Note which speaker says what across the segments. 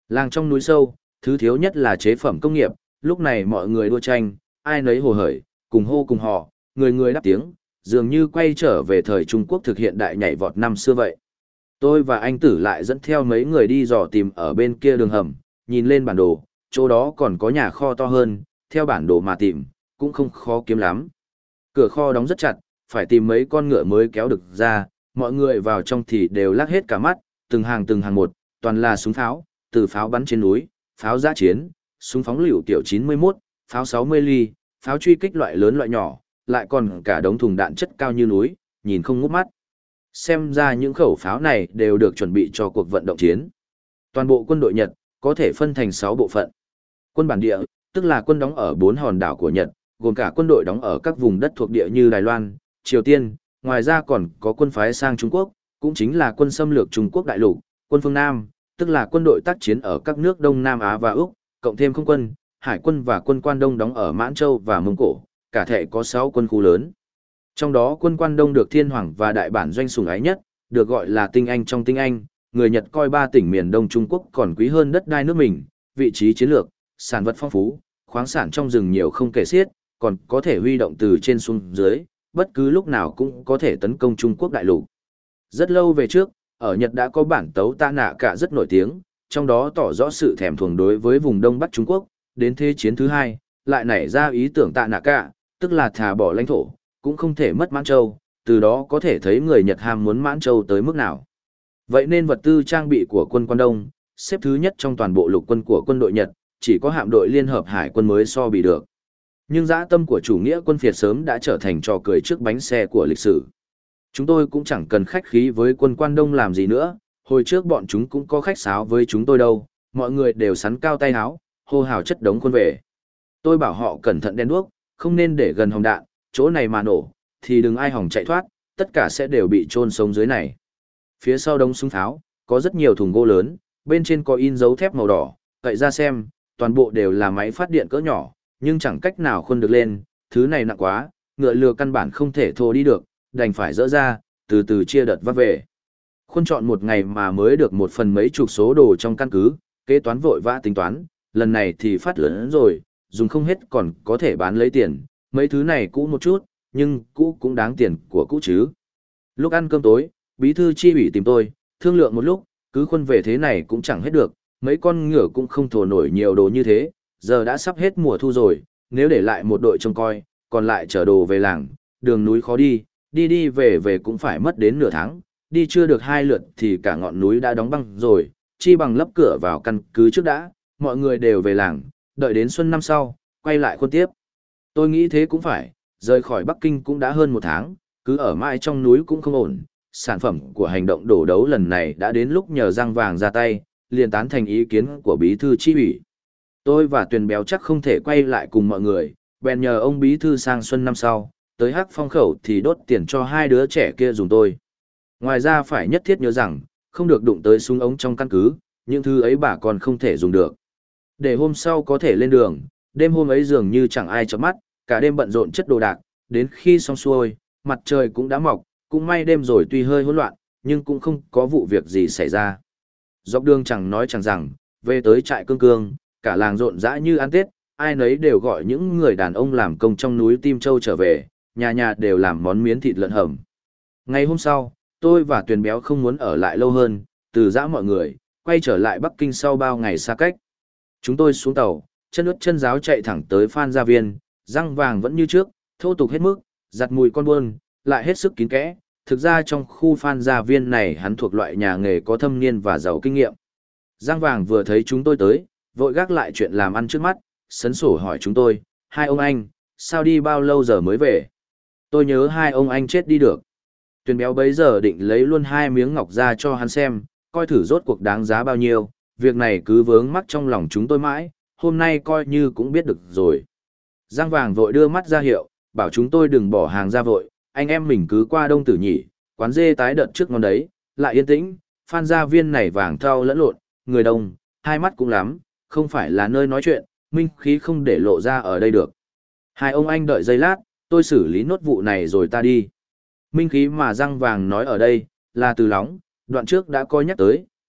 Speaker 1: Làng trong núi sâu, thứ thiếu nhất là chế phẩm công nghiệp, lúc này mọi người đua tranh, ai nấy hồ hởi, cùng hô cùng hò, người người đáp tiếng, dường như quay trở về thời Trung Quốc thực hiện đại nhảy vọt năm xưa vậy. Tôi và anh Tử lại dẫn theo mấy người đi dò tìm ở bên kia đường hầm, nhìn lên bản đồ, chỗ đó còn có nhà kho to hơn, theo bản đồ mà tìm, cũng không khó kiếm lắm. Cửa kho đóng rất chặt, phải tìm mấy con ngựa mới kéo được ra, mọi người vào trong thì đều lắc hết cả mắt, từng hàng một, toàn là súng pháo, từ pháo bắn trên núi, pháo giã chiến, súng phóng lựu kiểu 91, pháo 60 ly, pháo truy kích loại lớn loại nhỏ, lại còn cả đống thùng đạn chất cao như núi, nhìn không ngút mắt. Xem ra những khẩu pháo này đều được chuẩn bị cho cuộc vận động chiến. Toàn bộ quân đội Nhật có thể phân thành 6 bộ phận. Quân bản địa, tức là quân đóng ở 4 hòn đảo của Nhật, gồm cả quân đội đóng ở các vùng đất thuộc địa như Đài Loan, Triều Tiên, ngoài ra còn có quân phái sang Trung Quốc, cũng chính là quân xâm lược Trung Quốc đại lục, quân phương Nam, tức là quân đội tác chiến ở các nước Đông Nam Á và Úc, cộng thêm không quân, hải quân và quân Quan Đông đóng ở Mãn Châu và Mông Cổ, cả thể có 6 quân khu lớn. Trong đó quân Quan Đông được Thiên Hoàng và đại bản doanh sủng ái nhất, được gọi là tinh anh trong tinh anh, người Nhật coi 3 tỉnh miền Đông Trung Quốc còn quý hơn đất đai nước mình, vị trí chiến lược, sản vật phong phú, khoáng sản trong rừng nhiều không kể xiết, còn có thể huy động từ trên xuống dưới, bất cứ lúc nào cũng có thể tấn công Trung Quốc đại lục. Rất lâu về trước, ở Nhật đã có bản tấu Tạ Nạ Cả rất nổi tiếng, trong đó tỏ rõ sự thèm thuồng đối với vùng Đông Bắc Trung Quốc, đến Thế chiến thứ 2, lại nảy ra ý tưởng Tạ Nạ Cả, tức là thà bỏ lãnh thổ, cũng không thể mất Mãn Châu, từ đó có thể thấy người Nhật ham muốn Mãn Châu tới mức nào. Vậy nên vật tư trang bị của quân Quan Đông, xếp thứ nhất trong toàn bộ lục quân của quân đội Nhật, chỉ có hạm đội Liên hợp Hải quân mới so bì được. Nhưng dã tâm của chủ nghĩa quân phiệt sớm đã trở thành trò cười trước bánh xe của lịch sử. Chúng tôi cũng chẳng cần khách khí với quân Quan Đông làm gì nữa, hồi trước bọn chúng cũng có khách sáo với chúng tôi đâu, mọi người đều sắn cao tay áo, hô hào chất đống quân về. Tôi bảo họ cẩn thận đen đuốc, không nên để gần hồng đạn, chỗ này mà nổ, thì đừng ai hòng chạy thoát, tất cả sẽ đều bị chôn sống dưới này. Phía sau đống súng pháo, có rất nhiều thùng gỗ lớn, bên trên có in dấu thép màu đỏ, cậy ra xem, toàn bộ đều là máy phát điện cỡ nhỏ, nhưng chẳng cách nào khuân được lên, thứ này nặng quá, ngựa lừa căn bản không thể thô đi được, đành phải dỡ ra, từ từ chia đợt vác về. Khuân chọn một ngày mà mới được 1 phần mấy chục số đồ trong căn cứ, kế toán vội vã tính toán, lần này thì phát lớn rồi, dùng không hết còn có thể bán lấy tiền, mấy thứ này cũ một chút, nhưng cũ cũng đáng tiền của cũ chứ. Lúc ăn cơm tối, bí thư chi ủy tìm tôi, thương lượng một lúc, cứ khuân về thế này cũng chẳng hết được, mấy con ngựa cũng không thổ nổi nhiều đồ như thế, giờ đã sắp hết mùa thu rồi, nếu để lại một đội trông coi, còn lại chở đồ về làng, đường núi khó đi, đi về về cũng phải mất đến nửa tháng, đi chưa được 2 lượt thì cả ngọn núi đã đóng băng rồi, chi bằng lấp cửa vào căn cứ trước đã, mọi người đều về làng, đợi đến xuân năm sau, quay lại khuân tiếp. Tôi nghĩ thế cũng phải, rời khỏi Bắc Kinh cũng đã hơn 1 tháng, cứ ở mãi trong núi cũng không ổn. Sản phẩm của hành động đổ đấu lần này đã đến lúc nhờ Giang Vàng ra tay, liền tán thành ý kiến của bí thư chi ủy. Tôi và Tuyền Béo chắc không thể quay lại cùng mọi người, bèn nhờ ông bí thư sang xuân năm sau, tới Hắc Phong khẩu thì đốt tiền cho 2 đứa trẻ kia dùng tôi. Ngoài ra phải nhất thiết nhớ rằng, không được đụng tới súng ống trong căn cứ, những thứ ấy bà còn không thể dùng được. Để hôm sau có thể lên đường, đêm hôm ấy dường như chẳng ai chớp mắt, cả đêm bận rộn chất đồ đạc, đến khi xong xuôi, mặt trời cũng đã mọc, cũng may đêm rồi tuy hơi hỗn loạn, nhưng cũng không có vụ việc gì xảy ra. Dọc đường chẳng nói chẳng rằng, về tới trại Cương Cương, cả làng rộn rã như ăn Tết, ai nấy đều gọi những người đàn ông làm công trong núi Tim Châu trở về, nhà nhà đều làm món miến thịt lợn hầm. Ngày hôm sau, tôi và Tuyền Béo không muốn ở lại lâu hơn, từ giã mọi người, quay trở lại Bắc Kinh sau bao ngày xa cách. Chúng tôi xuống tàu, chân ướt chân ráo chạy thẳng tới Phan Gia Viên, Răng Vàng vẫn như trước, thô tục hết mức, giặt mùi con buôn, lại hết sức kín kẽ. Thực ra trong khu Phan Gia Viên này hắn thuộc loại nhà nghề có thâm niên và giàu kinh nghiệm. Giang Vàng vừa thấy chúng tôi tới, vội gác lại chuyện làm ăn trước mắt, sấn sổ hỏi chúng tôi, 2 ông anh, sao đi bao lâu giờ mới về? Tôi nhớ 2 ông anh chết đi được. Tuyền Béo bấy giờ định lấy luôn 2 miếng ngọc ra cho hắn xem, coi thử rốt cuộc đáng giá bao nhiêu, việc này cứ vướng mắc trong lòng chúng tôi mãi, hôm nay coi như cũng biết được rồi. Giang Vàng vội đưa mắt ra hiệu, bảo chúng tôi đừng bỏ hàng ra vội, anh em mình cứ qua Đông Tử Nhị, quán dê tái đợt trước ngon đấy, lại yên tĩnh, Phan Gia Viên này vàng thau lẫn lộn, người đông, hai mắt cũng lắm, không phải là nơi nói chuyện, minh khí không để lộ ra ở đây được. 2 ông anh đợi giây lát, tôi xử lý nốt vụ này rồi ta đi. Minh khí mà Giang Vàng nói ở đây, là Từ Lóng, đoạn trước đã coi nhắc tới,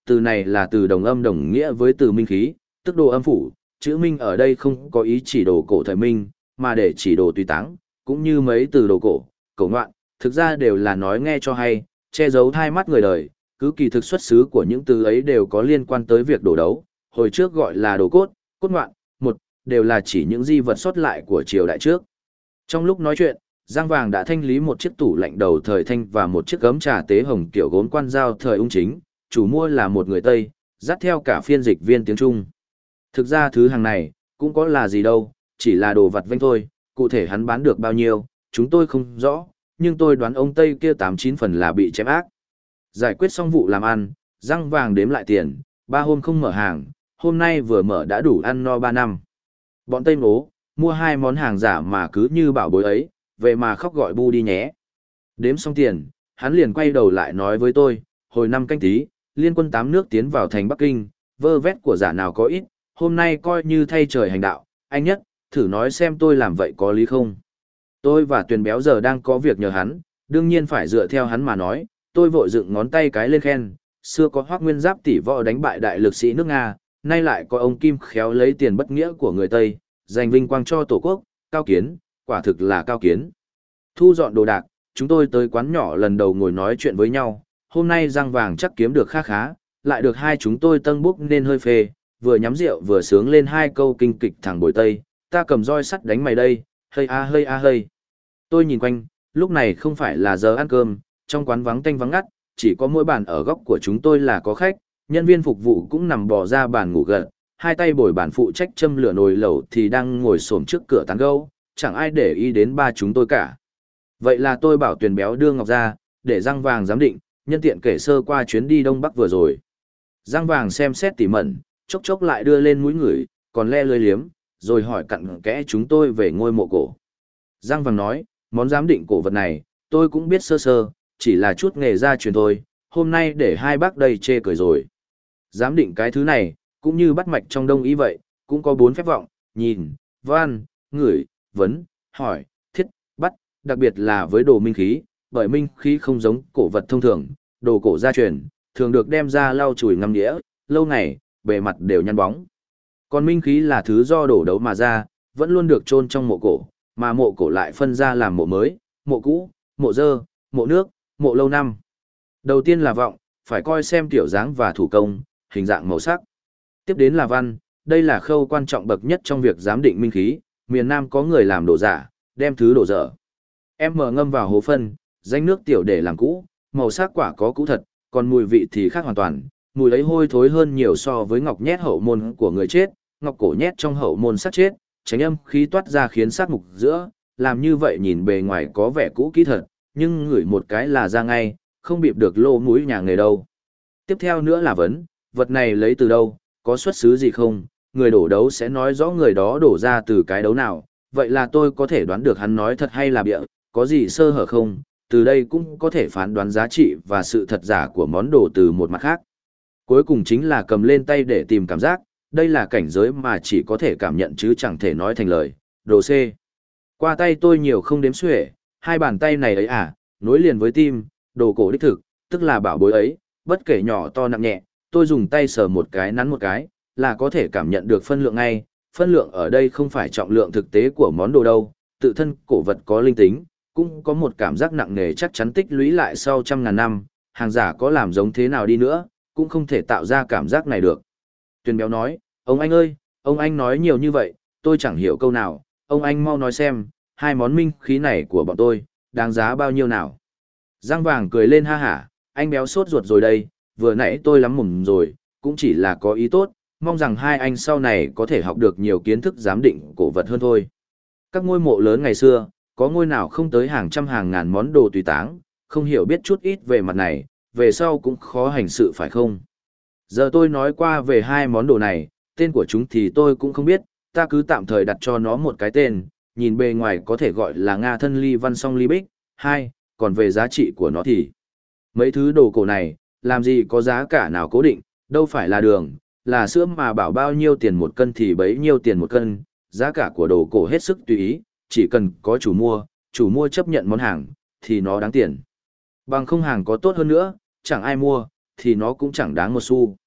Speaker 1: từ này là từ đồng âm đồng nghĩa với từ minh khí, tức đồ âm phủ, chữ minh ở đây không có ý chỉ đồ cổ thời minh, mà để chỉ đồ tùy táng, cũng như mấy từ đồ cổ, cổ ngoạn, thực ra đều là nói nghe cho hay, che giấu thai mắt người đời, cứ kỳ thực xuất xứ của những từ ấy đều có liên quan tới việc đổ đấu, hồi trước gọi là đồ cốt, cốt ngoạn, một, đều là chỉ những di vật sót lại của triều đại trước. Trong lúc nói chuyện, Giang Vàng đã thanh lý một chiếc tủ lạnh đầu thời Thanh và một chiếc gấm trà tế hồng kiểu gốm quan giao thời Ung Chính, chủ mua là một người Tây, dắt theo cả phiên dịch viên tiếng Trung. Thực ra thứ hàng này, cũng có là gì đâu, chỉ là đồ vặt vanh thôi, cụ thể hắn bán được bao nhiêu, chúng tôi không rõ, nhưng tôi đoán ông Tây kia 8-9 phần là bị chém ác. Giải quyết xong vụ làm ăn, Giang Vàng đếm lại tiền, 3 hôm không mở hàng, hôm nay vừa mở đã đủ ăn no 3 năm. Bọn Tây ngố, mua 2 món hàng giả mà cứ như bảo bối ấy, vậy mà khóc gọi bu đi nhé. Đếm xong tiền, hắn liền quay đầu lại nói với tôi, hồi năm Canh Tý, liên quân 8 nước tiến vào thành Bắc Kinh, vơ vét của giả nào có ít, hôm nay coi như thay trời hành đạo, anh Nhất, thử nói xem tôi làm vậy có lý không. Tôi và Tuyền Béo giờ đang có việc nhờ hắn, đương nhiên phải dựa theo hắn mà nói, tôi vội dựng ngón tay cái lên khen, xưa có Hoắc Nguyên Giáp tỷ võ đánh bại đại lực sĩ nước Nga, nay lại có ông Kim khéo lấy tiền bất nghĩa của người Tây, giành vinh quang cho Tổ quốc, cao kiến, quả thực là cao kiến. Thu dọn đồ đạc, chúng tôi tới quán nhỏ lần đầu ngồi nói chuyện với nhau, hôm nay Giang Vàng chắc kiếm được khá khá, lại được hai chúng tôi tân búc nên hơi phê, vừa nhắm rượu vừa sướng lên 2 câu kinh kịch thẳng bồi Tây, ta cầm roi sắt đánh mày đây, hây a hây a hây. Tôi nhìn quanh, lúc này không phải là giờ ăn cơm, trong quán vắng tanh vắng ngắt, chỉ có mỗi bàn ở góc của chúng tôi là có khách, nhân viên phục vụ cũng nằm bò ra bàn ngủ gật, hai tay bồi bàn phụ trách châm lửa nồi lẩu thì đang ngồi xổm trước cửa tán gẫu, chẳng ai để ý đến ba chúng tôi cả. Vậy là tôi bảo Tuyền Béo đưa Ngọc ra, để Giang Vàng giám định, nhân tiện kể sơ qua chuyến đi Đông Bắc vừa rồi. Giang Vàng xem xét tỉ mẩn, chốc chốc lại đưa lên mũi ngửi, còn le lưỡi liếm, rồi hỏi cặn kẽ chúng tôi về ngôi mộ cổ. Giang Vàng nói, món giám định cổ vật này, tôi cũng biết sơ sơ, chỉ là chút nghề gia truyền thôi, hôm nay để hai bác đây chê cười rồi. Giám định cái thứ này, cũng như bắt mạch trong đông y vậy, cũng có 4 phép vọng, nhìn, van, ngửi, vấn, hỏi, thiết, bắt, đặc biệt là với đồ minh khí, bởi minh khí không giống cổ vật thông thường, đồ cổ gia truyền, thường được đem ra lau chùi ngâm đĩa, lâu ngày, bề mặt đều nhăn bóng. Còn minh khí là thứ do đổ đấu mà ra, vẫn luôn được chôn trong mộ cổ, mà mộ cổ lại phân ra làm mộ mới, mộ cũ, mộ dơ, mộ nước, mộ lâu năm. Đầu tiên là vọng, phải coi xem tiểu dáng và thủ công, hình dạng màu sắc. Tiếp đến là văn, đây là khâu quan trọng bậc nhất trong việc giám định minh khí, miền Nam có người làm đồ giả, đem thứ đồ dở. Em mở ngâm vào hố phân, danh nước tiểu để làm cũ, màu sắc quả có cũ thật, còn mùi vị thì khác hoàn toàn, mùi ấy hôi thối hơn nhiều so với ngọc nhét hậu môn của người chết, ngọc cổ nhét trong hậu môn xác chết, tránh âm khí toát ra khiến xác mục giữa, làm như vậy nhìn bề ngoài có vẻ cũ kỹ thật, nhưng ngửi một cái là ra ngay, không bịp được lô mũi nhà nghề đâu. Tiếp theo nữa là vấn, vật này lấy từ đâu, có xuất xứ gì không, người đổ đấu sẽ nói rõ người đó đổ ra từ cái đấu nào, vậy là tôi có thể đoán được hắn nói thật hay là bịa, có gì sơ hở không, từ đây cũng có thể phán đoán giá trị và sự thật giả của món đồ từ một mặt khác. Cuối cùng chính là cầm lên tay để tìm cảm giác, đây là cảnh giới mà chỉ có thể cảm nhận chứ chẳng thể nói thành lời. Đồ C. Qua tay tôi nhiều không đếm xuể, hai bàn tay này ấy à, nối liền với tim, đồ cổ đích thực, tức là bảo bối ấy, bất kể nhỏ to nặng nhẹ, tôi dùng tay sờ một cái nắn một cái, là có thể cảm nhận được phân lượng ngay. Phân lượng ở đây không phải trọng lượng thực tế của món đồ đâu, tự thân cổ vật có linh tính, cũng có một cảm giác nặng nề chắc chắn tích lũy lại sau trăm ngàn năm, hàng giả có làm giống thế nào đi nữa, cũng không thể tạo ra cảm giác này được. Tuyền Béo nói, ông anh ơi, ông anh nói nhiều như vậy, tôi chẳng hiểu câu nào, ông anh mau nói xem, hai món minh khí này của bọn tôi, đáng giá bao nhiêu nào. Giang Vàng cười lên ha hả, anh Béo sốt ruột rồi đây, vừa nãy tôi lắm mồm rồi, cũng chỉ là có ý tốt, mong rằng hai anh sau này có thể học được nhiều kiến thức giám định cổ vật hơn thôi. Các ngôi mộ lớn ngày xưa, có ngôi nào không tới hàng trăm hàng ngàn món đồ tùy táng, không hiểu biết chút ít về mặt này, về sau cũng khó hành sự phải không? Giờ tôi nói qua về hai món đồ này, tên của chúng thì tôi cũng không biết, ta cứ tạm thời đặt cho nó một cái tên, nhìn bề ngoài có thể gọi là Nga thân ly văn song ly bích, hai, còn về giá trị của nó thì mấy thứ đồ cổ này, làm gì có giá cả nào cố định, đâu phải là đường, là sữa mà bảo bao nhiêu tiền một cân thì bấy nhiêu tiền một cân, giá cả của đồ cổ hết sức tùy ý, chỉ cần có chủ mua chấp nhận món hàng, thì nó đáng tiền. Bằng không hàng có tốt hơn nữa, chẳng ai mua, thì nó cũng chẳng đáng một xu.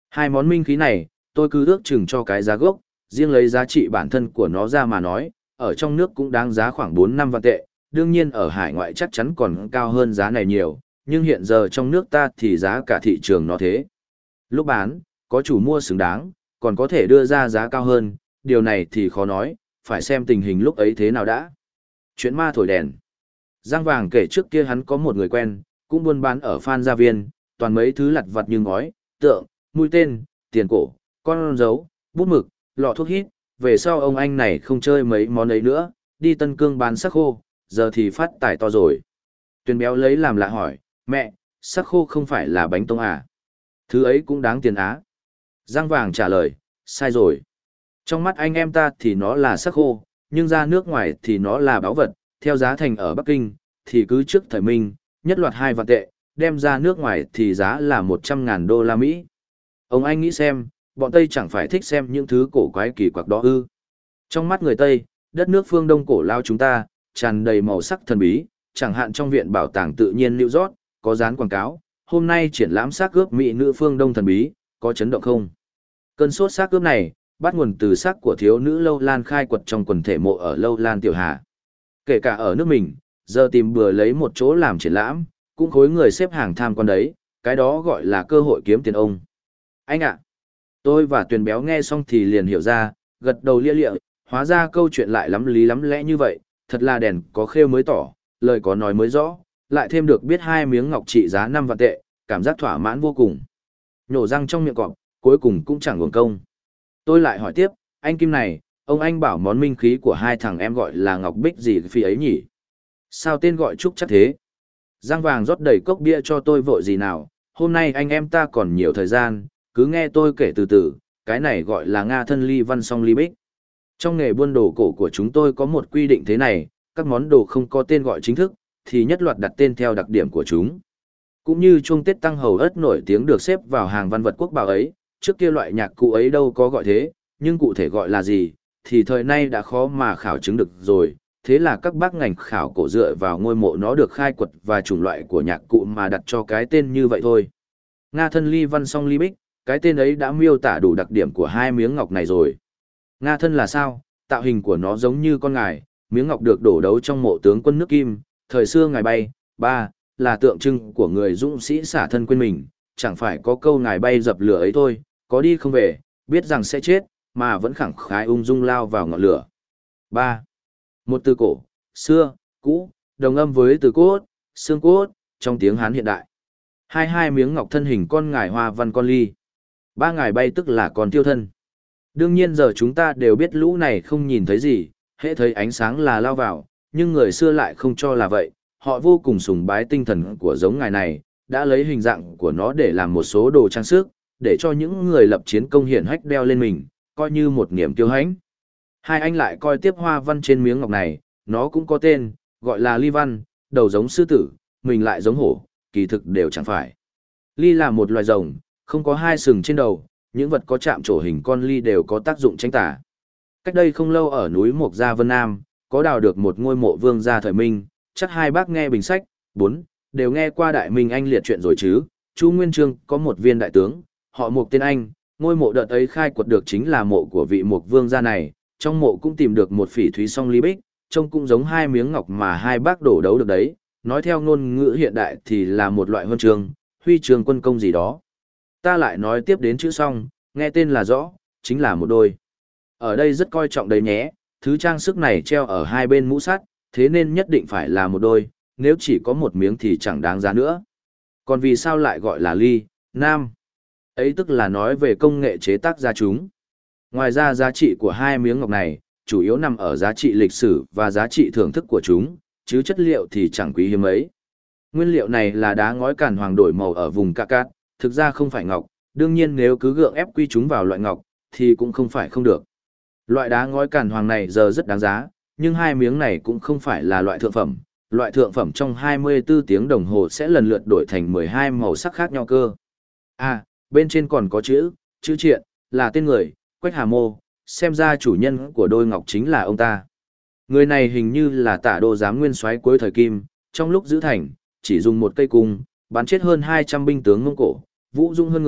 Speaker 1: Hai món minh khí này, tôi cứ ước chừng cho cái giá gốc, riêng lấy giá trị bản thân của nó ra mà nói, ở trong nước cũng đáng giá khoảng 4-5 vạn tệ, đương nhiên ở hải ngoại chắc chắn còn cao hơn giá này nhiều, nhưng hiện giờ trong nước ta thì giá cả thị trường nó thế. Lúc bán, có chủ mua xứng đáng, còn có thể đưa ra giá cao hơn, điều này thì khó nói, phải xem tình hình lúc ấy thế nào đã. Chuyện ma thổi đèn. Giang Vàng kể trước kia hắn có một người quen, cũng buôn bán ở Phan Gia Viên, toàn mấy thứ lặt vặt như ngói, tượng, mũi tên, tiền cổ, con dấu, bút mực, lọ thuốc hít. Về sau ông anh này không chơi mấy món ấy nữa, đi Tân Cương bán sắc khô, giờ thì phát tài to rồi. Tuyền béo lấy làm lạ hỏi, mẹ, sắc khô không phải là bánh tông à? Thứ ấy cũng đáng tiền á. Giang Vàng trả lời, sai rồi. Trong mắt anh em ta thì nó là sắc khô, nhưng ra nước ngoài thì nó là báu vật, theo giá thành ở Bắc Kinh, thì cứ trước thời Minh, nhất loạt 2 vạn tệ, đem ra nước ngoài thì giá là 100.000 đô la Mỹ. Ông anh nghĩ xem, bọn Tây chẳng phải thích xem những thứ cổ quái kỳ quặc đó ư. Trong mắt người Tây, đất nước phương Đông cổ lao chúng ta, tràn đầy màu sắc thần bí, chẳng hạn trong viện bảo tàng tự nhiên New York, có dán quảng cáo, hôm nay triển lãm xác ướp mỹ nữ phương Đông thần bí, có chấn động không? Cơn sốt xác ướp này, bắt nguồn từ xác của thiếu nữ Lâu Lan khai quật trong quần thể mộ ở Lâu Lan Tiểu Hà. Kể cả ở nước mình, giờ tìm bừa lấy một chỗ làm triển lãm, cũng khối người xếp hàng tham quan đấy, cái đó gọi là cơ hội kiếm tiền ông. Anh ạ, tôi và Tuyền béo nghe xong thì liền hiểu ra, gật đầu lia lịa, hóa ra câu chuyện lại lắm lý lắm lẽ như vậy, thật là đèn có khêu mới tỏ, lời có nói mới rõ, lại thêm được biết 2 miếng ngọc trị giá 5 vạn tệ, cảm giác thỏa mãn vô cùng. Nhổ răng trong miệng cọp, cuối cùng cũng chẳng uổng công. Tôi lại hỏi tiếp, anh Kim này, ông anh bảo món minh khí của hai thằng em gọi là ngọc bích gì phi ấy nhỉ? Sao tên gọi trúc chắc thế? Giang Vàng rót đầy cốc bia cho tôi vội gì nào, hôm nay anh em ta còn nhiều thời gian, cứ nghe tôi kể từ từ, cái này gọi là Nga thân ly văn song ly bích. Trong nghề buôn đồ cổ của chúng tôi có một quy định thế này, các món đồ không có tên gọi chính thức, thì nhất loạt đặt tên theo đặc điểm của chúng. Cũng như chuông Tết Tăng Hầu Ất nổi tiếng được xếp vào hàng văn vật quốc bảo ấy, trước kia loại nhạc cụ ấy đâu có gọi thế, nhưng cụ thể gọi là gì, thì thời nay đã khó mà khảo chứng được rồi. Thế là các bác ngành khảo cổ dựa vào ngôi mộ nó được khai quật và chủng loại của nhạc cụ mà đặt cho cái tên như vậy thôi. Nga thân ly văn song ly bích, cái tên ấy đã miêu tả đủ đặc điểm của 2 miếng ngọc này rồi. Nga thân là sao? Tạo hình của nó giống như con ngài, miếng ngọc được đổ đấu trong mộ tướng quân nước Kim, thời xưa ngài bay, ba, là tượng trưng của người dũng sĩ xả thân quên mình, chẳng phải có câu ngài bay dập lửa ấy thôi, có đi không về, biết rằng sẽ chết, mà vẫn khẳng khái ung dung lao vào ngọn lửa. 3. Một từ cổ, xưa, cũ, đồng âm với từ cốt, xương cốt, trong tiếng Hán hiện đại. 22 miếng ngọc thân hình con ngài hoa văn con ly. 3 ngài bay tức là con tiêu thân. Đương nhiên giờ chúng ta đều biết lũ này không nhìn thấy gì, hễ thấy ánh sáng là lao vào, nhưng người xưa lại không cho là vậy, họ vô cùng sùng bái tinh thần của giống ngài này, đã lấy hình dạng của nó để làm một số đồ trang sức, để cho những người lập chiến công hiển hách đeo lên mình, coi như một niềm kiêu hãnh. Hai anh lại coi tiếp hoa văn trên miếng ngọc này, nó cũng có tên, gọi là ly văn, đầu giống sư tử, mình lại giống hổ, kỳ thực đều chẳng phải. Ly là một loài rồng, không có 2 sừng trên đầu, những vật có chạm trổ hình con ly đều có tác dụng tránh tà. Cách đây không lâu ở núi Mộc Gia Vân Nam, có đào được một ngôi mộ vương gia thời Minh, chắc 2 bác nghe bình sách, 4, đều nghe qua Đại Minh Anh liệt chuyện rồi chứ. Chu Nguyên Chương có một viên đại tướng, họ Mộc tên Anh, ngôi mộ đợt ấy khai quật được chính là mộ của vị Mộc vương gia này, trong mộ cũng tìm được một phỉ thúy song ly bích, trông cũng giống 2 miếng ngọc mà 2 bác đổ đấu được đấy, nói theo ngôn ngữ hiện đại thì là một loại huân chương, huy chương quân công gì đó. Ta lại nói tiếp đến chữ song, nghe tên là rõ, chính là một đôi. Ở đây rất coi trọng đấy nhé, thứ trang sức này treo ở 2 bên mũ sắt, thế nên nhất định phải là một đôi, nếu chỉ có một miếng thì chẳng đáng giá nữa. Còn vì sao lại gọi là ly, nam? Ấy tức là nói về công nghệ chế tác ra chúng. Ngoài ra giá trị của 2 miếng ngọc này, chủ yếu nằm ở giá trị lịch sử và giá trị thưởng thức của chúng, chứ chất liệu thì chẳng quý hiếm ấy. Nguyên liệu này là đá ngói càn hoàng đổi màu ở vùng Ca Cát, thực ra không phải ngọc, đương nhiên nếu cứ gượng ép quy chúng vào loại ngọc, thì cũng không phải không được. Loại đá ngói càn hoàng này giờ rất đáng giá, nhưng 2 miếng này cũng không phải là loại thượng phẩm. Loại thượng phẩm trong 24 tiếng đồng hồ sẽ lần lượt đổi thành 12 màu sắc khác nhau cơ. À, bên trên còn có chữ triện, là tên người, Quách Hà Mô, xem ra chủ nhân của đôi ngọc chính là ông ta. Người này hình như là Tả Đô giám nguyên soái cuối thời Kim, trong lúc giữ thành, chỉ dùng một cây cung, bắn chết hơn 200 binh tướng Mông Cổ, vũ dũng hơn người,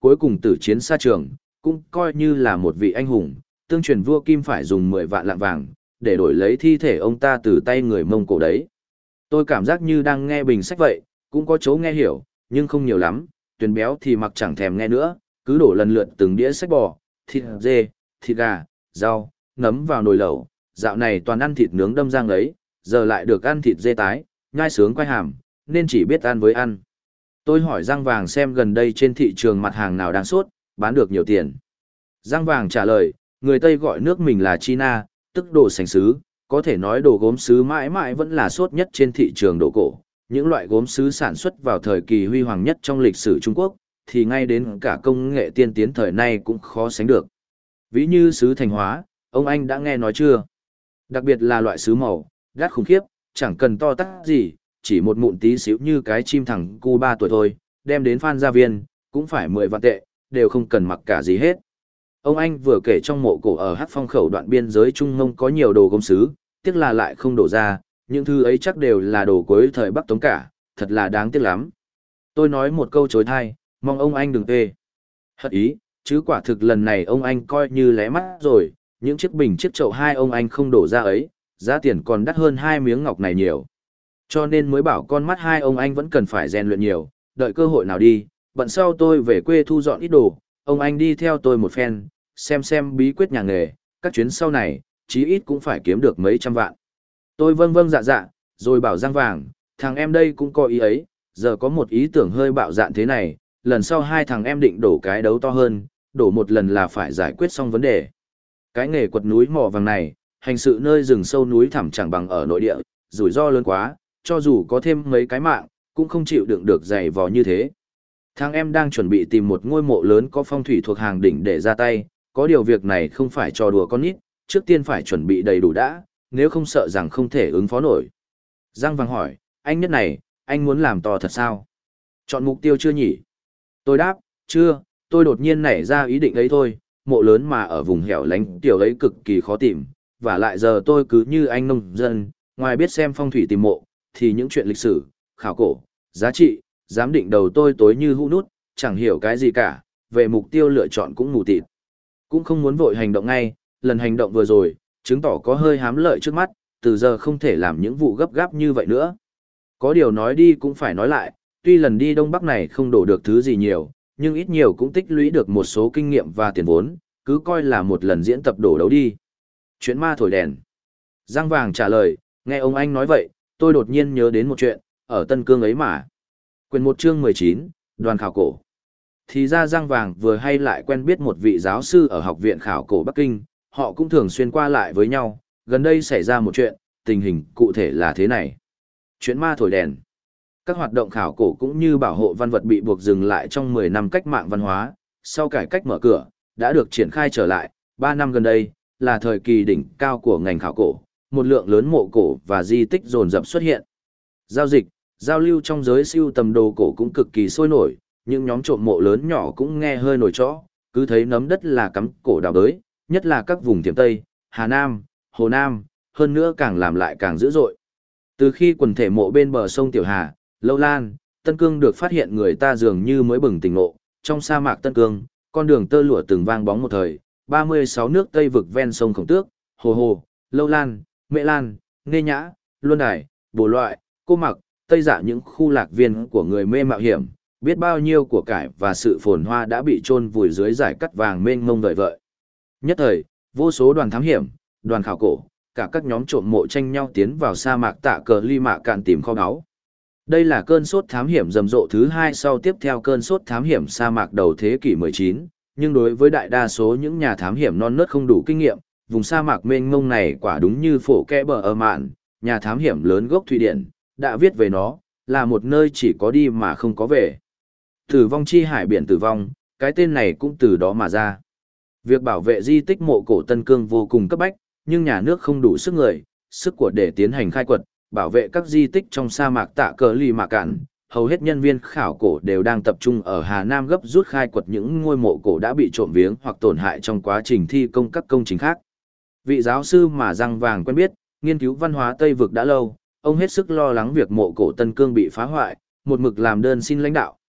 Speaker 1: cuối cùng tử chiến xa trường, cũng coi như là một vị anh hùng, tương truyền vua Kim phải dùng 10 vạn lạng vàng, để đổi lấy thi thể ông ta từ tay người Mông Cổ đấy. Tôi cảm giác như đang nghe bình sách vậy, cũng có chỗ nghe hiểu, nhưng không nhiều lắm, Tuyền béo thì mặc chẳng thèm nghe nữa, cứ đổ lần lượt từng đĩa sách bò, thịt dê, thịt gà, rau, nấm vào nồi lẩu, dạo này toàn ăn thịt nướng đâm rang ấy, giờ lại được ăn thịt dê tái, nhai sướng quay hàm, nên chỉ biết ăn với ăn. Tôi hỏi Giang Vàng xem gần đây trên thị trường mặt hàng nào đang sốt, bán được nhiều tiền. Giang Vàng trả lời, người Tây gọi nước mình là China, tức đồ sành sứ, có thể nói đồ gốm sứ mãi mãi vẫn là sốt nhất trên thị trường đồ cổ. Những loại gốm sứ sản xuất vào thời kỳ huy hoàng nhất trong lịch sử Trung Quốc, thì ngay đến cả công nghệ tiên tiến thời nay cũng khó sánh được. Ví như sứ Thanh Hóa, ông anh đã nghe nói chưa? Đặc biệt là loại sứ màu, đắt khủng khiếp, chẳng cần to tát gì, chỉ một mụn tí xíu như cái chim thằng cu 3 tuổi thôi, đem đến Phan Gia Viên, cũng phải 10 vạn tệ, đều không cần mặc cả gì hết. Ông anh vừa kể trong mộ cổ ở Hắc Phong khẩu đoạn biên giới Trung Mông có nhiều đồ gốm sứ, tiếc là lại không đổ ra, những thứ ấy chắc đều là đồ cuối thời Bắc Tống cả, thật là đáng tiếc lắm. Tôi nói một câu chối tai, mong ông anh đừng phê. Hất ý, chứ quả thực lần này ông anh coi như lé mắt rồi, những chiếc bình chiếc chậu hai ông anh không đổ ra ấy, giá tiền còn đắt hơn 2 miếng ngọc này nhiều. Cho nên mới bảo con mắt hai ông anh vẫn cần phải rèn luyện nhiều, đợi cơ hội nào đi, bận sau tôi về quê thu dọn ít đồ, ông anh đi theo tôi một phen, xem bí quyết nhà nghề, các chuyến sau này, chí ít cũng phải kiếm được mấy trăm vạn. Tôi vâng vâng dạ dạ, rồi bảo Giang Vàng, thằng em đây cũng có ý ấy, giờ có một ý tưởng hơi bạo dạn thế này, lần sau hai thằng em định đổ cái đấu to hơn, đổ một lần là phải giải quyết xong vấn đề. Cái nghề quật núi mỏ vàng này, hành sự nơi rừng sâu núi thẳm chẳng bằng ở nội địa, rủi ro lớn quá, cho dù có thêm mấy cái mạng, cũng không chịu đựng được dày vò như thế. Thằng em đang chuẩn bị tìm một ngôi mộ lớn có phong thủy thuộc hàng đỉnh để ra tay, có điều việc này không phải trò đùa con nít, trước tiên phải chuẩn bị đầy đủ đã, nếu không sợ rằng không thể ứng phó nổi. Giang Vàng hỏi, anh nhất này, anh muốn làm to thật sao? Chọn mục tiêu chưa nhỉ? Tôi đáp, chưa, tôi đột nhiên nảy ra ý định ấy thôi, mộ lớn mà ở vùng hẻo lánh tiểu ấy cực kỳ khó tìm, và lại giờ tôi cứ như anh nông dân, ngoài biết xem phong thủy tìm mộ, thì những chuyện lịch sử, khảo cổ, giá trị, giám định đầu tôi tối như hũ nút, chẳng hiểu cái gì cả, về mục tiêu lựa chọn cũng mù tịt. Cũng không muốn vội hành động ngay, lần hành động vừa rồi, chứng tỏ có hơi hám lợi trước mắt, từ giờ không thể làm những vụ gấp gáp như vậy nữa. Có điều nói đi cũng phải nói lại, tuy lần đi Đông Bắc này không đổ được thứ gì nhiều, nhưng ít nhiều cũng tích lũy được một số kinh nghiệm và tiền vốn, cứ coi là một lần diễn tập đổ đấu đi. Chuyện ma thổi đèn. Giang Vàng trả lời, nghe ông anh nói vậy, tôi đột nhiên nhớ đến một chuyện, ở Tân Cương ấy mà. Quyền 1 chương 19, đoàn khảo cổ. Thì ra Giang Vàng vừa hay lại quen biết một vị giáo sư ở Học viện Khảo cổ Bắc Kinh, họ cũng thường xuyên qua lại với nhau, gần đây xảy ra một chuyện, tình hình cụ thể là thế này. Chuyện ma thổi đèn. Các hoạt động khảo cổ cũng như bảo hộ văn vật bị buộc dừng lại trong 10 năm cách mạng văn hóa, sau cải cách mở cửa, đã được triển khai trở lại, 3 năm gần đây, là thời kỳ đỉnh cao của ngành khảo cổ, một lượng lớn mộ cổ và di tích dồn dập xuất hiện. Giao dịch, giao lưu trong giới sưu tầm đồ cổ cũng cực kỳ sôi nổi, những nhóm trộm mộ lớn nhỏ cũng nghe hơi nổi trõ, cứ thấy nấm đất là cắm cổ đào đới, nhất là các vùng Thiểm Tây, Hà Nam, Hồ Nam, hơn nữa càng làm lại càng dữ dội. Từ khi quần thể mộ bên bờ sông Tiểu Hà, Lâu Lan, Tân Cương được phát hiện, người ta dường như mới bừng tỉnh ngộ, trong sa mạc Tân Cương, con đường tơ lụa từng vang bóng một thời, 36 nước Tây vực ven sông Khổng Tước, Hồ Hồ, Lâu Lan, Mễ Lan, Nghê Nhã, Luân Đài, Bồ Loại, Cô Mặc, Tây Dạ, những khu lạc viên của người mê mạo hiểm, biết bao nhiêu của cải và sự phồn hoa đã bị chôn vùi dưới dải cắt vàng mênh mông vợi vợi. Nhất thời, vô số đoàn thám hiểm, đoàn khảo cổ, cả các nhóm trộm mộ tranh nhau tiến vào sa mạc Tạ Cờ Ly Mạ Cạn tìm kho báu. Đây là cơn sốt thám hiểm rầm rộ thứ hai sau tiếp theo cơn sốt thám hiểm sa mạc đầu thế kỷ 19, nhưng đối với đại đa số những nhà thám hiểm non nớt không đủ kinh nghiệm, vùng sa mạc mênh mông này quả đúng như phổ kẽ bờ ở mạn, nhà thám hiểm lớn gốc Thụy Điển đã viết về nó, là một nơi chỉ có đi mà không có về. Tử vong chi hải biển tử vong, cái tên này cũng từ đó mà ra. Việc bảo vệ di tích mộ cổ Tân Cương vô cùng cấp bách, nhưng nhà nước không đủ sức người, sức của để tiến hành khai quật, bảo vệ các di tích trong sa mạc Tạ Cờ Ly Mạ Cạn. Hầu hết nhân viên khảo cổ đều đang tập trung ở Hà Nam gấp rút khai quật những ngôi mộ cổ đã bị trộm viếng hoặc tổn hại trong quá trình thi công các công trình khác. Vị giáo sư mà Giang Vàng quen biết, nghiên cứu văn hóa Tây vực đã lâu, ông hết sức lo lắng việc mộ cổ Tân Cương bị phá hoại, một mực làm đơn xin lãnh đạo,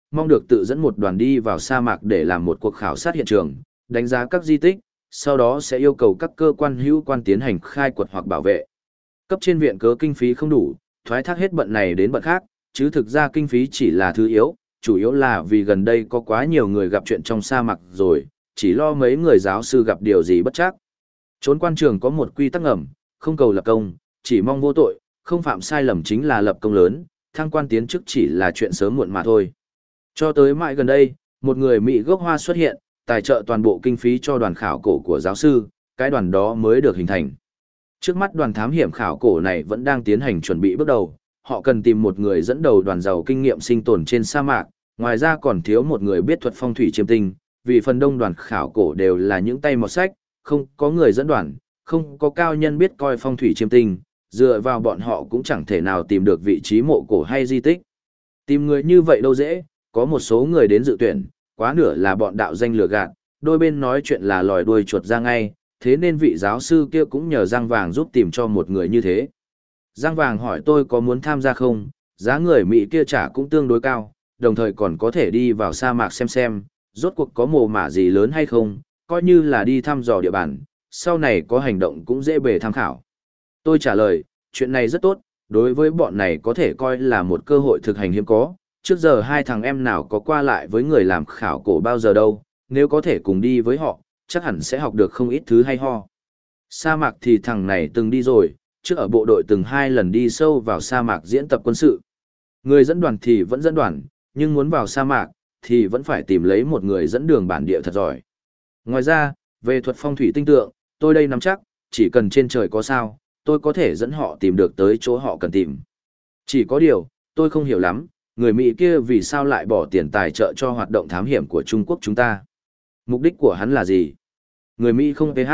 Speaker 1: mong được tự dẫn một đoàn đi vào sa mạc để làm một cuộc khảo sát hiện trường, đánh giá các di tích, sau đó sẽ yêu cầu các cơ quan hữu quan tiến hành khai quật hoặc bảo vệ. Cấp trên viện cớ kinh phí không đủ, thoái thác hết bận này đến bận khác, chứ thực ra kinh phí chỉ là thứ yếu, chủ yếu là vì gần đây có quá nhiều người gặp chuyện trong sa mạc rồi, chỉ lo mấy người giáo sư gặp điều gì bất trắc. Trốn quan trường có một quy tắc ngầm, không cầu lập công, chỉ mong vô tội, không phạm sai lầm chính là lập công lớn, thăng quan tiến chức chỉ là chuyện sớm muộn mà thôi. Cho tới mãi gần đây, một người Mỹ gốc Hoa xuất hiện, tài trợ toàn bộ kinh phí cho đoàn khảo cổ của giáo sư, cái đoàn đó mới được hình thành. Trước mắt đoàn thám hiểm khảo cổ này vẫn đang tiến hành chuẩn bị bước đầu, họ cần tìm một người dẫn đầu đoàn giàu kinh nghiệm sinh tồn trên sa mạc, ngoài ra còn thiếu một người biết thuật phong thủy chiêm tinh, vì phần đông đoàn khảo cổ đều là những tay mọt sách, không có người dẫn đoàn, không có cao nhân biết coi phong thủy chiêm tinh, dựa vào bọn họ cũng chẳng thể nào tìm được vị trí mộ cổ hay di tích. Tìm người như vậy đâu dễ, có một số người đến dự tuyển, quá nửa là bọn đạo danh lừa gạt, đôi bên nói chuyện là lòi đuôi chuột ra ngay, thế nên vị giáo sư kia cũng nhờ Giang Vàng giúp tìm cho một người như thế. Giang Vàng hỏi tôi có muốn tham gia không, giá người Mỹ kia trả cũng tương đối cao, đồng thời còn có thể đi vào sa mạc xem, rốt cuộc có mồ mả gì lớn hay không, coi như là đi thăm dò địa bàn, sau này có hành động cũng dễ bề tham khảo. Tôi trả lời, chuyện này rất tốt, đối với bọn này có thể coi là một cơ hội thực hành hiếm có, trước giờ hai thằng em nào có qua lại với người làm khảo cổ bao giờ đâu, nếu có thể cùng đi với họ, chắc hẳn sẽ học được không ít thứ hay ho. Sa mạc thì thằng này từng đi rồi, trước ở bộ đội từng 2 lần đi sâu vào sa mạc diễn tập quân sự. Người dẫn đoàn thì vẫn dẫn đoàn, nhưng muốn vào sa mạc, thì vẫn phải tìm lấy một người dẫn đường bản địa thật giỏi. Ngoài ra, về thuật phong thủy tinh tượng, tôi đây nắm chắc, chỉ cần trên trời có sao, tôi có thể dẫn họ tìm được tới chỗ họ cần tìm. Chỉ có điều, tôi không hiểu lắm, người Mỹ kia vì sao lại bỏ tiền tài trợ cho hoạt động thám hiểm của Trung Quốc chúng ta. Mục đích của hắn là gì? Người Mỹ không PH.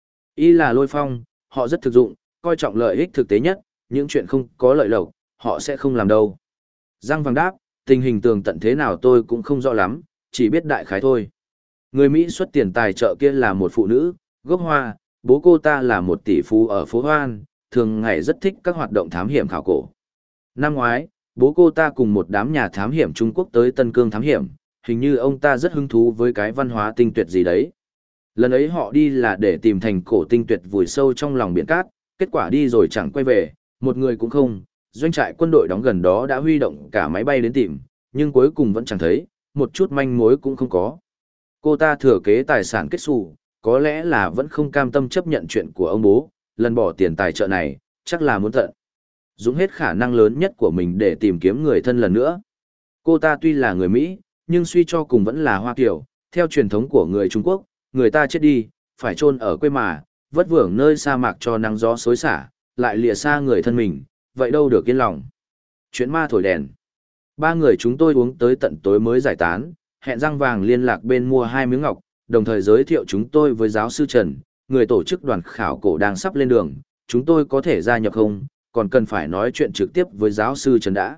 Speaker 1: Y là lôi phong, họ rất thực dụng, coi trọng lợi ích thực tế nhất, những chuyện không có lợi lộc, họ sẽ không làm đâu. Giang Vàng đáp, tình hình tường tận thế nào tôi cũng không rõ lắm, chỉ biết đại khái thôi. Người Mỹ xuất tiền tài trợ kia là một phụ nữ, gốc Hoa, bố cô ta là một tỷ phú ở phố Hoan, thường ngày rất thích các hoạt động thám hiểm khảo cổ. Năm ngoái, bố cô ta cùng một đám nhà thám hiểm Trung Quốc tới Tân Cương thám hiểm, hình như ông ta rất hứng thú với cái văn hóa tinh tuyệt gì đấy. Lần ấy họ đi là để tìm thành cổ tinh tuyệt vùi sâu trong lòng biển cát, kết quả đi rồi chẳng quay về, một người cũng không, doanh trại quân đội đóng gần đó đã huy động cả máy bay đến tìm, nhưng cuối cùng vẫn chẳng thấy, một chút manh mối cũng không có. Cô ta thừa kế tài sản kết xù, có lẽ là vẫn không cam tâm chấp nhận chuyện của ông bố, lần bỏ tiền tài trợ này, chắc là muốn tận dùng hết khả năng lớn nhất của mình để tìm kiếm người thân lần nữa. Cô ta tuy là người Mỹ, nhưng suy cho cùng vẫn là Hoa Kiều, theo truyền thống của người Trung Quốc, người ta chết đi, phải chôn ở quê mà, vất vưởng nơi sa mạc cho nắng gió xối xả, lại lìa xa người thân mình, vậy đâu được yên lòng. Chuyện ma thổi đèn. 3 người chúng tôi uống tới tận tối mới giải tán, hẹn Giang Vàng liên lạc bên mua 2 miếng ngọc, đồng thời giới thiệu chúng tôi với giáo sư Trần, người tổ chức đoàn khảo cổ đang sắp lên đường, chúng tôi có thể gia nhập không, còn cần phải nói chuyện trực tiếp với giáo sư Trần đã.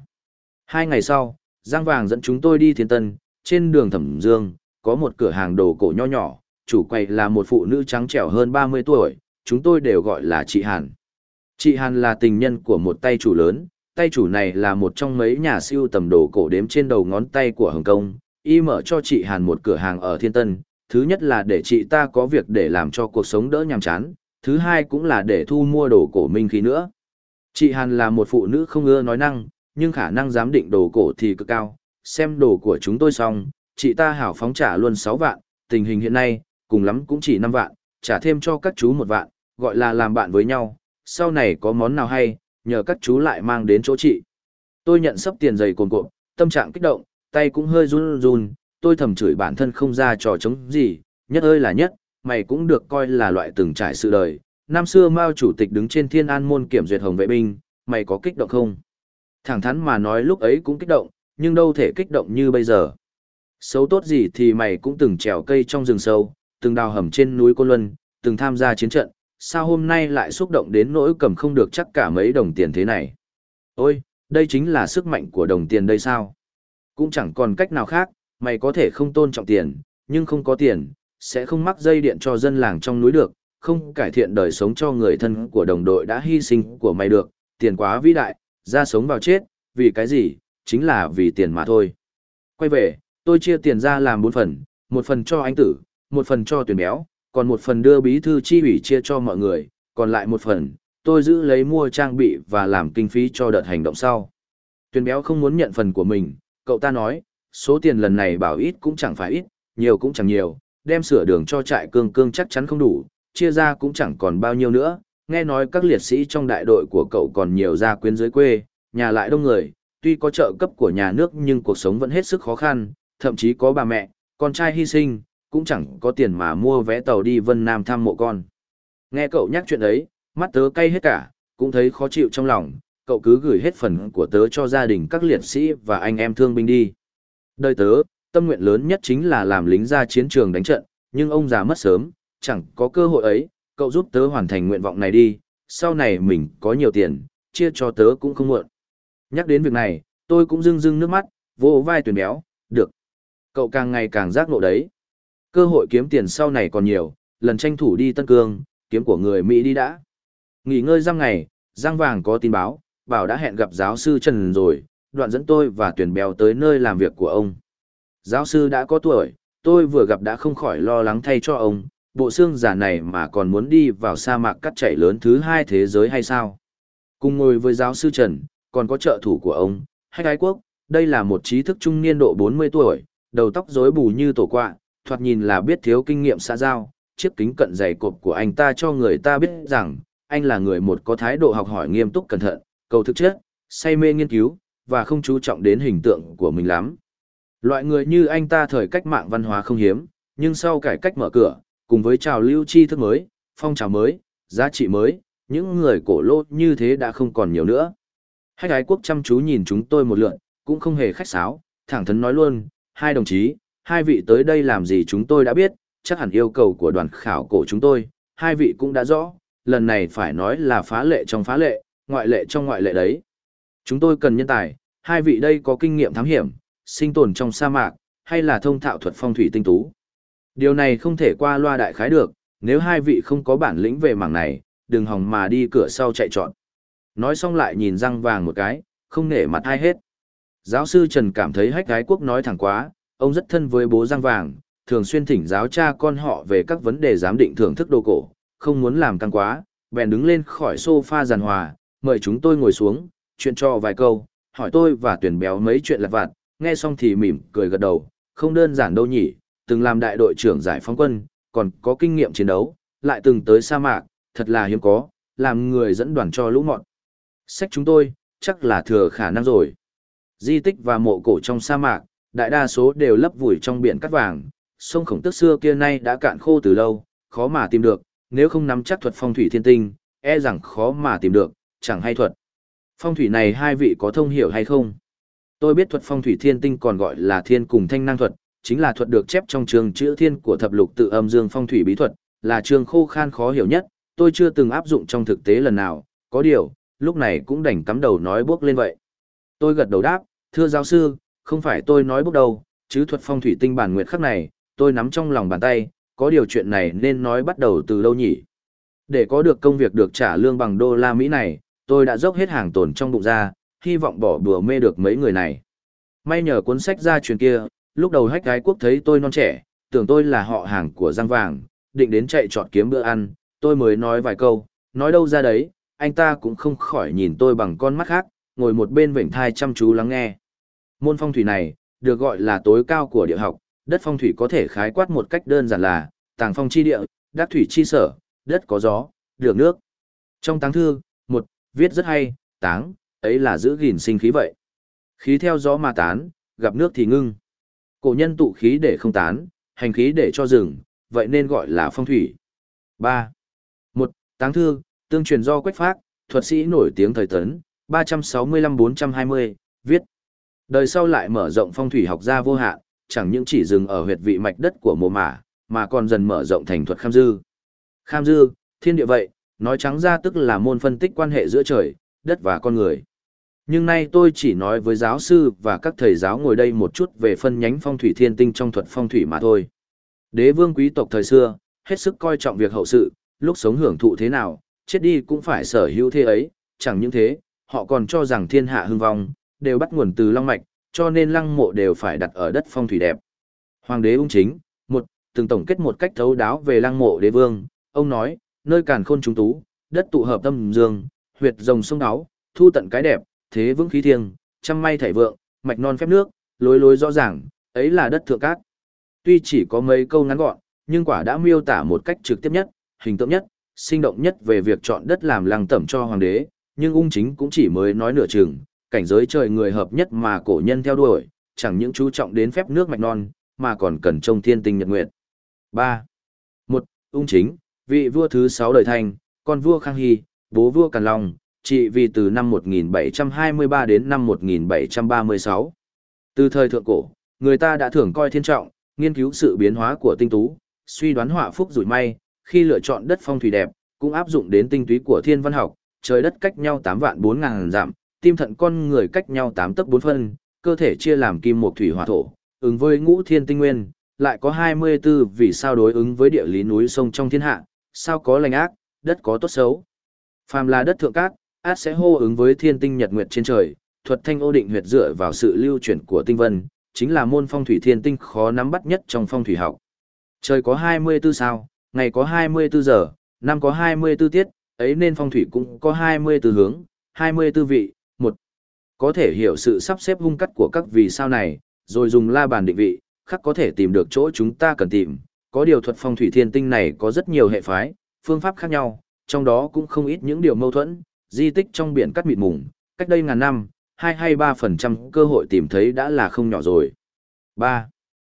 Speaker 1: 2 ngày sau, Giang Vàng dẫn chúng tôi đi Thiên Tân, trên đường Thẩm Dương, có một cửa hàng đồ cổ nho nhỏ, chủ quầy là một phụ nữ trắng trẻo hơn 30 tuổi, chúng tôi đều gọi là chị Hàn. Chị Hàn là tình nhân của một tay chủ lớn, tay chủ này là một trong mấy nhà siêu tầm đồ cổ đếm trên đầu ngón tay của Hồng Kông, y mở cho chị Hàn một cửa hàng ở Thiên Tân, thứ nhất là để chị ta có việc để làm cho cuộc sống đỡ nhàm chán, thứ hai cũng là để thu mua đồ cổ minh khí nữa. Chị Hàn là một phụ nữ không ưa nói năng, nhưng khả năng giám định đồ cổ thì cực cao, xem đồ của chúng tôi xong, chị ta hào phóng trả luôn 6 vạn, tình hình hiện nay, cùng lắm cũng chỉ 5 vạn, trả thêm cho các chú 1 vạn, gọi là làm bạn với nhau, sau này có món nào hay, nhờ các chú lại mang đến chỗ chị. Tôi nhận sấp tiền dày cồn cộm, tâm trạng kích động, tay cũng hơi run run, tôi thầm chửi bản thân không ra trò chống gì, nhất ơi là nhất, mày cũng được coi là loại từng trải sự đời. Năm xưa Mao chủ tịch đứng trên Thiên An môn kiểm duyệt Hồng vệ binh, mày có kích động không? Thẳng thắn mà nói lúc ấy cũng kích động, nhưng đâu thể kích động như bây giờ. Xấu tốt gì thì mày cũng từng trèo cây trong rừng sâu, từng đào hầm trên núi Côn Luân, từng tham gia chiến trận, sao hôm nay lại xúc động đến nỗi cầm không được chắc cả mấy đồng tiền thế này? Ôi, đây chính là sức mạnh của đồng tiền đây sao? Cũng chẳng còn cách nào khác, mày có thể không tôn trọng tiền, nhưng không có tiền, sẽ không mắc dây điện cho dân làng trong núi được, không cải thiện đời sống cho người thân của đồng đội đã hy sinh của mày được, tiền quá vĩ đại, ra sống vào chết, vì cái gì, chính là vì tiền mà thôi. Quay về, tôi chia tiền ra làm 4 phần, một phần cho anh Tử, một phần cho Tuyển Béo, còn một phần đưa bí thư chi ủy chia cho mọi người, còn lại một phần, tôi giữ lấy mua trang bị và làm kinh phí cho đợt hành động sau. Tuyển Béo không muốn nhận phần của mình, cậu ta nói, số tiền lần này bảo ít cũng chẳng phải ít, nhiều cũng chẳng nhiều, đem sửa đường cho trại Cương Cương chắc chắn không đủ, chia ra cũng chẳng còn bao nhiêu nữa. Nghe nói các liệt sĩ trong đại đội của cậu còn nhiều gia quyến dưới quê, nhà lại đông người, tuy có trợ cấp của nhà nước nhưng cuộc sống vẫn hết sức khó khăn, thậm chí có bà mẹ, con trai hy sinh, cũng chẳng có tiền mà mua vé tàu đi Vân Nam thăm mộ con. Nghe cậu nhắc chuyện ấy, mắt tớ cay hết cả, cũng thấy khó chịu trong lòng, cậu cứ gửi hết phần của tớ cho gia đình các liệt sĩ và anh em thương binh đi. Đời tớ, tâm nguyện lớn nhất chính là làm lính ra chiến trường đánh trận, nhưng ông già mất sớm, chẳng có cơ hội ấy, cậu giúp tớ hoàn thành nguyện vọng này đi, sau này mình có nhiều tiền, chia cho tớ cũng không muộn. Nhắc đến việc này, tôi cũng rưng rưng nước mắt, vỗ vai Tuyển Béo, được. Cậu càng ngày càng giác ngộ đấy. Cơ hội kiếm tiền sau này còn nhiều, lần tranh thủ đi Tân Cương, kiếm của người Mỹ đi đã. Nghỉ ngơi răm ngày, Giang Vàng có tin báo, bảo đã hẹn gặp giáo sư Trần rồi, đoạn dẫn tôi và Tuyển Béo tới nơi làm việc của ông. Giáo sư đã có tuổi, tôi vừa gặp đã không khỏi lo lắng thay cho ông, bộ xương giả này mà còn muốn đi vào sa mạc cắt chảy lớn thứ 2 thế giới hay sao? Cùng ngồi với giáo sư Trần, còn có trợ thủ của ông, Hách Ái Quốc, đây là một trí thức trung niên độ 40 tuổi, đầu tóc rối bù như tổ quạ, thoạt nhìn là biết thiếu kinh nghiệm xã giao, chiếc kính cận dày cộp của anh ta cho người ta biết rằng, anh là người một có thái độ học hỏi nghiêm túc cẩn thận, cầu thực chất, say mê nghiên cứu, và không chú trọng đến hình tượng của mình lắm. Loại người như anh ta thời cách mạng văn hóa không hiếm, nhưng sau cải cách mở cửa, cùng với trào lưu tri thức mới, phong trào mới, giá trị mới, những người cổ lô như thế đã không còn nhiều nữa. Hách Ái Quốc chăm chú nhìn chúng tôi một lượt, cũng không hề khách sáo, thẳng thắn nói luôn, hai đồng chí, hai vị tới đây làm gì chúng tôi đã biết, chắc hẳn yêu cầu của đoàn khảo cổ chúng tôi, hai vị cũng đã rõ, lần này phải nói là phá lệ trong phá lệ, ngoại lệ trong ngoại lệ đấy. Chúng tôi cần nhân tài, hai vị đây có kinh nghiệm thám hiểm, sinh tồn trong sa mạc, hay là thông thạo thuật phong thủy tinh tú. Điều này không thể qua loa đại khái được, nếu hai vị không có bản lĩnh về mảng này, đừng hòng mà đi cửa sau chạy trọn. Nói xong lại nhìn Giang Vàng một cái, không nể mặt ai hết. Giáo sư Trần cảm thấy Hách Ái Quốc nói thẳng quá, ông rất thân với bố Giang Vàng, thường xuyên thỉnh giáo cha con họ về các vấn đề giám định thưởng thức đồ cổ, không muốn làm căng quá, bèn đứng lên khỏi sofa giàn hòa, mời chúng tôi ngồi xuống, chuyện trò vài câu, hỏi tôi và Tuyển Béo mấy chuyện lặt vặt, nghe xong thì mỉm cười gật đầu, không đơn giản đâu nhỉ, từng làm đại đội trưởng giải phóng quân, còn có kinh nghiệm chiến đấu, lại từng tới sa mạc, thật là hiếm có, làm người dẫn đoàn cho lũ mọn. Sách chúng tôi, chắc là thừa khả năng rồi. Di tích và mộ cổ trong sa mạc, đại đa số đều lấp vùi trong biển cát vàng, sông Khổng Tước xưa kia nay đã cạn khô từ lâu, khó mà tìm được, nếu không nắm chắc thuật phong thủy thiên tinh, e rằng khó mà tìm được, chẳng hay thuật. Phong thủy này hai vị có thông hiểu hay không? Tôi biết thuật phong thủy thiên tinh còn gọi là thiên cùng thanh năng thuật, chính là thuật được chép trong trường chữ thiên của thập lục tự âm dương phong thủy bí thuật, là trường khô khan khó hiểu nhất, tôi chưa từng áp dụng trong thực tế lần nào, có điều, lúc này cũng đành cắm đầu nói bước lên vậy. Tôi gật đầu đáp, thưa giáo sư, không phải tôi nói bước đầu, chứ thuật phong thủy tinh bản nguyệt khắc này, tôi nắm trong lòng bàn tay, có điều chuyện này nên nói bắt đầu từ lâu nhỉ. Để có được công việc được trả lương bằng đô la Mỹ này, tôi đã dốc hết hàng tồn trong bụng ra, hy vọng bỏ bùa mê được mấy người này. May nhờ cuốn sách gia truyền kia, lúc đầu Hách Ái Quốc thấy tôi non trẻ, tưởng tôi là họ hàng của Giang Vàng, định đến chạy trọt kiếm bữa ăn, tôi mới nói vài câu, nói đâu ra đấy, anh ta cũng không khỏi nhìn tôi bằng con mắt khác, ngồi một bên vểnh thai chăm chú lắng nghe. Môn phong thủy này, được gọi là tối cao của địa học, đất phong thủy có thể khái quát một cách đơn giản là, tàng phong chi địa, đắc thủy chi sở, đất có gió, được nước. Trong táng thư, một, viết rất hay, táng, ấy là giữ gìn sinh khí vậy. Khí theo gió mà tán, gặp nước thì ngưng. Cổ nhân tụ khí để không tán, hành khí để cho rừng, vậy nên gọi là phong thủy. 3. Một, táng thư, tương truyền do Quách Phác, thuật sĩ nổi tiếng thời Tấn, 365-420, viết. Đời sau lại mở rộng phong thủy học ra vô hạn, chẳng những chỉ dừng ở huyệt vị mạch đất của mồ mả, mà còn dần mở rộng thành thuật kham dư. Kham dư, thiên địa vậy, nói trắng ra tức là môn phân tích quan hệ giữa trời, đất và con người. Nhưng nay tôi chỉ nói với giáo sư và các thầy giáo ngồi đây một chút về phân nhánh phong thủy thiên tinh trong thuật phong thủy mà thôi. Đế vương quý tộc thời xưa, hết sức coi trọng việc hậu sự, lúc sống hưởng thụ thế nào, chết đi cũng phải sở hữu thế ấy, chẳng những thế, họ còn cho rằng thiên hạ hưng vong, đều bắt nguồn từ long mạch, cho nên lăng mộ đều phải đặt ở đất phong thủy đẹp. Hoàng đế ung chính, từng tổng kết một cách thấu đáo về lăng mộ đế vương, ông nói, nơi càn khôn trùng tú, đất tụ hợp tâm dương, huyệt rồng sông đáo, thu tận cái đẹp, thế vững khí thiêng, trăm may thảy vượng, mạch non phép nước, lối lối rõ ràng, ấy là đất thượng cát. Tuy chỉ có mấy câu ngắn gọn, nhưng quả đã miêu tả một cách trực tiếp nhất, hình tượng nhất, sinh động nhất về việc chọn đất làm lăng tẩm cho hoàng đế, nhưng ung chính cũng chỉ mới nói nửa chừng, cảnh giới trời người hợp nhất mà cổ nhân theo đuổi, chẳng những chú trọng đến phép nước mạch non, mà còn cần trông thiên tinh nhật nguyệt. 3. 1. Ung chính, vị vua thứ 6 đời Thanh, con vua Khang Hy, bố vua Càn Long, trị vì từ năm 1723 đến năm 1736. Từ thời thượng cổ, người ta đã thường coi thiên trọng, nghiên cứu sự biến hóa của tinh tú, suy đoán họa phúc rủi may, khi lựa chọn đất phong thủy đẹp, cũng áp dụng đến tinh túy của thiên văn học, trời đất cách nhau 8 vạn 4 ngàn dặm, tim thận con người cách nhau 8 tấc 4 phân, cơ thể chia làm kim mộc thủy hỏa thổ, ứng với ngũ thiên tinh nguyên, lại có 24 vì sao đối ứng với địa lý núi sông trong thiên hạ, sao có lành ác, đất có tốt xấu. Phàm là đất thượng cát, át sẽ hô ứng với thiên tinh nhật nguyệt trên trời, thuật thanh ô định huyệt dựa vào sự lưu chuyển của tinh vân, chính là môn phong thủy thiên tinh khó nắm bắt nhất trong phong thủy học. Trời có 24 sao, ngày có 24 giờ, năm có 24 tiết, ấy nên phong thủy cũng có 24 hướng, 24 vị, có thể hiểu sự sắp xếp vung cắt của các vì sao này, rồi dùng la bàn định vị, khắc có thể tìm được chỗ chúng ta cần tìm. Có điều thuật phong thủy thiên tinh này có rất nhiều hệ phái, phương pháp khác nhau, trong đó cũng không ít những điều mâu thuẫn, di tích trong biển cắt mịt mùng, cách đây ngàn năm, 2 hay 3% cơ hội tìm thấy đã là không nhỏ rồi. 3.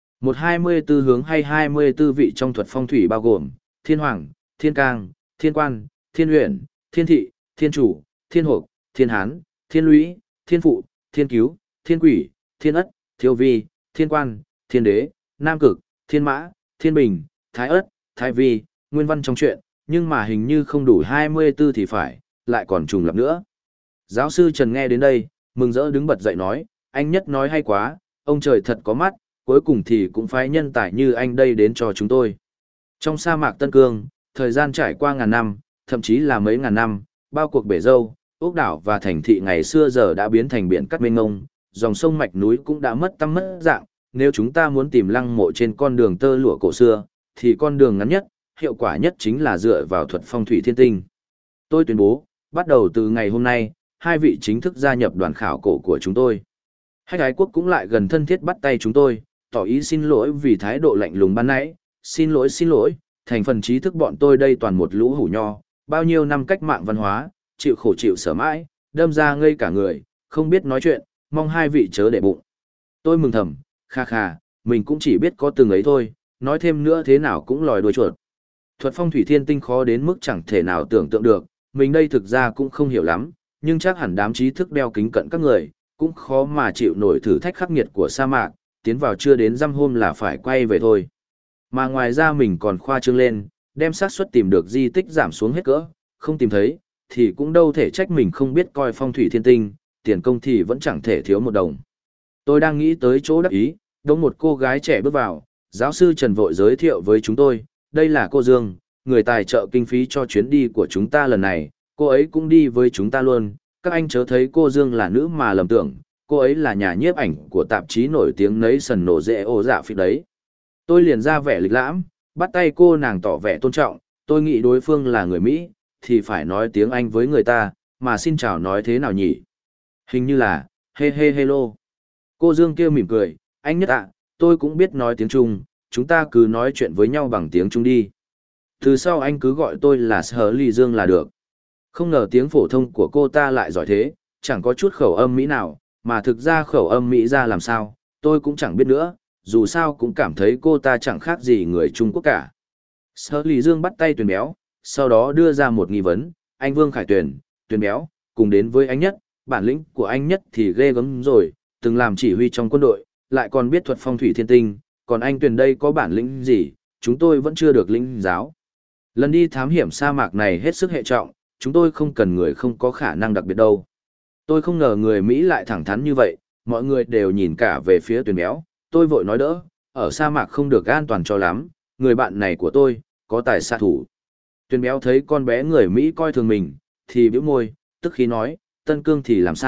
Speaker 1: 124 hướng hay 24 vị trong thuật phong thủy bao gồm Thiên Hoàng, Thiên Cang, Thiên Quan, Thiên Uyển, Thiên Thị, Thiên Chủ, Thiên Hộp, Thiên Hán, Thiên Lũy, Thiên Phụ, Thiên Cứu, Thiên Quỷ, Thiên Ất, Thiêu Vi, Thiên Quan, Thiên Đế, Nam Cực, Thiên Mã, Thiên Bình, Thái Ất, Thái Vi, nguyên văn trong chuyện, nhưng mà hình như không đủ 24 thì phải, lại còn trùng lập nữa. Giáo sư Trần nghe đến đây, mừng rỡ đứng bật dậy nói, anh Nhất nói hay quá, ông trời thật có mắt, cuối cùng thì cũng phái nhân tài như anh đây đến cho chúng tôi. Trong sa mạc Tân Cương, thời gian trải qua ngàn năm, thậm chí là mấy ngàn năm, bao cuộc bể dâu, ốc đảo và thành thị ngày xưa giờ đã biến thành biển cát mênh mông, dòng sông mạch núi cũng đã mất tăm mất dạng. Nếu chúng ta muốn tìm lăng mộ trên con đường tơ lụa cổ xưa, thì con đường ngắn nhất, hiệu quả nhất chính là dựa vào thuật phong thủy thiên tinh. Tôi tuyên bố, bắt đầu từ ngày hôm nay, hai vị chính thức gia nhập đoàn khảo cổ của chúng tôi. Hách Ái Quốc cũng lại gần thân thiết bắt tay chúng tôi, tỏ ý xin lỗi vì thái độ lạnh lùng ban nãy. Xin lỗi, thành phần trí thức bọn tôi đây toàn một lũ hủ nho, bao nhiêu năm cách mạng văn hóa, chịu khổ chịu sở mãi, đâm ra ngây cả người, không biết nói chuyện, mong hai vị chớ để bụng. Tôi mừng thầm, kha, mình cũng chỉ biết có từng ấy thôi, nói thêm nữa thế nào cũng lòi đuôi chuột. Thuật phong thủy thiên tinh khó đến mức chẳng thể nào tưởng tượng được, mình đây thực ra cũng không hiểu lắm, nhưng chắc hẳn đám trí thức đeo kính cận các người, cũng khó mà chịu nổi thử thách khắc nghiệt của sa mạc, tiến vào chưa đến dăm hôm là phải quay về thôi. Mà ngoài ra mình còn khoa trương lên, đem xác suất tìm được di tích giảm xuống hết cỡ, không tìm thấy, thì cũng đâu thể trách mình không biết coi phong thủy thiên tinh, tiền công thì vẫn chẳng thể thiếu một đồng. Tôi đang nghĩ tới chỗ đắc ý, đống một cô gái trẻ bước vào, giáo sư Trần vội giới thiệu với chúng tôi, đây là cô Dương, người tài trợ kinh phí cho chuyến đi của chúng ta lần này, cô ấy cũng đi với chúng ta luôn, các anh chớ thấy cô Dương là nữ mà lầm tưởng, cô ấy là nhà nhiếp ảnh của tạp chí nổi tiếng Nation nổ dễ ô dạ phít đấy. Tôi liền ra vẻ lịch lãm, bắt tay cô nàng tỏ vẻ tôn trọng, tôi nghĩ đối phương là người Mỹ, thì phải nói tiếng Anh với người ta, mà xin chào nói thế nào nhỉ? Hình như là, hello. Cô Dương kia mỉm cười, anh Nhất ạ, tôi cũng biết nói tiếng Trung, chúng ta cứ nói chuyện với nhau bằng tiếng Trung đi. Từ sau anh cứ gọi tôi là Sở Ly Dương là được. Không ngờ tiếng phổ thông của cô ta lại giỏi thế, chẳng có chút khẩu âm Mỹ nào, mà thực ra khẩu âm Mỹ ra làm sao, tôi cũng chẳng biết nữa, dù sao cũng cảm thấy cô ta chẳng khác gì người Trung Quốc cả. Sở Ly Dương bắt tay Tuyền Béo, sau đó đưa ra một nghi vấn, anh Vương Khải Tuyền, Tuyền Béo, cùng đến với anh Nhất, bản lĩnh của anh Nhất thì ghê gớm rồi, từng làm chỉ huy trong quân đội, lại còn biết thuật phong thủy thiên tinh, còn anh Tuyền đây có bản lĩnh gì, chúng tôi vẫn chưa được lĩnh giáo. Lần đi thám hiểm sa mạc này hết sức hệ trọng, chúng tôi không cần người không có khả năng đặc biệt đâu. Tôi không ngờ người Mỹ lại thẳng thắn như vậy, mọi người đều nhìn cả về phía Tuyền Béo, tôi vội nói đỡ, ở sa mạc không được an toàn cho lắm, người bạn này của tôi, có tài xạ thủ. Tuyền Béo thấy con bé người Mỹ coi thường mình, thì bĩu môi, tức khi nói, Tân Cương thì làm sao,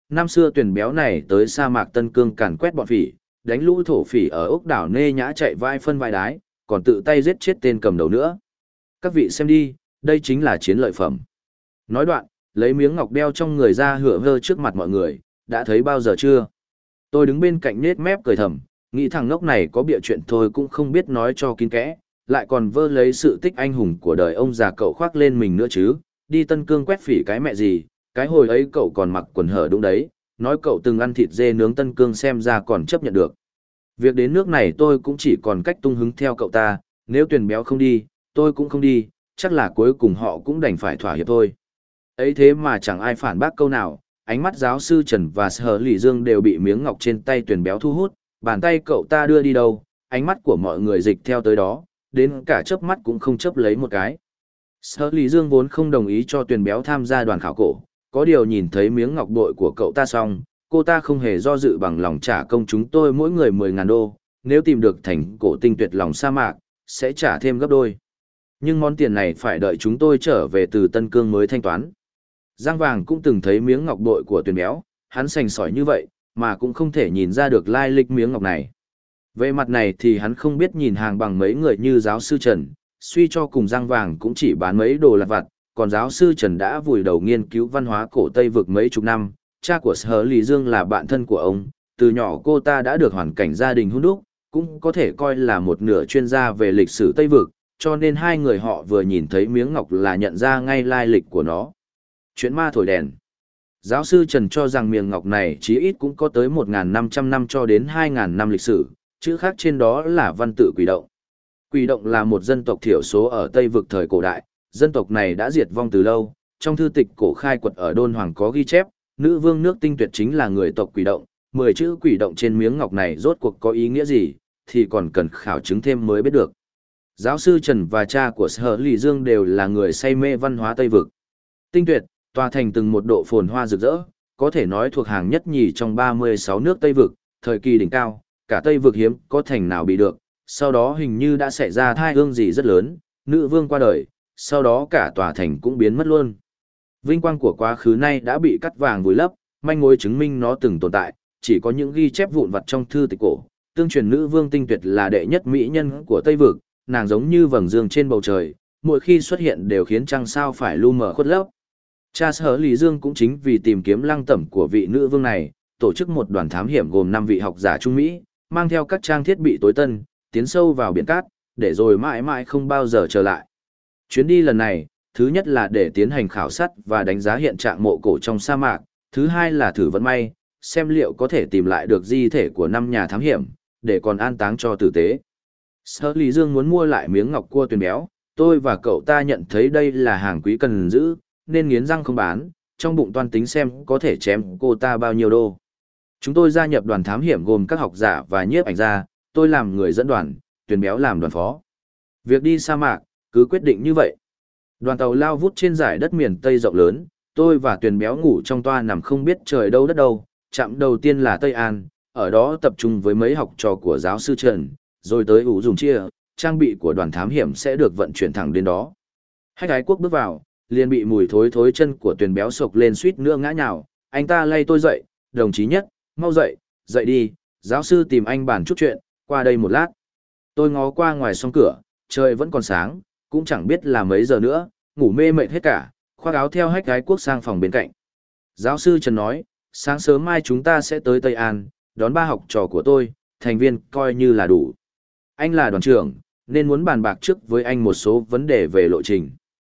Speaker 1: năm xưa tuyển béo này tới sa mạc Tân Cương càn quét bọn phỉ, đánh lũ thổ phỉ ở ốc đảo Nê Nhã chạy vai phân vai đái, còn tự tay giết chết tên cầm đầu nữa. Các vị xem đi, đây chính là chiến lợi phẩm. Nói đoạn, lấy miếng ngọc đeo trong người ra hựa hơ trước mặt mọi người, đã thấy bao giờ chưa? Tôi đứng bên cạnh nết mép cười thầm, nghĩ thằng ngốc này có bịa chuyện thôi cũng không biết nói cho kín kẽ, lại còn vơ lấy sự tích anh hùng của đời ông già cậu khoác lên mình nữa chứ, đi Tân Cương quét phỉ cái mẹ gì, cái hồi ấy cậu còn mặc quần hở đúng đấy, nói cậu từng ăn thịt dê nướng Tân Cương xem ra còn chấp nhận được. Việc đến nước này tôi cũng chỉ còn cách tung hứng theo cậu ta, nếu tuyển béo không đi, tôi cũng không đi, chắc là cuối cùng họ cũng đành phải thỏa hiệp thôi. Ấy thế mà chẳng ai phản bác câu nào, ánh mắt giáo sư Trần và Sở Lỷ Dương đều bị miếng ngọc trên tay tuyển béo thu hút, bàn tay cậu ta đưa đi đâu, ánh mắt của mọi người dịch theo tới đó, đến cả chớp mắt cũng không chớp lấy một cái. Sở Lỷ Dương vốn không đồng ý cho tuyển béo tham gia đoàn khảo cổ, có điều nhìn thấy miếng ngọc bội của cậu ta xong, cô ta không hề do dự bằng lòng trả công chúng tôi mỗi người 10.000 đô, nếu tìm được thành cổ tinh tuyệt lòng sa mạc, sẽ trả thêm gấp đôi. Nhưng món tiền này phải đợi chúng tôi trở về từ Tân Cương mới thanh toán. Giang Vàng cũng từng thấy miếng ngọc bội của tuyển béo, hắn sành sỏi như vậy, mà cũng không thể nhìn ra được lai lịch miếng ngọc này. Về mặt này thì hắn không biết nhìn hàng bằng mấy người như giáo sư Trần, suy cho cùng Giang Vàng cũng chỉ bán mấy đồ lặt vặt, còn giáo sư Trần đã vùi đầu nghiên cứu văn hóa cổ Tây vực mấy chục năm, cha của Sở Lỷ Dương là bạn thân của ông, từ nhỏ cô ta đã được hoàn cảnh gia đình hun đúc, cũng có thể coi là một nửa chuyên gia về lịch sử Tây vực, cho nên hai người họ vừa nhìn thấy miếng ngọc là nhận ra ngay lai lịch của nó. Chuyện ma thổi đèn. Giáo sư Trần cho rằng miếng ngọc này chí ít cũng có tới 1.500 năm cho đến 2.000 năm lịch sử, chữ khác trên đó là văn tự Quỷ Động. Quỷ Động là một dân tộc thiểu số ở Tây vực thời cổ đại, dân tộc này đã diệt vong từ lâu, trong thư tịch cổ khai quật ở Đôn Hoàng có ghi chép, nữ vương nước Tinh Tuyệt chính là người tộc Quỷ Động, 10 chữ Quỷ Động trên miếng ngọc này rốt cuộc có ý nghĩa gì, thì còn cần khảo chứng thêm mới biết được. Giáo sư Trần và cha của Sở Lỷ Dương đều là người say mê văn hóa Tây vực. Tinh Tuyệt, tòa thành từng một độ phồn hoa rực rỡ, có thể nói thuộc hàng nhất nhì trong 36 nước Tây vực, thời kỳ đỉnh cao, cả Tây vực hiếm có thành nào bị được, sau đó hình như đã xảy ra thai ương gì rất lớn, nữ vương qua đời, sau đó cả tòa thành cũng biến mất luôn. Vinh quang của quá khứ nay đã bị cắt vàng vùi lấp, manh mối chứng minh nó từng tồn tại, chỉ có những ghi chép vụn vặt trong thư tịch cổ, tương truyền nữ vương Tinh Tuyệt là đệ nhất mỹ nhân của Tây vực, nàng giống như vầng dương trên bầu trời, mỗi khi xuất hiện đều khiến trăng sao phải lu mờ khuất lấp. Cha Sở Lỷ Dương cũng chính vì tìm kiếm lăng tẩm của vị nữ vương này, tổ chức một đoàn thám hiểm gồm 5 vị học giả Trung Mỹ, mang theo các trang thiết bị tối tân, tiến sâu vào biển cát, để rồi mãi mãi không bao giờ trở lại. Chuyến đi lần này, thứ nhất là để tiến hành khảo sát và đánh giá hiện trạng mộ cổ trong sa mạc, thứ hai là thử vận may, xem liệu có thể tìm lại được di thể của 5 nhà thám hiểm, để còn an táng cho tử tế. Sở Lỷ Dương muốn mua lại miếng ngọc cua tuyền béo, tôi và cậu ta nhận thấy đây là hàng quý cần giữ, nên nghiến răng không bán, trong bụng toan tính xem có thể chém cô ta bao nhiêu đô. Chúng tôi gia nhập đoàn thám hiểm gồm các học giả và nhiếp ảnh gia, tôi làm người dẫn đoàn, tuyền béo làm đoàn phó. Việc đi sa mạc, cứ quyết định như vậy. Đoàn tàu lao vút trên dải đất miền Tây rộng lớn, tôi và tuyền béo ngủ trong toa nằm không biết trời đâu đất đâu, trạm đầu tiên là Tây An, ở đó tập trung với mấy học trò của giáo sư Trần, rồi tới ủ dùng chia, trang bị của đoàn thám hiểm sẽ được vận chuyển thẳng đến đó. Hách Ái Quốc bước vào, liền bị mùi thối thối chân của tuyền béo sộc lên suýt nữa ngã nhào, anh ta lay tôi dậy, đồng chí Nhất, mau dậy, dậy đi, giáo sư tìm anh bàn chút chuyện, qua đây một lát. Tôi ngó qua ngoài song cửa, trời vẫn còn sáng, cũng chẳng biết là mấy giờ nữa, ngủ mê mệt hết cả, khoác áo theo Hách Ái Quốc sang phòng bên cạnh. Giáo sư Trần nói, sáng sớm mai chúng ta sẽ tới Tây An, đón 3 học trò của tôi, thành viên coi như là đủ. Anh là đoàn trưởng, nên muốn bàn bạc trước với anh một số vấn đề về lộ trình.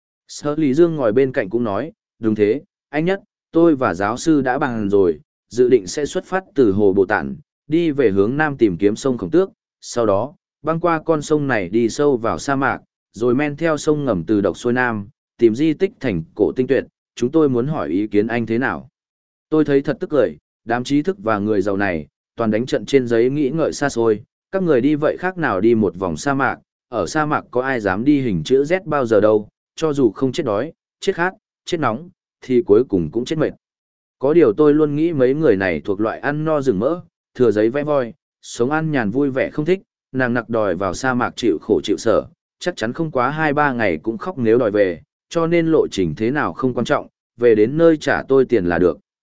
Speaker 1: Sở Lý Dương ngồi bên cạnh cũng nói, đúng thế, anh Nhất, tôi và giáo sư đã bàn rồi, dự định sẽ xuất phát từ Hồ Bồ Tản, đi về hướng Nam tìm kiếm sông Khổng Tước, sau đó, băng qua con sông này đi sâu vào sa mạc, rồi men theo sông ngầm từ Độc xuôi Nam, tìm di tích thành cổ Tinh Tuyệt, chúng tôi muốn hỏi ý kiến anh thế nào. Tôi thấy thật tức cười, đám trí thức và người giàu này, toàn đánh trận trên giấy nghĩ ngợi xa xôi, các người đi vậy khác nào đi một vòng sa mạc, ở sa mạc có ai dám đi hình chữ Z bao giờ đâu, cho dù không chết đói, chết khát, chết nóng, thì cuối cùng cũng chết mệt. Có điều tôi luôn nghĩ mấy người này thuộc loại ăn no rừng mỡ, thừa giấy vẽ voi, sống ăn nhàn vui vẻ không thích, nàng nặc đòi vào sa mạc chịu khổ chịu sở, chắc chắn không quá 2-3 ngày cũng khóc nếu đòi về, cho nên lộ trình thế nào không quan trọng, về đến nơi trả tôi tiền là được.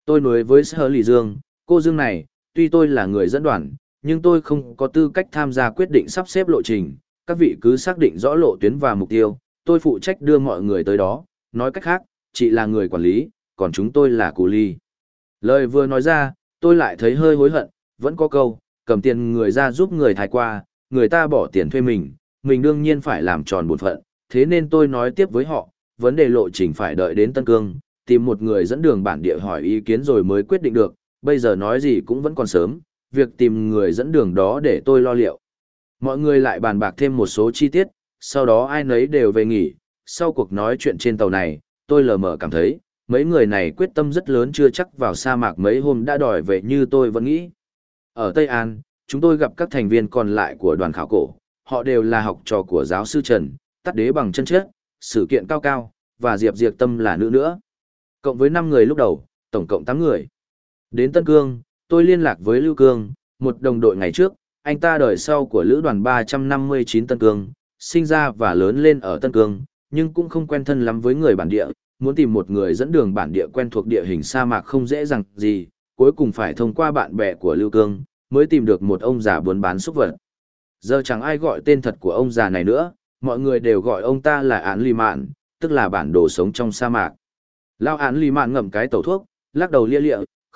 Speaker 1: Tôi nói với Sở Lì Dương, cô Dương này, tuy tôi là người dẫn đoàn, nhưng tôi không có tư cách tham gia quyết định sắp xếp lộ trình, các vị cứ xác định rõ lộ tuyến và mục tiêu, tôi phụ trách đưa mọi người tới đó, nói cách khác, chị là người quản lý, còn chúng tôi là cù ly. Lời vừa nói ra, tôi lại thấy hơi hối hận, vẫn có câu, cầm tiền người ra giúp người thái qua, người ta bỏ tiền thuê mình đương nhiên phải làm tròn bổn phận, thế nên tôi nói tiếp với họ, vấn đề lộ trình phải đợi đến Tân Cương, tìm một người dẫn đường bản địa hỏi ý kiến rồi mới quyết định được, bây giờ nói gì cũng vẫn còn sớm, việc tìm người dẫn đường đó để tôi lo liệu. Mọi người lại bàn bạc thêm một số chi tiết, sau đó ai nấy đều về nghỉ, sau cuộc nói chuyện trên tàu này, tôi lờ mờ cảm thấy, mấy người này quyết tâm rất lớn chưa chắc vào sa mạc mấy hôm đã đòi về như tôi vẫn nghĩ. Ở Tây An, chúng tôi gặp các thành viên còn lại của đoàn khảo cổ, họ đều là học trò của giáo sư Trần, tắt đế bằng chân chết, sự kiện cao cao, và Diệp Diệp Tâm là nữ nữa. Cộng với 5 người lúc đầu, tổng cộng 8 người. Đến Tân Cương, tôi liên lạc với Lưu Cương, một đồng đội ngày trước, anh ta đời sau của lữ đoàn 359 Tân Cương, sinh ra và lớn lên ở Tân Cương, nhưng cũng không quen thân lắm với người bản địa, muốn tìm một người dẫn đường bản địa quen thuộc địa hình sa mạc không dễ dàng gì, cuối cùng phải thông qua bạn bè của Lưu Cương, mới tìm được một ông già buôn bán súc vật. Giờ chẳng ai gọi tên thật của ông già này nữa, mọi người đều gọi ông ta là Án Lì Mạn, tức là bản đồ sống trong sa mạc. Lao Án Lì Mạn ngậm cái tẩu thuốc, lắc đầu lia lịa,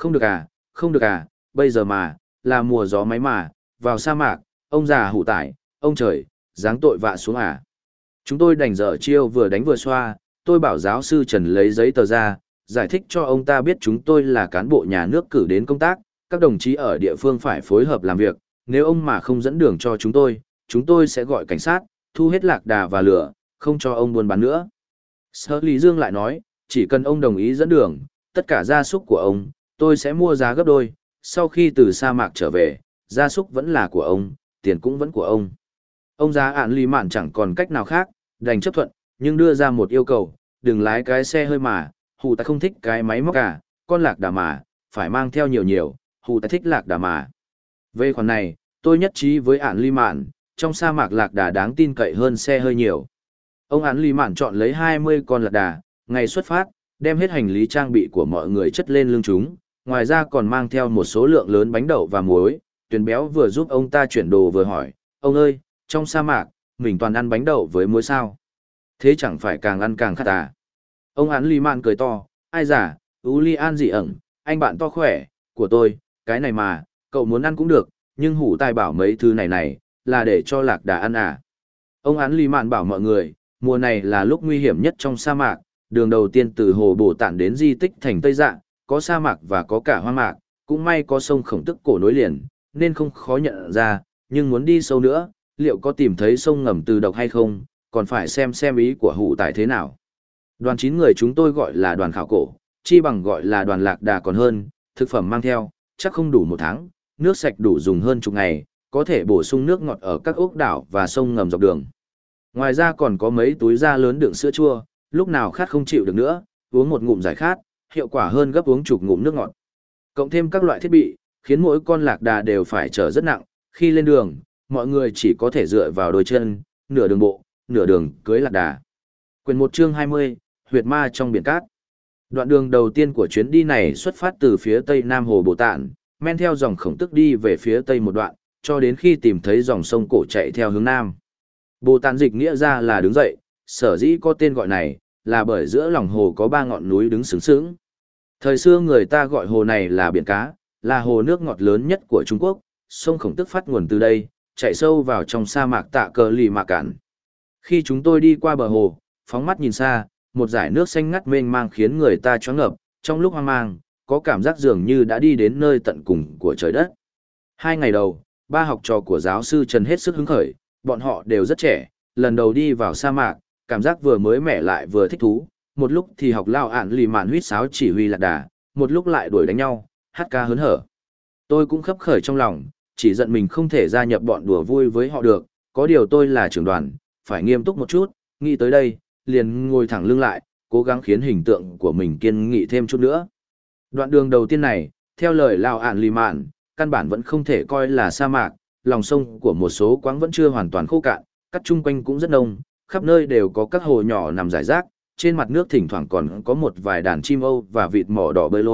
Speaker 1: không được à, bây giờ mà, là mùa gió máy mà, vào sa mạc, ông già hủ tải, ông trời, giáng tội vạ xuống à. Chúng tôi đành dở chiêu vừa đánh vừa xoa, tôi bảo giáo sư Trần lấy giấy tờ ra, giải thích cho ông ta biết chúng tôi là cán bộ nhà nước cử đến công tác, các đồng chí ở địa phương phải phối hợp làm việc, nếu ông mà không dẫn đường cho chúng tôi sẽ gọi cảnh sát, thu hết lạc đà và lửa, không cho ông buôn bán nữa. Sở Lý Dương lại nói, chỉ cần ông đồng ý dẫn đường, tất cả gia súc của ông, tôi sẽ mua giá gấp đôi, sau khi từ sa mạc trở về, gia súc vẫn là của ông, tiền cũng vẫn của ông. Ông già Án Lý Mạn chẳng còn cách nào khác, đành chấp thuận, nhưng đưa ra một yêu cầu, đừng lái cái xe hơi mà, hù ta không thích cái máy móc cả, con lạc đà mà, phải mang theo nhiều, hù ta thích lạc đà mà. Về khoản này, tôi nhất trí với Án Lý Mạn, trong sa mạc lạc đà đáng tin cậy hơn xe hơi nhiều. Ông Án Lý Mạn chọn lấy 20 con lạc đà, ngày xuất phát, đem hết hành lý trang bị của mọi người chất lên lưng chúng, ngoài ra còn mang theo một số lượng lớn bánh đậu và muối. Tuyền Béo vừa giúp ông ta chuyển đồ vừa hỏi, ông ơi, trong sa mạc, mình toàn ăn bánh đậu với muối sao? Thế chẳng phải càng ăn càng khát à? Ông Án Lý Mạn cười to, ai giả, Uli An dị ẩn, anh bạn to khỏe, của tôi, cái này mà, cậu muốn ăn cũng được, nhưng hủ tai bảo mấy thứ này, là để cho lạc đà ăn à? Ông Án Lý Mạn bảo mọi người, mùa này là lúc nguy hiểm nhất trong sa mạc, đường đầu tiên từ hồ Bồ Tản đến di tích thành Tây Dạ, có sa mạc và có cả hoang mạc, cũng may có sông Khổng Tức cổ nối liền, nên không khó nhận ra, nhưng muốn đi sâu nữa, liệu có tìm thấy sông ngầm từ độc hay không, còn phải xem ý của hủ tại thế nào. Đoàn 9 người chúng tôi gọi là đoàn khảo cổ, chi bằng gọi là đoàn lạc đà còn hơn, thực phẩm mang theo, chắc không đủ 1 tháng, nước sạch đủ dùng hơn chục ngày, có thể bổ sung nước ngọt ở các ốc đảo và sông ngầm dọc đường. Ngoài ra còn có mấy túi da lớn đựng sữa chua, lúc nào khát không chịu được nữa, uống một ngụm giải khát, hiệu quả hơn gấp uống chục ngụm nước ngọt. Cộng thêm các loại thiết bị, khiến mỗi con lạc đà đều phải chở rất nặng, khi lên đường, mọi người chỉ có thể dựa vào đôi chân, nửa đường bộ, nửa đường cưới lạc đà. Quyển 1 chương 20, huyệt ma trong biển cát. Đoạn đường đầu tiên của chuyến đi này xuất phát từ phía tây nam hồ Bồ Tạn, men theo dòng Khổng Tức đi về phía tây một đoạn, cho đến khi tìm thấy dòng sông cổ chạy theo hướng nam. Bồ Tát dịch nghĩa ra là đứng dậy, sở dĩ có tên gọi này, là bởi giữa lòng hồ có 3 ngọn núi đứng sướng sướng. Thời xưa người ta gọi hồ này là biển cá, là hồ nước ngọt lớn nhất của Trung Quốc, sông Khổng Tức phát nguồn từ đây, chạy sâu vào trong sa mạc Tạ Cờ Lì Mạc Cản. Khi chúng tôi đi qua bờ hồ, phóng mắt nhìn xa, một dải nước xanh ngắt mênh mang khiến người ta choáng ngợp, trong lúc hoang mang, có cảm giác dường như đã đi đến nơi tận cùng của trời đất. 2 ngày đầu, 3 học trò của giáo sư Trần hết sức hứng khởi, bọn họ đều rất trẻ, lần đầu đi vào sa mạc, cảm giác vừa mới mẻ lại vừa thích thú, một lúc thì học Lao Án Lì Mạn huýt sáo chỉ huy lạc đà, một lúc lại đuổi đánh nhau, hát ca hớn hở. Tôi cũng khấp khởi trong lòng, chỉ giận mình không thể gia nhập bọn đùa vui với họ được, có điều tôi là trưởng đoàn, phải nghiêm túc một chút, nghĩ tới đây, liền ngồi thẳng lưng lại, cố gắng khiến hình tượng của mình kiên nghị thêm chút nữa. Đoạn đường đầu tiên này, theo lời Lao Án Lì Mạn, căn bản vẫn không thể coi là sa mạc, lòng sông của một số quãng vẫn chưa hoàn toàn khô cạn, cát chung quanh cũng rất nông, khắp nơi đều có các hồ nhỏ nằm rải rác, trên mặt nước thỉnh thoảng còn có một vài đàn chim âu và vịt mỏ đỏ bơi lôi,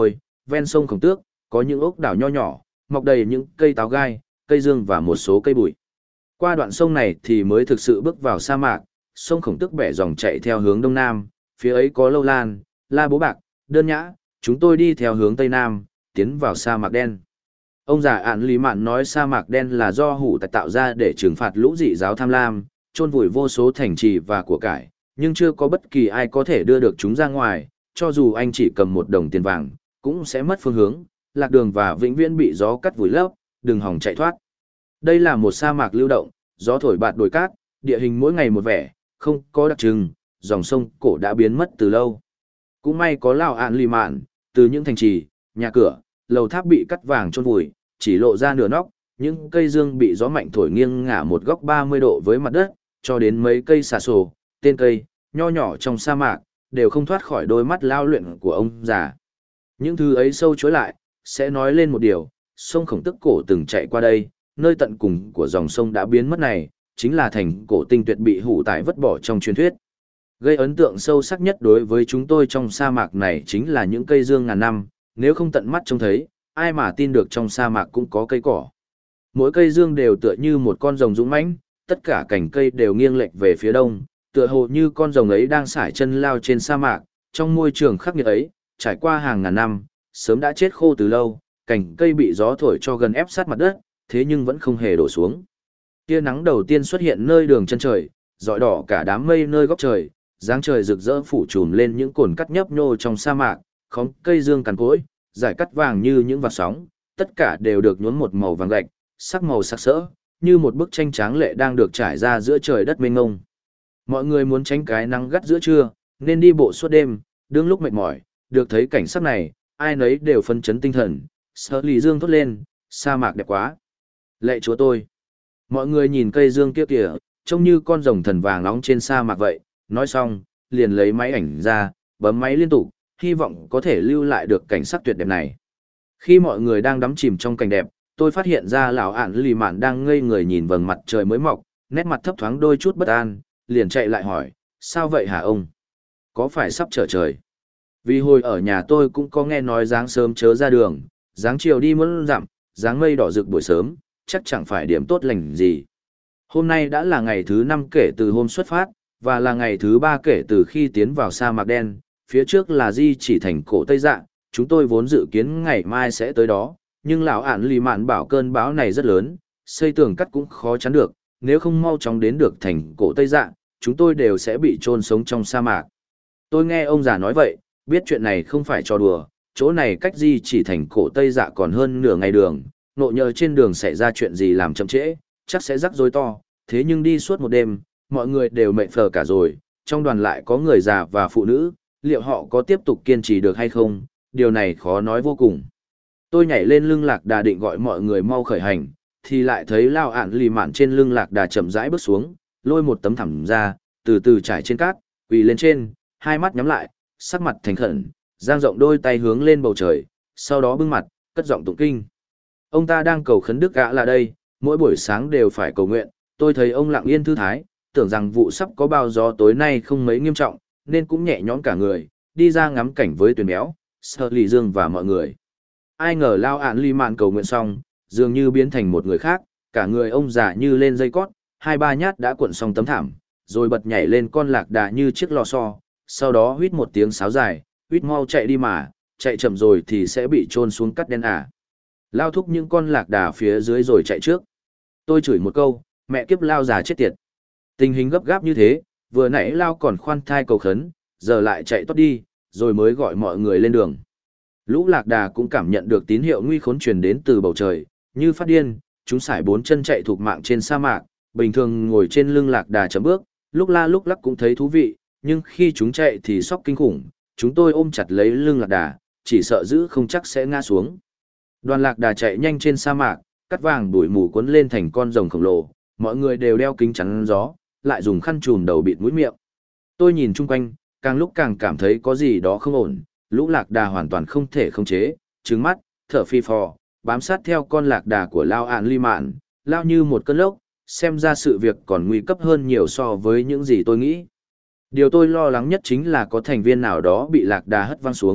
Speaker 1: ven sông Khổng Tước, có những ốc đảo nho nhỏ, mọc đầy những cây táo gai, cây dương và một số cây bụi. Qua đoạn sông này thì mới thực sự bước vào sa mạc, sông Khổng Tước bẻ dòng chạy theo hướng đông nam, phía ấy có Lâu Lan, La Bố Bạc, Đơn Nhã, chúng tôi đi theo hướng tây nam, tiến vào sa mạc đen. Ông già Ản Lý Mạn nói sa mạc đen là do hủ tại tạo ra để trừng phạt lũ dị giáo tham lam, chôn vùi vô số thành trì và của cải, nhưng chưa có bất kỳ ai có thể đưa được chúng ra ngoài, cho dù anh chỉ cầm 1 đồng tiền vàng, cũng sẽ mất phương hướng, lạc đường và vĩnh viễn bị gió cắt vùi lấp, đừng hòng chạy thoát. Đây là một sa mạc lưu động, gió thổi bạt đồi cát, địa hình mỗi ngày một vẻ, không có đặc trưng, dòng sông cổ đã biến mất từ lâu. Cũng may có Lão Ản Lý Mạn, từ những thành trì, nhà cửa, lầu tháp bị cắt vàng chôn vùi, chỉ lộ ra nửa nóc, những cây dương bị gió mạnh thổi nghiêng ngả một góc 30 độ với mặt đất, cho đến mấy cây xà sổ, tên cây, nho nhỏ trong sa mạc, đều không thoát khỏi đôi mắt lao luyện của ông già. Những thứ ấy sâu chối lại, sẽ nói lên một điều, sông Khổng Tước cổ từng chạy qua đây, nơi tận cùng của dòng sông đã biến mất này, chính là thành cổ tinh tuyệt bị hủ tải vứt bỏ trong truyền thuyết. Gây ấn tượng sâu sắc nhất đối với chúng tôi trong sa mạc này chính là những cây dương ngàn năm, nếu không tận mắt trông thấy, ai mà tin được trong sa mạc cũng có cây cỏ. Mỗi cây dương đều tựa như một con rồng dũng mãnh, tất cả cành cây đều nghiêng lệch về phía đông, tựa hồ như con rồng ấy đang sải chân lao trên sa mạc, trong môi trường khắc nghiệt ấy, trải qua hàng ngàn năm, sớm đã chết khô từ lâu, cành cây bị gió thổi cho gần ép sát mặt đất, thế nhưng vẫn không hề đổ xuống. Tia nắng đầu tiên xuất hiện nơi đường chân trời, rọi đỏ cả đám mây nơi góc trời, dáng trời rực rỡ phủ trùm lên những cồn cắt nhấp nhô trong sa mạc, khóm cây dương cằn cỗi, dải cắt vàng như những vạt sóng, tất cả đều được nhuốm một màu vàng gạch, sắc màu sặc sỡ, như một bức tranh tráng lệ đang được trải ra giữa trời đất mênh mông. Mọi người muốn tránh cái nắng gắt giữa trưa, nên đi bộ suốt đêm, đương lúc mệt mỏi, được thấy cảnh sắc này, ai nấy đều phấn chấn tinh thần, Sở Lì Dương thốt lên, sa mạc đẹp quá. Lạy chúa tôi. Mọi người nhìn cây dương kia kìa, trông như con rồng thần vàng nóng trên sa mạc vậy, nói xong, liền lấy máy ảnh ra, bấm máy liên tục, hy vọng có thể lưu lại được cảnh sắc tuyệt đẹp này. Khi mọi người đang đắm chìm trong cảnh đẹp, tôi phát hiện ra Lão Ản Lý Mạn đang ngây người nhìn vầng mặt trời mới mọc, nét mặt thấp thoáng đôi chút bất an, liền chạy lại hỏi, sao vậy hả ông? Có phải sắp trở trời? Vì hồi ở nhà tôi cũng có nghe nói dáng sớm chớ ra đường, dáng chiều đi muốn dặm, dáng mây đỏ rực buổi sớm, chắc chẳng phải điểm tốt lành gì. Hôm nay đã là ngày thứ 5 kể từ hôm xuất phát, và là ngày thứ 3 kể từ khi tiến vào sa mạc đen, phía trước là Di Chỉ thành cổ Tây Dạ, chúng tôi vốn dự kiến ngày mai sẽ tới đó, nhưng Lão Ản Lý Mạn bảo cơn bão này rất lớn, xây tường cắt cũng khó chắn được, nếu không mau chóng đến được thành cổ Tây Dạ, chúng tôi đều sẽ bị chôn sống trong sa mạc. Tôi nghe ông già nói vậy, biết chuyện này không phải trò đùa, chỗ này cách Di Chỉ thành cổ Tây Dạ còn hơn nửa ngày đường, nộ nhờ trên đường xảy ra chuyện gì làm chậm trễ, chắc sẽ rắc rối to, thế nhưng đi suốt một đêm, mọi người đều mệt phờ cả rồi, trong đoàn lại có người già và phụ nữ, liệu họ có tiếp tục kiên trì được hay không, điều này khó nói vô cùng. Tôi nhảy lên lưng lạc đà định gọi mọi người mau khởi hành, thì lại thấy Lão Ản Lý Mạn trên lưng lạc đà chậm rãi bước xuống, lôi một tấm thảm ra, từ từ trải trên cát, quỳ lên trên, hai mắt nhắm lại, sắc mặt thành khẩn, dang rộng đôi tay hướng lên bầu trời, sau đó bưng mặt, cất giọng tụng kinh. Ông ta đang cầu khấn Đức Gã là đây, mỗi buổi sáng đều phải cầu nguyện, tôi thấy ông lặng yên thư thái, tưởng rằng vụ sắp có bao gió tối nay không mấy nghiêm trọng, nên cũng nhẹ nhõm cả người, đi ra ngắm cảnh với Tuyền Béo, Sở Lì Dương và mọi người. Ai ngờ Lão Ản Lý Mạn cầu nguyện xong, dường như biến thành một người khác, cả người ông già như lên dây cót, 2-3 nhát đã cuộn xong tấm thảm, rồi bật nhảy lên con lạc đà như chiếc lò xo, sau đó huýt một tiếng sáo dài, huýt mau chạy đi mà, chạy chậm rồi thì sẽ bị chôn xuống cắt đen à. Lao thúc những con lạc đà phía dưới rồi chạy trước. Tôi chửi một câu, mẹ kiếp Lao già chết tiệt. Tình hình gấp gáp như thế, vừa nãy Lao còn khoan thai cầu khấn, giờ lại chạy tốt đi, rồi mới gọi mọi người lên đường. Lũ lạc đà cũng cảm nhận được tín hiệu nguy khốn truyền đến từ bầu trời, như phát điên, chúng sải 4 chân chạy thục mạng trên sa mạc, bình thường ngồi trên lưng lạc đà chậm bước, lúc la lúc lắc cũng thấy thú vị, nhưng khi chúng chạy thì sốc kinh khủng, chúng tôi ôm chặt lấy lưng lạc đà, chỉ sợ giữ không chắc sẽ ngã xuống. Đoàn lạc đà chạy nhanh trên sa mạc, cắt vàng bụi mù cuốn lên thành con rồng khổng lồ, mọi người đều đeo kính chắn gió, lại dùng khăn trùm đầu bịt mũi miệng. Tôi nhìn chung quanh, càng lúc càng cảm thấy có gì đó không ổn, lũ lạc đà hoàn toàn không thể khống chế, trừng mắt, thở phi phò, bám sát theo con lạc đà của Lão Ản Lý Mạn, lao như một cơn lốc, xem ra sự việc còn nguy cấp hơn nhiều so với những gì tôi nghĩ. Điều tôi lo lắng nhất chính là có thành viên nào đó bị lạc đà hất văng xuống,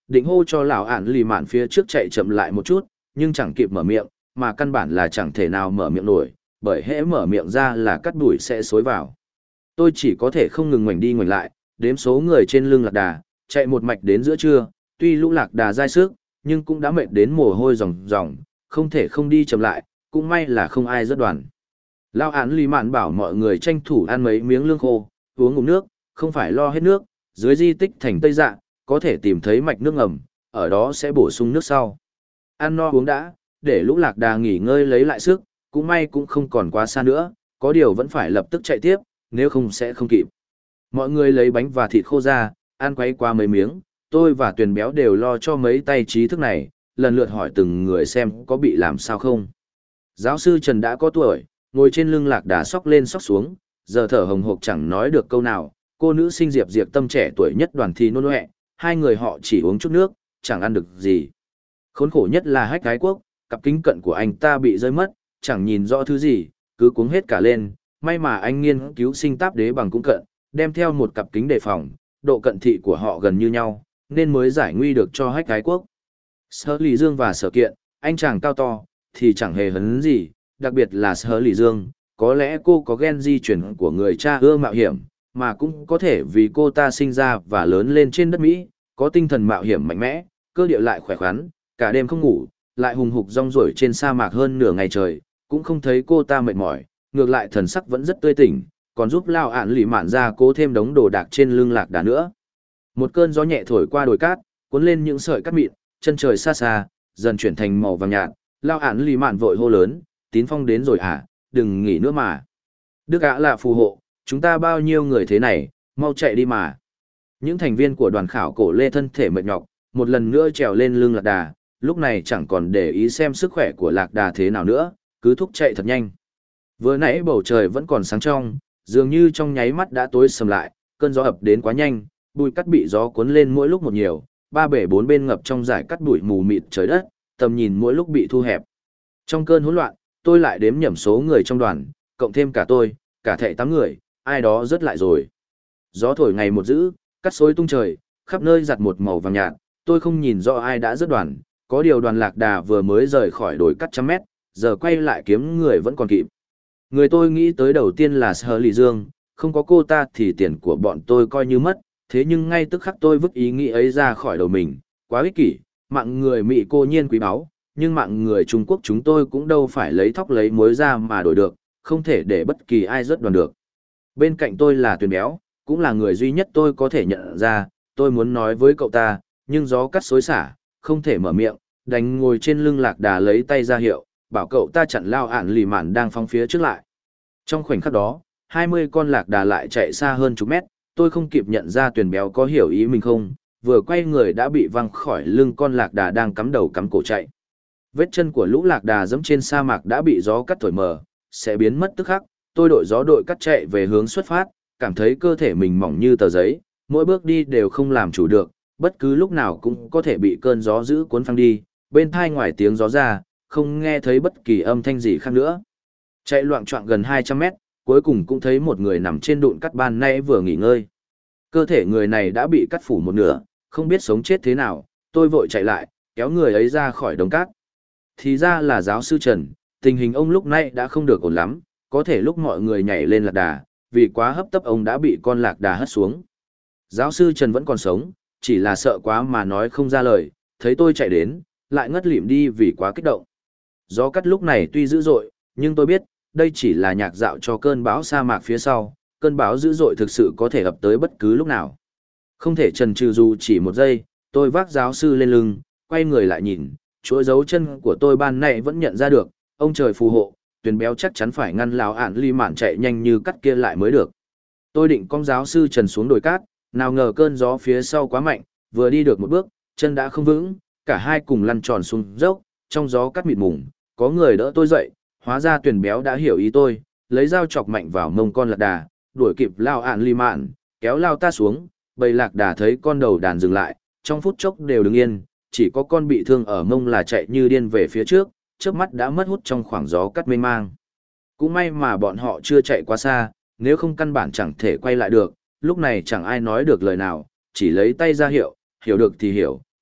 Speaker 1: Định hô cho lão ản lì mạn phía trước chạy chậm lại một chút, nhưng chẳng kịp mở miệng, mà căn bản là chẳng thể nào mở miệng nổi, bởi hễ mở miệng ra là cắt đuổi sẽ xối vào. Tôi chỉ có thể không ngừng ngoảnh đi ngoảnh lại, đếm số người trên lưng lạc đà, chạy một mạch đến giữa trưa, tuy lũ lạc đà dai sức, nhưng cũng đã mệt đến mồ hôi ròng ròng, không thể không đi chậm lại, cũng may là không ai rớt đoàn. Lão án lì mạn bảo mọi người tranh thủ ăn mấy miếng lương khô, uống ngụm nước, không phải lo hết nước, dưới di tích thành Tây Dạ, có thể tìm thấy mạch nước ngầm, ở đó sẽ bổ sung nước sau. Ăn no uống đã, để lũ lạc đà nghỉ ngơi lấy lại sức, cũng may cũng không còn quá xa nữa, có điều vẫn phải lập tức chạy tiếp, nếu không sẽ không kịp. Mọi người lấy bánh và thịt khô ra, ăn quấy qua mấy miếng, tôi và Tuyền Béo đều lo cho mấy tay trí thức này, lần lượt hỏi từng người xem có bị làm sao không. Giáo sư Trần đã có tuổi, ngồi trên lưng lạc đà xóc lên xóc xuống, giờ thở hồng hộc chẳng nói được câu nào, cô nữ sinh Diệp Diệp Tâm trẻ tuổi nhất đoàn thì nôn ọe, hai người họ chỉ uống chút nước, chẳng ăn được gì. Khốn khổ nhất là Hách Ái Quốc, cặp kính cận của anh ta bị rơi mất, chẳng nhìn rõ thứ gì, cứ cuống hết cả lên, may mà anh nghiên cứu sinh táp đế bằng cũng cận, đem theo một cặp kính đề phòng, độ cận thị của họ gần như nhau, nên mới giải nguy được cho Hách Ái Quốc. Sở Lý Dương và Sở Kiện, anh chàng cao to, thì chẳng hề hấn gì, đặc biệt là Sở Lý Dương, có lẽ cô có gen di truyền của người cha ưa mạo hiểm, mà cũng có thể vì cô ta sinh ra và lớn lên trên đất Mỹ, có tinh thần mạo hiểm mạnh mẽ, cơ địa lại khỏe khoắn, cả đêm không ngủ, lại hùng hục rong ruổi trên sa mạc hơn nửa ngày trời, cũng không thấy cô ta mệt mỏi, ngược lại thần sắc vẫn rất tươi tỉnh, còn giúp Lao Ản lì mạn ra cố thêm đống đồ đạc trên lưng lạc đà nữa. Một cơn gió nhẹ thổi qua đồi cát, cuốn lên những sợi cát mịn, chân trời xa xa, dần chuyển thành màu vàng nhạt. Lao Ản lì mạn vội hô lớn, Tín Phong đến rồi à, đừng nghỉ nữa mà. Đức ạ là phù hộ, chúng ta bao nhiêu người thế này, mau chạy đi mà. Những thành viên của đoàn khảo cổ lê thân thể mệt nhọc, một lần nữa trèo lên lưng lạc đà, lúc này chẳng còn để ý xem sức khỏe của lạc đà thế nào nữa, cứ thúc chạy thật nhanh. Vừa nãy bầu trời vẫn còn sáng trong, dường như trong nháy mắt đã tối sầm lại, cơn gió ập đến quá nhanh, bụi cát bị gió cuốn lên mỗi lúc một nhiều, ba bể bốn bên ngập trong dải cát bụi mù mịt trời đất, tầm nhìn mỗi lúc bị thu hẹp. Trong cơn hỗn loạn, tôi lại đếm nhẩm số người trong đoàn, cộng thêm cả tôi, cả thảy 8 người, ai đó rớt lại rồi. Gió thổi ngày một dữ, cát xối tung trời, khắp nơi giặt một màu vàng nhạt, tôi không nhìn rõ ai đã rớt đoàn, có điều đoàn lạc đà vừa mới rời khỏi đồi cát trăm mét, giờ quay lại kiếm người vẫn còn kịp. Người tôi nghĩ tới đầu tiên là Sở Lý Dương, không có cô ta thì tiền của bọn tôi coi như mất, thế nhưng ngay tức khắc tôi vứt ý nghĩ ấy ra khỏi đầu mình, quá ích kỷ, mạng người Mỹ cô nhiên quý báu, nhưng mạng người Trung Quốc chúng tôi cũng đâu phải lấy thóc lấy muối ra mà đổi được, không thể để bất kỳ ai rớt đoàn được. Bên cạnh tôi là Tuyền Béo, cũng là người duy nhất tôi có thể nhận ra, tôi muốn nói với cậu ta, nhưng gió cắt xối xả, không thể mở miệng, đành ngồi trên lưng lạc đà lấy tay ra hiệu, bảo cậu ta chặn Lao Ản lì mạn đang phóng phía trước lại. Trong khoảnh khắc đó, 20 con lạc đà lại chạy xa hơn chục mét, tôi không kịp nhận ra Tuyền Béo có hiểu ý mình không, vừa quay người đã bị văng khỏi lưng con lạc đà đang cắm đầu cắm cổ chạy. Vết chân của lũ lạc đà dẫm trên sa mạc đã bị gió cắt thổi mờ, sẽ biến mất tức khắc, tôi đội gió đội cắt chạy về hướng xuất phát, cảm thấy cơ thể mình mỏng như tờ giấy, mỗi bước đi đều không làm chủ được, bất cứ lúc nào cũng có thể bị cơn gió dữ cuốn phăng đi, bên thai ngoài tiếng gió ra, không nghe thấy bất kỳ âm thanh gì khác nữa. Chạy loạng choạng gần 200 mét, cuối cùng cũng thấy một người nằm trên đụn cắt ban nãy vừa nghỉ ngơi. Cơ thể người này đã bị cắt phủ một nửa, không biết sống chết thế nào, tôi vội chạy lại, kéo người ấy ra khỏi đống cát. Thì ra là giáo sư Trần, tình hình ông lúc này đã không được ổn lắm, có thể lúc mọi người nhảy lên lạc đà, vì quá hấp tấp ông đã bị con lạc đà hất xuống. Giáo sư Trần vẫn còn sống, chỉ là sợ quá mà nói không ra lời, thấy tôi chạy đến, lại ngất lịm đi vì quá kích động. Gió cắt lúc này tuy dữ dội, nhưng tôi biết, đây chỉ là nhạc dạo cho cơn bão sa mạc phía sau, cơn bão dữ dội thực sự có thể ập tới bất cứ lúc nào. Không thể chần chừ dù chỉ một giây, tôi vác giáo sư lên lưng, quay người lại nhìn, chuỗi dấu chân của tôi ban nãy vẫn nhận ra được, ông trời phù hộ, Tuyền Béo chắc chắn phải ngăn Lão Ản lì mạn chạy nhanh như cắt kia lại mới được. Tôi định cong giáo sư Trần xuống đồi cát, nào ngờ cơn gió phía sau quá mạnh, vừa đi được một bước, chân đã không vững, cả hai cùng lăn tròn xuống dốc, trong gió cắt mịt mùng, có người đỡ tôi dậy, hóa ra Tuyền Béo đã hiểu ý tôi, lấy dao chọc mạnh vào mông con lạc đà, đuổi kịp Lão Ản lì mạn, kéo lao ta xuống, bầy lạc đà thấy con đầu đàn dừng lại, trong phút chốc đều đứng yên, chỉ có con bị thương ở mông là chạy như điên về phía trước, chớp mắt đã mất hút trong khoảng gió cắt mênh mang. Cũng may mà bọn họ chưa chạy quá xa, nếu không căn bản chẳng thể quay lại được, lúc này chẳng ai nói được lời nào, chỉ lấy tay ra hiệu, hiểu được thì hiểu,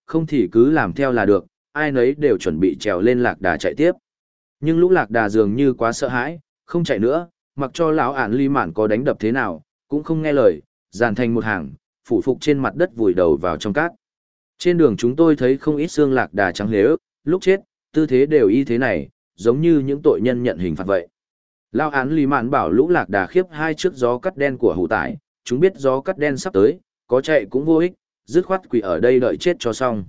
Speaker 1: không thì cứ làm theo là được, ai nấy đều chuẩn bị trèo lên lạc đà chạy tiếp. Nhưng lũ lạc đà dường như quá sợ hãi, không chạy nữa, mặc cho lão ản ly mạn có đánh đập thế nào, cũng không nghe lời, dàn thành một hàng, phủ phục trên mặt đất vùi đầu vào trong cát. Trên đường chúng tôi thấy không ít xương lạc đà trắng lếu, lúc chết, tư thế đều y thế này, giống như những tội nhân nhận hình phạt vậy. Lão án ly mạn bảo lũ lạc đà khiếp hai trước gió cắt đen của hủ tải, chúng biết gió cắt đen sắp tới, có chạy cũng vô ích, dứt khoát quỳ ở đây đợi chết cho xong.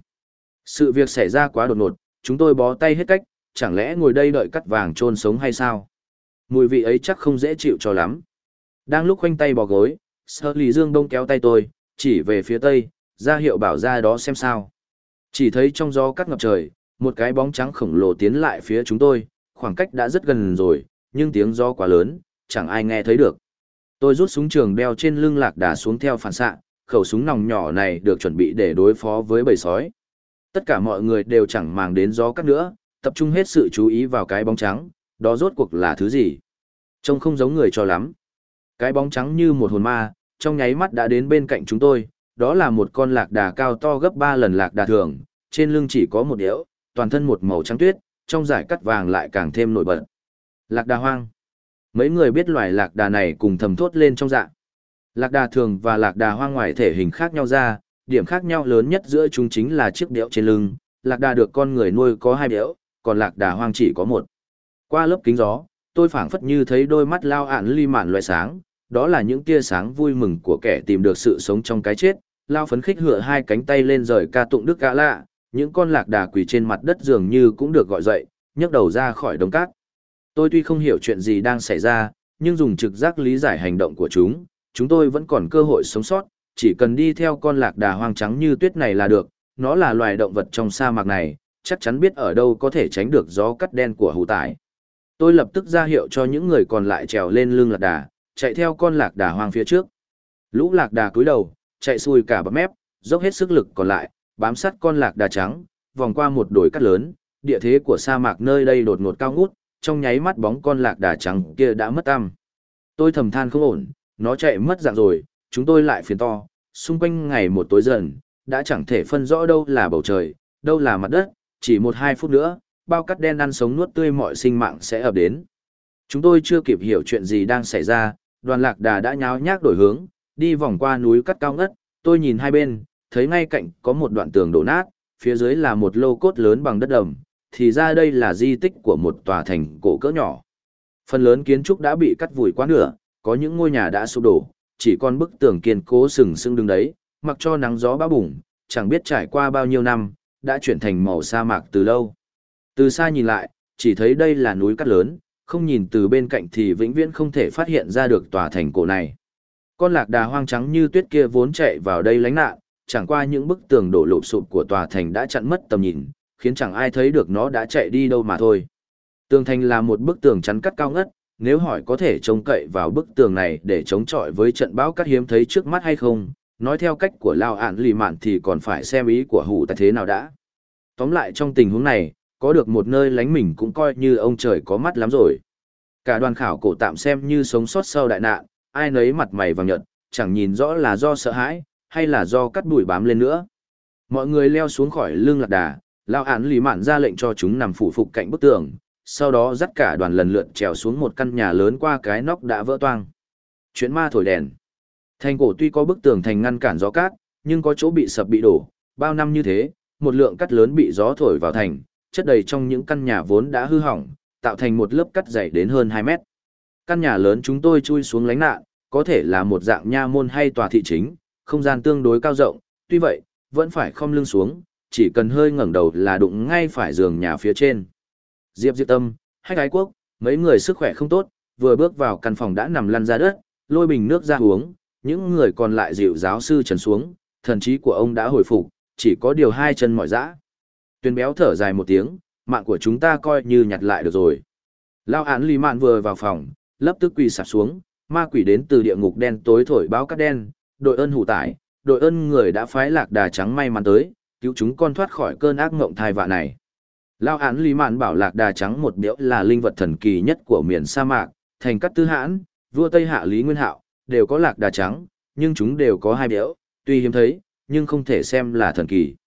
Speaker 1: Sự việc xảy ra quá đột ngột, chúng tôi bó tay hết cách, chẳng lẽ ngồi đây đợi cắt vàng chôn sống hay sao? Mùi vị ấy chắc không dễ chịu cho lắm. Đang lúc khoanh tay bò gối, Sở Lý Dương Đông kéo tay tôi, chỉ về phía tây, ra hiệu bảo ra đó xem sao. Chỉ thấy trong gió cắt ngập trời, một cái bóng trắng khổng lồ tiến lại phía chúng tôi, khoảng cách đã rất gần rồi, nhưng tiếng gió quá lớn, chẳng ai nghe thấy được. Tôi rút súng trường đeo trên lưng lạc đà xuống theo phản xạ, khẩu súng nòng nhỏ này được chuẩn bị để đối phó với bầy sói. Tất cả mọi người đều chẳng màng đến gió cắt nữa, tập trung hết sự chú ý vào cái bóng trắng, đó rốt cuộc là thứ gì? Trông không giống người cho lắm. Cái bóng trắng như một hồn ma, trong nháy mắt đã đến bên cạnh chúng tôi, đó là một con lạc đà cao to gấp 3 lần lạc đà thường, trên lưng chỉ có một đẽo, toàn thân một màu trắng tuyết, trong dải cắt vàng lại càng thêm nổi bật. Lạc đà hoang. Mấy người biết loài lạc đà này cùng thầm thốt lên trong dạ. Lạc đà thường và lạc đà hoang ngoài thể hình khác nhau ra, điểm khác nhau lớn nhất giữa chúng chính là chiếc đẽo trên lưng, lạc đà được con người nuôi có 2 đẽo, còn lạc đà hoang chỉ có 1. Qua lớp kính gió, tôi phảng phất như thấy đôi mắt Lao ạn ly mạn loại sáng, đó là những tia sáng vui mừng của kẻ tìm được sự sống trong cái chết. Lao phấn khích hựa 2 cánh tay lên rời ca tụng đức gã lạ, những con lạc đà quỳ trên mặt đất dường như cũng được gọi dậy, nhấc đầu ra khỏi đống cát. Tôi tuy không hiểu chuyện gì đang xảy ra, nhưng dùng trực giác lý giải hành động của chúng tôi vẫn còn cơ hội sống sót, chỉ cần đi theo con lạc đà hoang trắng như tuyết này là được, nó là loài động vật trong sa mạc này, chắc chắn biết ở đâu có thể tránh được gió cắt đen của hủ tải. Tôi lập tức ra hiệu cho những người còn lại trèo lên lưng lạc đà, chạy theo con lạc đà hoang phía trước. Lũ lạc đà cúi đầu, chạy xuôi cả bắp mép, dốc hết sức lực còn lại, bám sát con lạc đà trắng, vòng qua một đồi cát lớn, địa thế của sa mạc nơi đây đột ngột cao ngút, trong nháy mắt bóng con lạc đà trắng kia đã mất tăm. Tôi thầm than không ổn, nó chạy mất dạng rồi, chúng tôi lại phiền to, xung quanh ngày một tối dần, đã chẳng thể phân rõ đâu là bầu trời, đâu là mặt đất, chỉ 1-2 phút nữa, bao cát đen ăn sống nuốt tươi mọi sinh mạng sẽ ập đến. Chúng tôi chưa kịp hiểu chuyện gì đang xảy ra, đoàn lạc đà đã nháo nhác đổi hướng, đi vòng qua núi cát cao ngất, tôi nhìn hai bên, thấy ngay cạnh có một đoạn tường đổ nát, phía dưới là một lô cốt lớn bằng đất đầm, thì ra đây là di tích của một tòa thành cổ cỡ nhỏ. Phần lớn kiến trúc đã bị cắt vùi quá nửa, có những ngôi nhà đã sụp đổ, chỉ còn bức tường kiên cố sừng sững đứng đấy, mặc cho nắng gió bão bùng, chẳng biết trải qua bao nhiêu năm, đã chuyển thành màu sa mạc từ lâu. Từ xa nhìn lại, chỉ thấy đây là núi cát lớn, không nhìn từ bên cạnh thì vĩnh viễn không thể phát hiện ra được tòa thành cổ này. Con lạc đà hoang trắng như tuyết kia vốn chạy vào đây lánh nạn, chẳng qua những bức tường đổ lụp sụp của tòa thành đã chặn mất tầm nhìn, khiến chẳng ai thấy được nó đã chạy đi đâu mà thôi. Tường thành là một bức tường chắn cắt cao ngất, nếu hỏi có thể trông cậy vào bức tường này để chống chọi với trận bão cát hiếm thấy trước mắt hay không, nói theo cách của Lao ạn lì mạn thì còn phải xem ý của hủ tại thế nào đã. Tóm lại trong tình huống này, có được một nơi lánh mình cũng coi như ông trời có mắt lắm rồi. Cả đoàn khảo cổ tạm xem như sống sót sau đại nạn, ai nấy mặt mày vàng nhợt, chẳng nhìn rõ là do sợ hãi, hay là do cắt bụi bám lên nữa. Mọi người leo xuống khỏi lưng lạc đà, Lao ạn lì mạn ra lệnh cho chúng nằm phủ phục cạnh bức tường, sau đó dắt cả đoàn lần lượt trèo xuống một căn nhà lớn qua cái nóc đã vỡ toang. Chuyện ma thổi đèn. Thành cổ tuy có bức tường thành ngăn cản gió cát, nhưng có chỗ bị sập bị đổ, bao năm như thế, một lượng cát lớn bị gió thổi vào thành, chất đầy trong những căn nhà vốn đã hư hỏng, tạo thành một lớp cát dày đến hơn 2 mét. Căn nhà lớn chúng tôi chui xuống lánh nạn, có thể là một dạng nha môn hay tòa thị chính, không gian tương đối cao rộng, tuy vậy, vẫn phải khom lưng xuống, chỉ cần hơi ngẩng đầu là đụng ngay phải giường nhà phía trên. Diệp Diệp Tâm, Hách Ái Quốc, mấy người sức khỏe không tốt, vừa bước vào căn phòng đã nằm lăn ra đất, lôi bình nước ra uống, những người còn lại dịu giáo sư trần xuống, thần trí của ông đã hồi phục, chỉ có điều 2 chân mỏi dã. Tuyền béo thở dài một tiếng, mạng của chúng ta coi như nhặt lại được rồi. Lao án lì mạn vừa vào phòng, lập tức quỳ sạp xuống, ma quỷ đến từ địa ngục đen tối thổi báo cát đen, đội ơn hủ tải, đội ơn người đã phái lạc đà trắng may mắn tới, cứu chúng con thoát khỏi cơn ác mộng thai vạ này. Lao án lý mạn bảo lạc đà trắng một biểu là linh vật thần kỳ nhất của miền sa mạc, thành Cát Tư Hãn, vua Tây Hạ Lý Nguyên Hạo, đều có lạc đà trắng, nhưng chúng đều có 2 biểu, tuy hiếm thấy, nhưng không thể xem là thần kỳ.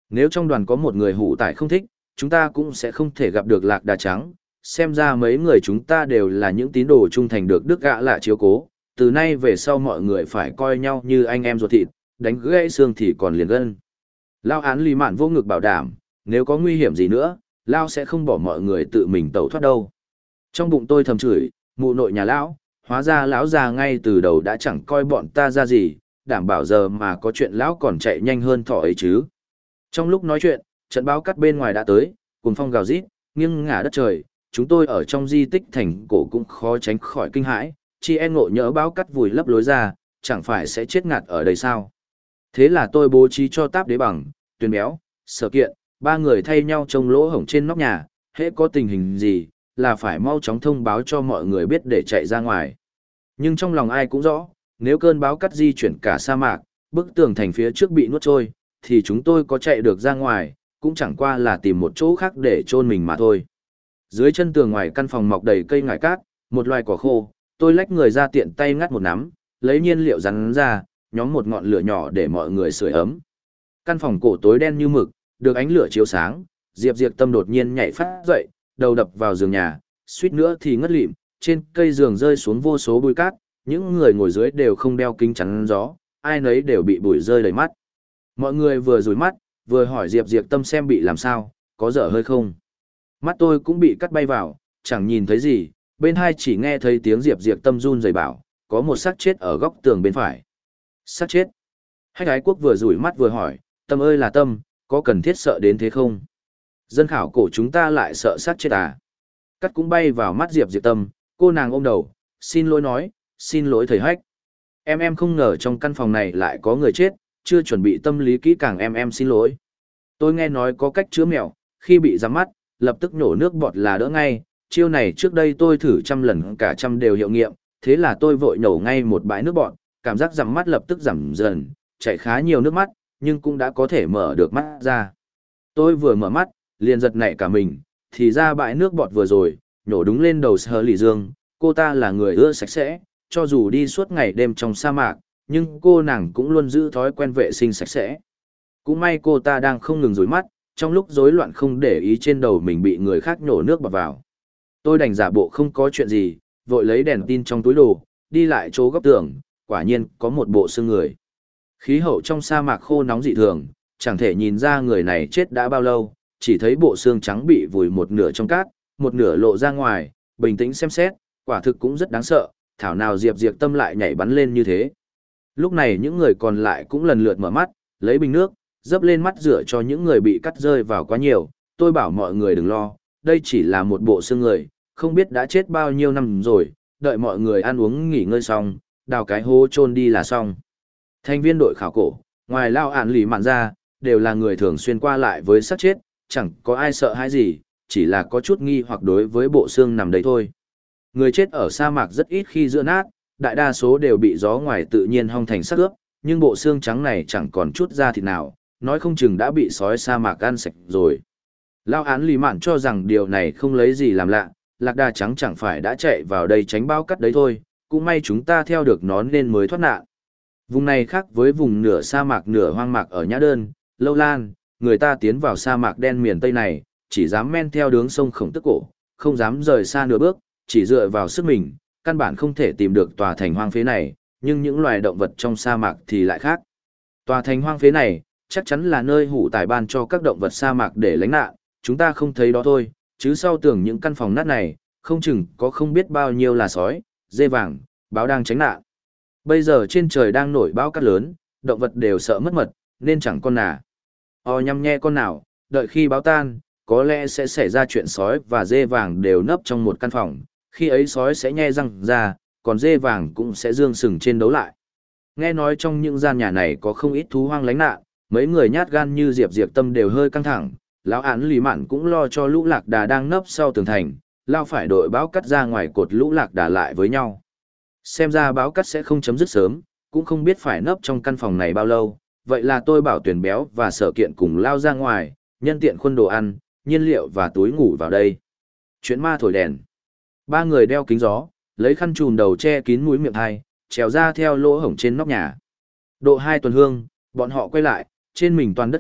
Speaker 1: Nếu trong đoàn có một người hủ tải không thích, chúng ta cũng sẽ không thể gặp được lạc đà trắng. Xem ra mấy người chúng ta đều là những tín đồ trung thành được Đức gạ lạ chiếu cố. Từ nay về sau mọi người phải coi nhau như anh em ruột thịt, đánh gãy xương thì còn liền gân. Lao án lì mạn vô ngực bảo đảm, nếu có nguy hiểm gì nữa, Lao sẽ không bỏ mọi người tự mình tẩu thoát đâu. Trong bụng tôi thầm chửi, mụ nội nhà lão, hóa ra lão già ngay từ đầu đã chẳng coi bọn ta ra gì, đảm bảo giờ mà có chuyện lão còn chạy nhanh hơn thỏ ấy chứ. Trong lúc nói chuyện, trận báo cắt bên ngoài đã tới, cùng phong gào rít, nghiêng ngả đất trời, chúng tôi ở trong di tích thành cổ cũng khó tránh khỏi kinh hãi, chi e ngộ nhỡ báo cắt vùi lấp lối ra, chẳng phải sẽ chết ngạt ở đây sao. Thế là tôi bố trí cho Táp Đế Bằng, Tuyền Béo, Sở Kiện, ba người thay nhau trông lỗ hổng trên nóc nhà, hễ có tình hình gì, là phải mau chóng thông báo cho mọi người biết để chạy ra ngoài. Nhưng trong lòng ai cũng rõ, nếu cơn báo cắt di chuyển cả sa mạc, bức tường thành phía trước bị nuốt trôi, thì chúng tôi có chạy được ra ngoài, cũng chẳng qua là tìm một chỗ khác để chôn mình mà thôi. Dưới chân tường ngoài căn phòng mọc đầy cây ngải cát, một loài cỏ khô, tôi lách người ra tiện tay ngắt một nắm, lấy nhiên liệu rắn ra, nhóm một ngọn lửa nhỏ để mọi người sưởi ấm. Căn phòng cổ tối đen như mực, được ánh lửa chiếu sáng, Diệp Diệp Tâm đột nhiên nhảy phát dậy, đầu đập vào giường nhà, suýt nữa thì ngất lịm, trên cây giường rơi xuống vô số bụi cát, những người ngồi dưới đều không đeo kính chắn gió, ai nấy đều bị bụi rơi đầy mắt. Mọi người vừa rủi mắt, vừa hỏi Diệp Diệp Tâm xem bị làm sao, có dở hơi không. Mắt tôi cũng bị cắt bay vào, chẳng nhìn thấy gì, bên hai chỉ nghe thấy tiếng Diệp Diệp Tâm run rẩy bảo, có một xác chết ở góc tường bên phải. Xác chết. Hách Ái Quốc vừa rủi mắt vừa hỏi, Tâm ơi là Tâm, có cần thiết sợ đến thế không? Dân khảo cổ chúng ta lại sợ xác chết à? Cắt cũng bay vào mắt Diệp Diệp Tâm, cô nàng ôm đầu, xin lỗi nói, xin lỗi thầy Hách. Em không ngờ trong căn phòng này lại có người chết, chưa chuẩn bị tâm lý kỹ càng em xin lỗi. Tôi nghe nói có cách chữa mẹo, khi bị giám mắt, lập tức nhổ nước bọt là đỡ ngay, chiêu này trước đây tôi thử trăm lần cả trăm đều hiệu nghiệm, thế là tôi vội nhổ ngay một bãi nước bọt, cảm giác giám mắt lập tức giảm dần, chảy khá nhiều nước mắt, nhưng cũng đã có thể mở được mắt ra. Tôi vừa mở mắt, liền giật nảy cả mình, thì ra bãi nước bọt vừa rồi, nhổ đúng lên đầu Sở Lì Dương, cô ta là người ưa sạch sẽ, cho dù đi suốt ngày đêm trong sa mạc, nhưng cô nàng cũng luôn giữ thói quen vệ sinh sạch sẽ. Cũng may cô ta đang không ngừng rối mắt, trong lúc rối loạn không để ý trên đầu mình bị người khác nhổ nước bọt vào. Tôi đành giả bộ không có chuyện gì, vội lấy đèn tin trong túi đồ, đi lại chỗ góc tường, quả nhiên có một bộ xương người. Khí hậu trong sa mạc khô nóng dị thường, chẳng thể nhìn ra người này chết đã bao lâu, chỉ thấy bộ xương trắng bị vùi một nửa trong cát, một nửa lộ ra ngoài, bình tĩnh xem xét, quả thực cũng rất đáng sợ, thảo nào Diệp Diệp Tâm lại nhảy bắn lên như thế. Lúc này những người còn lại cũng lần lượt mở mắt, lấy bình nước, dấp lên mắt rửa cho những người bị cắt rơi vào quá nhiều, tôi bảo mọi người đừng lo, đây chỉ là một bộ xương người, không biết đã chết bao nhiêu năm rồi, đợi mọi người ăn uống nghỉ ngơi xong, đào cái hố chôn đi là xong. Thành viên đội khảo cổ, ngoài Lao Ản Lì Mạn ra, đều là người thường xuyên qua lại với xác chết, chẳng có ai sợ hãi gì, chỉ là có chút nghi hoặc đối với bộ xương nằm đấy thôi. Người chết ở sa mạc rất ít khi giữa nát, đại đa số đều bị gió ngoài tự nhiên hong thành xác ướp, nhưng bộ xương trắng này chẳng còn chút da thịt nào, nói không chừng đã bị sói sa mạc ăn sạch rồi. Lao Án Lì Mạn cho rằng điều này không lấy gì làm lạ, lạc đà trắng chẳng phải đã chạy vào đây tránh bao cắt đấy thôi, cũng may chúng ta theo được nó nên mới thoát nạn. Vùng này khác với vùng nửa sa mạc nửa hoang mạc ở Nhã Đơn, Lâu Lan, người ta tiến vào sa mạc đen miền Tây này, chỉ dám men theo đường sông Khổng Tức Cổ, không dám rời xa nửa bước, chỉ dựa vào sức mình, căn bản không thể tìm được tòa thành hoang phế này, nhưng những loài động vật trong sa mạc thì lại khác. Tòa thành hoang phế này, chắc chắn là nơi hủ tài ban cho các động vật sa mạc để lánh nạn, chúng ta không thấy đó thôi, chứ sau tường những căn phòng nát này, không chừng có không biết bao nhiêu là sói, dê vàng, báo đang tránh nạn. Bây giờ trên trời đang nổi bão cát lớn, động vật đều sợ mất mật, nên chẳng con nào. Nhăm nhe con nào, đợi khi báo tan, có lẽ sẽ xảy ra chuyện sói và dê vàng đều nấp trong một căn phòng, khi ấy sói sẽ nhe răng ra, còn dê vàng cũng sẽ dương sừng trên đấu lại. Nghe nói trong những gian nhà này có không ít thú hoang lánh nạn, mấy người nhát gan như Diệp Diệp Tâm đều hơi căng thẳng, lão Án Lì Mạn cũng lo cho lũ lạc đà đang nấp sau tường thành, lao phải đội báo cắt ra ngoài cột lũ lạc đà lại với nhau. Xem ra báo cắt sẽ không chấm dứt sớm, cũng không biết phải nấp trong căn phòng này bao lâu, vậy là tôi bảo Tuyền Béo và Sở Kiện cùng lao ra ngoài, nhân tiện khuân đồ ăn, nhiên liệu và túi ngủ vào đây. Chuyện ma thổi đèn. Ba người đeo kính gió, lấy khăn trùm đầu che kín mũi miệng thai, trèo ra theo lỗ hổng trên nóc nhà. Độ 2 tuần hương, bọn họ quay lại, trên mình toàn đất cát,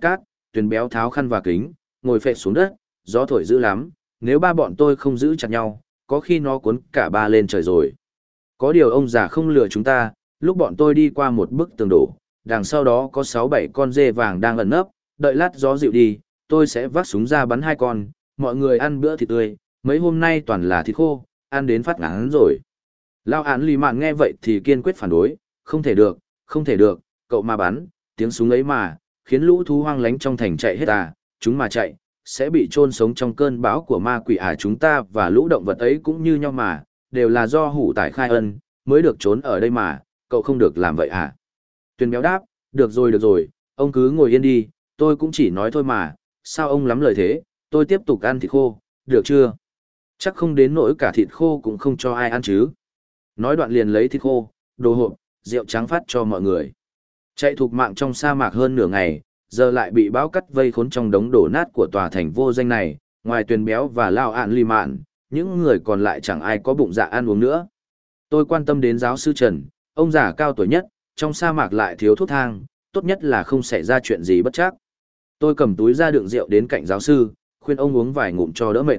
Speaker 1: Tuyền béo tháo khăn và kính, ngồi phệ xuống đất, gió thổi dữ lắm, nếu ba bọn tôi không giữ chặt nhau, có khi nó cuốn cả ba lên trời rồi. Có điều ông già không lừa chúng ta, lúc bọn tôi đi qua một bức tường đổ, đằng sau đó có 6-7 con dê vàng đang ẩn nấp, đợi lát gió dịu đi, tôi sẽ vác súng ra bắn 2 con, mọi người ăn bữa thịt tươi, mấy hôm nay toàn là thịt khô, ăn đến phát ngán rồi. Lao án lì mạn nghe vậy thì kiên quyết phản đối, không thể được, không thể được, cậu mà bắn, tiếng súng ấy mà, khiến lũ thú hoang lánh trong thành chạy hết à, chúng mà chạy, sẽ bị chôn sống trong cơn bão của ma quỷ à, chúng ta và lũ động vật ấy cũng như nhau mà, đều là do hủ tải khai ân, mới được trốn ở đây mà, cậu không được làm vậy à. Tuyền béo đáp, được rồi, ông cứ ngồi yên đi, tôi cũng chỉ nói thôi mà, sao ông lắm lời thế, tôi tiếp tục ăn thịt khô, được chưa? Chắc không đến nỗi cả thịt khô cũng không cho ai ăn chứ. Nói đoạn liền lấy thịt khô, đồ hộp, rượu trắng phát cho mọi người. Chạy thục mạng trong sa mạc hơn nửa ngày, giờ lại bị bão cắt vây khốn trong đống đổ nát của tòa thành vô danh này, ngoài Tuyền béo và Lao ạn lì mạn, những người còn lại chẳng ai có bụng dạ ăn uống nữa. Tôi quan tâm đến giáo sư Trần, ông già cao tuổi nhất, trong sa mạc lại thiếu thuốc thang, tốt nhất là không xảy ra chuyện gì bất trắc. Tôi cầm túi ra đựng rượu đến cạnh giáo sư, khuyên ông uống vài ngụm cho đỡ mệt.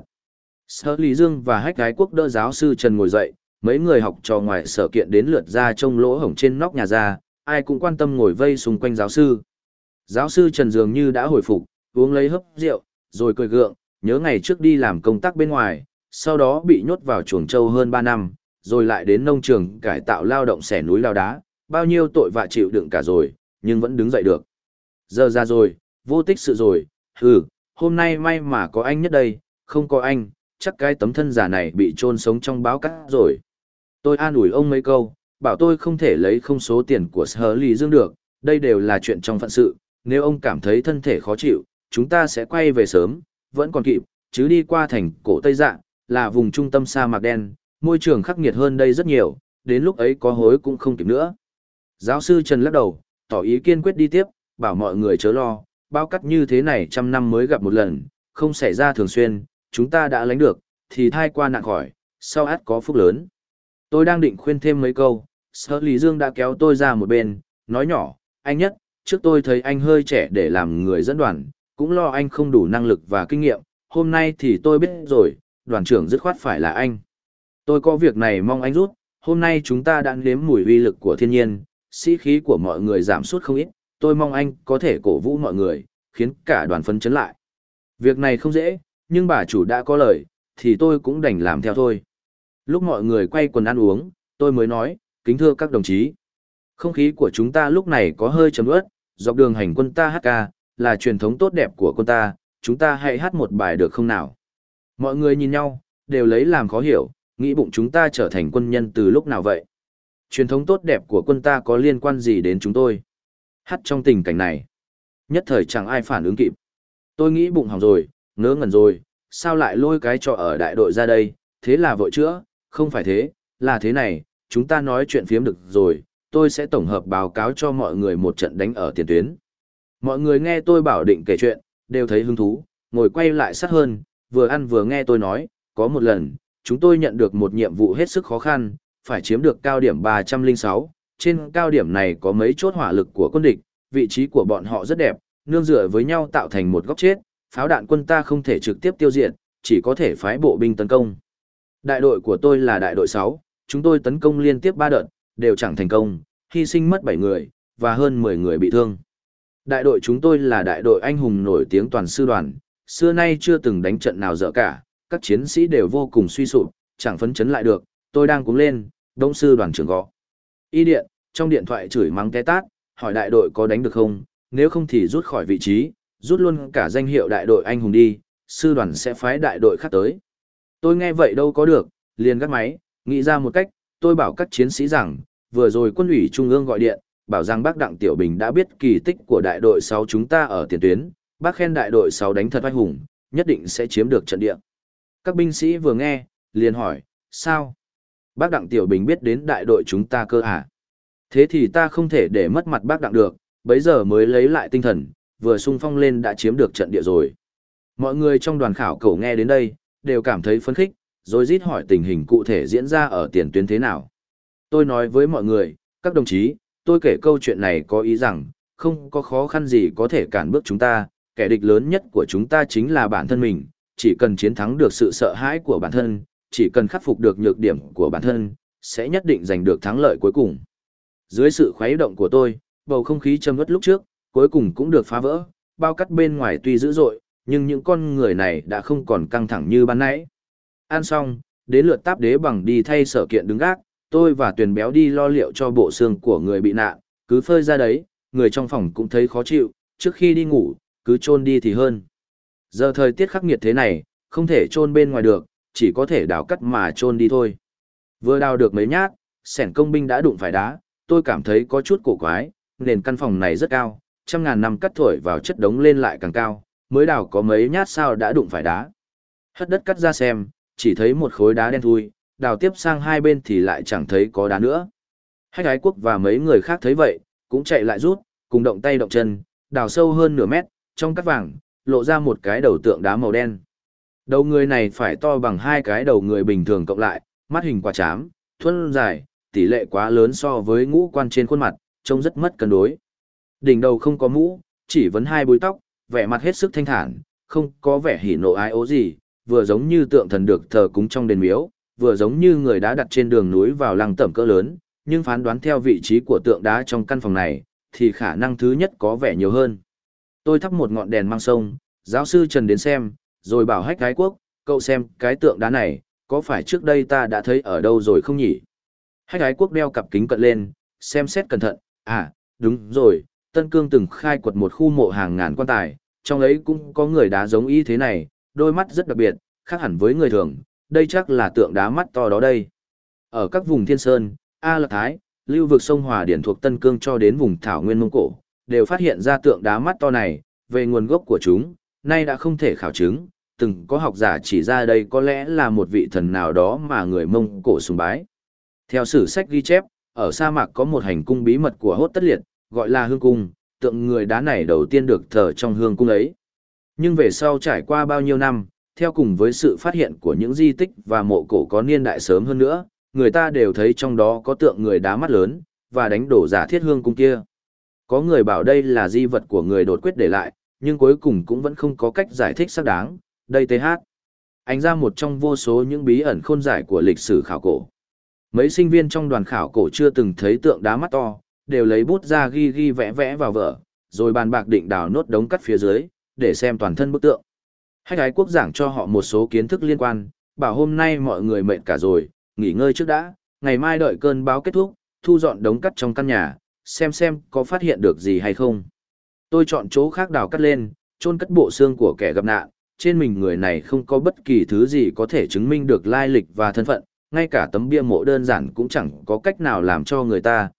Speaker 1: Sở Lý Dương và Hách Gái Quốc đỡ giáo sư Trần ngồi dậy, mấy người học trò ngoài sở kiện đến lượt ra trông lỗ hổng trên nóc nhà ra, ai cũng quan tâm ngồi vây xung quanh giáo sư. Giáo sư Trần dường như đã hồi phục, uống lấy hớp rượu, rồi cười gượng, nhớ ngày trước đi làm công tác bên ngoài, sau đó bị nhốt vào chuồng trâu hơn 3 năm, rồi lại đến nông trường cải tạo lao động xẻ núi lao đá, bao nhiêu tội vạ chịu đựng cả rồi, nhưng vẫn đứng dậy được. Giờ ra rồi, vô tích sự rồi, hôm nay may mà có anh nhất đây, không có anh, chắc cái tấm thân giả này bị chôn sống trong báo cát rồi. Tôi an ủi ông mấy câu, bảo tôi không thể lấy không số tiền của Sở Lý Dương được, đây đều là chuyện trong phận sự, nếu ông cảm thấy thân thể khó chịu, chúng ta sẽ quay về sớm, vẫn còn kịp, chứ đi qua thành cổ Tây Dạ, là vùng trung tâm sa mạc đen, môi trường khắc nghiệt hơn đây rất nhiều, đến lúc ấy có hối cũng không kịp nữa. Giáo sư Trần lắc đầu, tỏ ý kiên quyết đi tiếp, bảo mọi người chớ lo, bao cắt như thế này trăm năm mới gặp một lần, không xảy ra thường xuyên, chúng ta đã lánh được, thì thai qua nạn khỏi, sau át có phúc lớn. Tôi đang định khuyên thêm mấy câu, Sở Lý Dương đã kéo tôi ra một bên, nói nhỏ, anh nhất, trước tôi thấy anh hơi trẻ để làm người dẫn đoàn, cũng lo anh không đủ năng lực và kinh nghiệm, hôm nay thì tôi biết rồi, đoàn trưởng dứt khoát phải là anh. Tôi có việc này mong anh rút, hôm nay chúng ta đã nếm mùi uy lực của thiên nhiên, sĩ khí của mọi người giảm sút không ít, tôi mong anh có thể cổ vũ mọi người, khiến cả đoàn phấn chấn lại. Việc này không dễ, nhưng bà chủ đã có lời, thì tôi cũng đành làm theo thôi. Lúc mọi người quay quần ăn uống, tôi mới nói, kính thưa các đồng chí. Không khí của chúng ta lúc này có hơi trầm uất, dọc đường hành quân ta hát ca, là truyền thống tốt đẹp của quân ta, chúng ta hãy hát một bài được không nào? Mọi người nhìn nhau, đều lấy làm khó hiểu, nghĩ bụng chúng ta trở thành quân nhân từ lúc nào vậy? Truyền thống tốt đẹp của quân ta có liên quan gì đến chúng tôi? Hát trong tình cảnh này. Nhất thời chẳng ai phản ứng kịp. Tôi nghĩ bụng hỏng rồi, ngớ ngẩn rồi, sao lại lôi cái trò ở đại đội ra đây, thế là vội chữa, không phải thế, là thế này, chúng ta nói chuyện phiếm được rồi, tôi sẽ tổng hợp báo cáo cho mọi người một trận đánh ở tiền tuyến. Mọi người nghe tôi bảo định kể chuyện, đều thấy hứng thú, ngồi quay lại sát hơn, vừa ăn vừa nghe tôi nói, có một lần, chúng tôi nhận được một nhiệm vụ hết sức khó khăn, phải chiếm được cao điểm 306, trên cao điểm này có mấy chốt hỏa lực của quân địch, vị trí của bọn họ rất đẹp, nương dựa với nhau tạo thành một góc chết, pháo đạn quân ta không thể trực tiếp tiêu diệt, chỉ có thể phái bộ binh tấn công. Đại đội của tôi là đại đội 6, chúng tôi tấn công liên tiếp 3 đợt, đều chẳng thành công, hy sinh mất 7 người, và hơn 10 người bị thương. Đại đội chúng tôi là đại đội anh hùng nổi tiếng toàn sư đoàn, xưa nay chưa từng đánh trận nào dở cả, các chiến sĩ đều vô cùng suy sụp, chẳng phấn chấn lại được, tôi đang cuống lên, đông sư đoàn trưởng gõ. Y điện, trong điện thoại chửi mắng té tát, hỏi đại đội có đánh được không, nếu không thì rút khỏi vị trí, rút luôn cả danh hiệu đại đội anh hùng đi, sư đoàn sẽ phái đại đội khác tới. Tôi nghe vậy đâu có được, liền gắt máy, nghĩ ra một cách, tôi bảo các chiến sĩ rằng, vừa rồi quân ủy trung ương gọi điện, bảo rằng bác Đặng Tiểu Bình đã biết kỳ tích của đại đội 6 chúng ta ở tiền tuyến, bác khen đại đội 6 đánh thật oai hùng, nhất định sẽ chiếm được trận địa. Các binh sĩ vừa nghe, liền hỏi, sao? Bác Đặng Tiểu Bình biết đến đại đội chúng ta cơ à? Thế thì ta không thể để mất mặt bác Đặng được, bấy giờ mới lấy lại tinh thần, vừa xung phong lên đã chiếm được trận địa rồi. Mọi người trong đoàn khảo cổ nghe đến đây, đều cảm thấy phấn khích, rồi rít hỏi tình hình cụ thể diễn ra ở tiền tuyến thế nào. Tôi nói với mọi người, các đồng chí, tôi kể câu chuyện này có ý rằng, không có khó khăn gì có thể cản bước chúng ta, kẻ địch lớn nhất của chúng ta chính là bản thân mình, chỉ cần chiến thắng được sự sợ hãi của bản thân, chỉ cần khắc phục được nhược điểm của bản thân, sẽ nhất định giành được thắng lợi cuối cùng. Dưới sự khuấy động của tôi, bầu không khí trầm uất lúc trước, cuối cùng cũng được phá vỡ, bao cắt bên ngoài tuy dữ dội, nhưng những con người này đã không còn căng thẳng như ban nãy. Ăn xong, đến lượt Táp Đế Bằng đi thay Sở Kiện đứng gác, tôi và Tuyền Béo đi lo liệu cho bộ xương của người bị nạn, cứ phơi ra đấy, người trong phòng cũng thấy khó chịu, trước khi đi ngủ, cứ chôn đi thì hơn. Giờ thời tiết khắc nghiệt thế này, không thể chôn bên ngoài được, chỉ có thể đào cắt mà chôn đi thôi. Vừa đào được mấy nhát, xẻng công binh đã đụng phải đá, tôi cảm thấy có chút cổ quái, nền căn phòng này rất cao, trăm ngàn năm cắt thổi vào chất đống lên lại càng cao, mới đào có mấy nhát sao đã đụng phải đá. Hất đất cắt ra xem, chỉ thấy một khối đá đen thui, đào tiếp sang hai bên thì lại chẳng thấy có đá nữa. Hách Ái Quốc và mấy người khác thấy vậy, cũng chạy lại rút, cùng động tay động chân, đào sâu hơn nửa mét, trong cắt vàng, lộ ra một cái đầu tượng đá màu đen. Đầu người này phải to bằng hai cái đầu người bình thường cộng lại, mắt hình quả chám, thuôn dài, tỷ lệ quá lớn so với ngũ quan trên khuôn mặt, trông rất mất cân đối. Đỉnh đầu không có mũ, chỉ vấn hai búi tóc, vẻ mặt hết sức thanh thản, không có vẻ hỉ nộ ái ố gì, vừa giống như tượng thần được thờ cúng trong đền miếu, vừa giống như người đã đặt trên đường núi vào lăng tẩm cỡ lớn, nhưng phán đoán theo vị trí của tượng đá trong căn phòng này, thì khả năng thứ nhất có vẻ nhiều hơn. Tôi thắp một ngọn đèn mang sông, giáo sư Trần đến xem, rồi bảo Hách Ái Quốc, cậu xem cái tượng đá này, có phải trước đây ta đã thấy ở đâu rồi không nhỉ? Hách Ái Quốc đeo cặp kính cận lên, xem xét cẩn thận, à, đúng rồi, Tân Cương từng khai quật một khu mộ hàng ngàn quan tài, trong ấy cũng có người đá giống y thế này, đôi mắt rất đặc biệt, khác hẳn với người thường, đây chắc là tượng đá mắt to đó đây. Ở các vùng Thiên Sơn, A Lạc Thái, lưu vực sông Hòa Điển thuộc Tân Cương cho đến vùng Thảo Nguyên Mông Cổ, đều phát hiện ra tượng đá mắt to này, về nguồn gốc của chúng, nay đã không thể khảo chứng, từng có học giả chỉ ra đây có lẽ là một vị thần nào đó mà người Mông Cổ sùng bái. Theo sử sách ghi chép, ở sa mạc có một hành cung bí mật của Hốt Tất Liệt, gọi là Hương Cung, tượng người đá này đầu tiên được thờ trong Hương Cung ấy. Nhưng về sau trải qua bao nhiêu năm, theo cùng với sự phát hiện của những di tích và mộ cổ có niên đại sớm hơn nữa, người ta đều thấy trong đó có tượng người đá mắt lớn, và đánh đổ giả thiết Hương Cung kia. Có người bảo đây là di vật của người đột quyết để lại, nhưng cuối cùng cũng vẫn không có cách giải thích xác đáng. Đây TH. Anh ra một trong vô số những bí ẩn khôn giải của lịch sử khảo cổ. Mấy sinh viên trong đoàn khảo cổ chưa từng thấy tượng đá mắt to, đều lấy bút ra ghi ghi vẽ vẽ vào vở, rồi bàn bạc định đào nốt đống cắt phía dưới, để xem toàn thân bức tượng. Hách Ái Quốc giảng cho họ một số kiến thức liên quan, bảo hôm nay mọi người mệt cả rồi, nghỉ ngơi trước đã, ngày mai đợi cơn bão kết thúc, thu dọn đống cắt trong căn nhà, xem có phát hiện được gì hay không. Tôi chọn chỗ khác đào cắt lên, chôn cất bộ xương của kẻ gặp nạn, trên mình người này không có bất kỳ thứ gì có thể chứng minh được lai lịch và thân phận, ngay cả tấm bia mộ đơn giản cũng chẳng có cách nào làm cho người ta,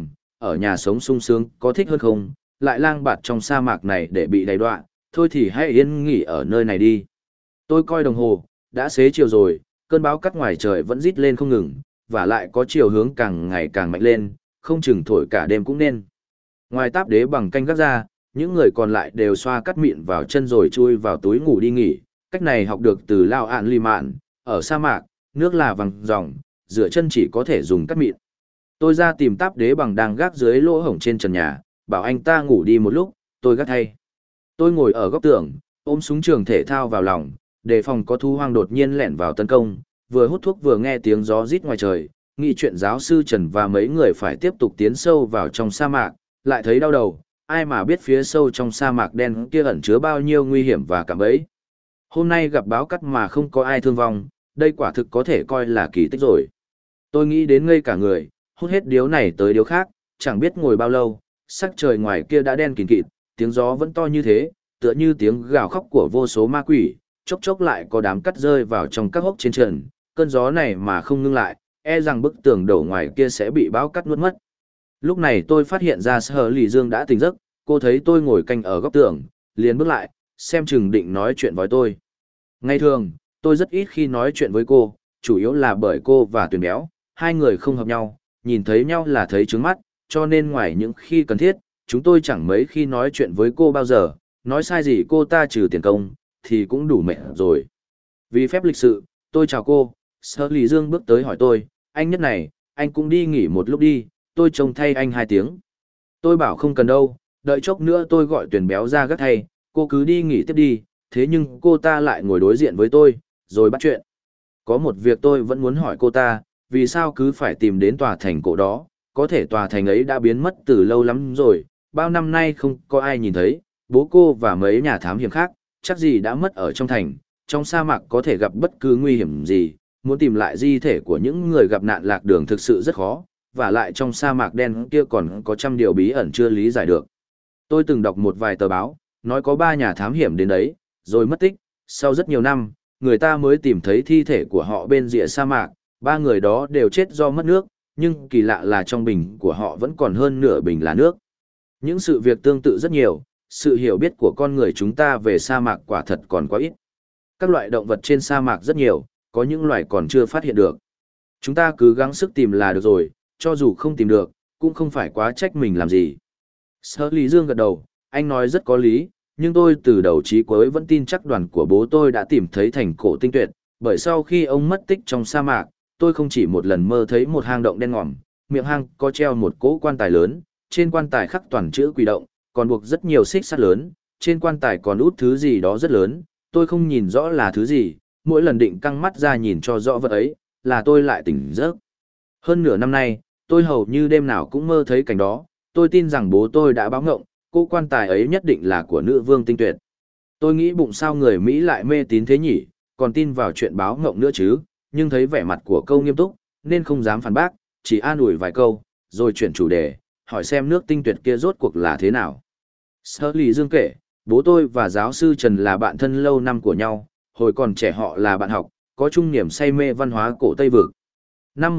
Speaker 1: ở nhà sống sung sướng có thích hơn không, lại lang bạt trong sa mạc này để bị đầy đọa, thôi thì hãy yên nghỉ ở nơi này đi. Tôi coi đồng hồ, đã xế chiều rồi, cơn bão cắt ngoài trời vẫn rít lên không ngừng, và lại có chiều hướng càng ngày càng mạnh lên, không chừng thổi cả đêm cũng nên. Ngoài Táp Đế Bằng canh gác ra, những người còn lại đều xoa cắt mịn vào chân rồi chui vào túi ngủ đi nghỉ, cách này học được từ Lao Ạn Lì Mạn, ở sa mạc, nước là vàng ròng, rửa chân chỉ có thể dùng cắt mịn. Tôi ra tìm Táp Đế Bằng đang gác dưới lỗ hổng trên trần nhà, bảo anh ta ngủ đi một lúc, tôi gác thay. Tôi ngồi ở góc tường, ôm súng trường thể thao vào lòng, đề phòng có thú hoang đột nhiên lẻn vào tấn công, vừa hút thuốc vừa nghe tiếng gió rít ngoài trời, nghĩ chuyện giáo sư Trần và mấy người phải tiếp tục tiến sâu vào trong sa mạc, lại thấy đau đầu, ai mà biết phía sâu trong sa mạc đen kia ẩn chứa bao nhiêu nguy hiểm và cạm bẫy. Hôm nay gặp báo cắt mà không có ai thương vong, đây quả thực có thể coi là kỳ tích rồi. Tôi nghĩ đến ngây cả người, hút hết điếu này tới điếu khác, chẳng biết ngồi bao lâu, sắc trời ngoài kia đã đen kịt kịt, tiếng gió vẫn to như thế, tựa như tiếng gào khóc của vô số ma quỷ, chốc chốc lại có đám cắt rơi vào trong các hốc trên trần, cơn gió này mà không ngưng lại, e rằng bức tường đổ ngoài kia sẽ bị bão cắt nuốt mất. Lúc này tôi phát hiện ra Sở Lì Dương đã tỉnh giấc, cô thấy tôi ngồi canh ở góc tường, liền bước lại, xem chừng định nói chuyện với tôi. Ngày thường, tôi rất ít khi nói chuyện với cô, chủ yếu là bởi cô và Tuyền Béo, hai người không hợp nhau, nhìn thấy nhau là thấy trướng mắt, cho nên ngoài những khi cần thiết, chúng tôi chẳng mấy khi nói chuyện với cô bao giờ, nói sai gì cô ta trừ tiền công, thì cũng đủ mệt rồi. Vì phép lịch sự, tôi chào cô, Sở Lì Dương bước tới hỏi tôi, anh Nhất này, anh cũng đi nghỉ một lúc đi, tôi trông thay anh 2 tiếng. Tôi bảo không cần đâu, đợi chốc nữa tôi gọi Tuyền Béo ra gác thay, cô cứ đi nghỉ tiếp đi, thế nhưng cô ta lại ngồi đối diện với tôi, rồi bắt chuyện. Có một việc tôi vẫn muốn hỏi cô ta, vì sao cứ phải tìm đến tòa thành cổ đó, có thể tòa thành ấy đã biến mất từ lâu lắm rồi, bao năm nay không có ai nhìn thấy, bố cô và mấy nhà thám hiểm khác, chắc gì đã mất ở trong thành, trong sa mạc có thể gặp bất cứ nguy hiểm gì, muốn tìm lại di thể của những người gặp nạn lạc đường thực sự rất khó, và lại trong sa mạc đen kia còn có trăm điều bí ẩn chưa lý giải được. Tôi từng đọc một vài tờ báo, nói có 3 nhà thám hiểm đến đấy, rồi mất tích, sau rất nhiều năm, người ta mới tìm thấy thi thể của họ bên rìa sa mạc, 3 người đó đều chết do mất nước, nhưng kỳ lạ là trong bình của họ vẫn còn hơn nửa bình là nước. Những sự việc tương tự rất nhiều, sự hiểu biết của con người chúng ta về sa mạc quả thật còn quá ít. Các loại động vật trên sa mạc rất nhiều, có những loài còn chưa phát hiện được. Chúng ta cứ gắng sức tìm là được rồi, cho dù không tìm được, cũng không phải quá trách mình làm gì. Sở Lý Dương gật đầu, anh nói rất có lý, nhưng tôi từ đầu chí cuối vẫn tin chắc đoàn của bố tôi đã tìm thấy thành cổ tinh tuyệt, bởi sau khi ông mất tích trong sa mạc, tôi không chỉ một lần mơ thấy một hang động đen ngòm, miệng hang có treo một cỗ quan tài lớn, trên quan tài khắc toàn chữ quỷ động, còn buộc rất nhiều xích sắt lớn, trên quan tài còn út thứ gì đó rất lớn, tôi không nhìn rõ là thứ gì, mỗi lần định căng mắt ra nhìn cho rõ vật ấy, là tôi lại tỉnh giấc. Hơn nửa năm nay, tôi hầu như đêm nào cũng mơ thấy cảnh đó, tôi tin rằng bố tôi đã báo ngộng, cô quan tài ấy nhất định là của nữ vương tinh tuyệt. Tôi nghĩ bụng sao người Mỹ lại mê tín thế nhỉ, còn tin vào chuyện báo ngộng nữa chứ, nhưng thấy vẻ mặt của câu nghiêm túc, nên không dám phản bác, chỉ an ủi vài câu, rồi chuyển chủ đề, hỏi xem nước tinh tuyệt kia rốt cuộc là thế nào. Sở Lý Dương kể, bố tôi và giáo sư Trần là bạn thân lâu năm của nhau, hồi còn trẻ họ là bạn học, có chung niềm say mê văn hóa cổ Tây Vực. Năm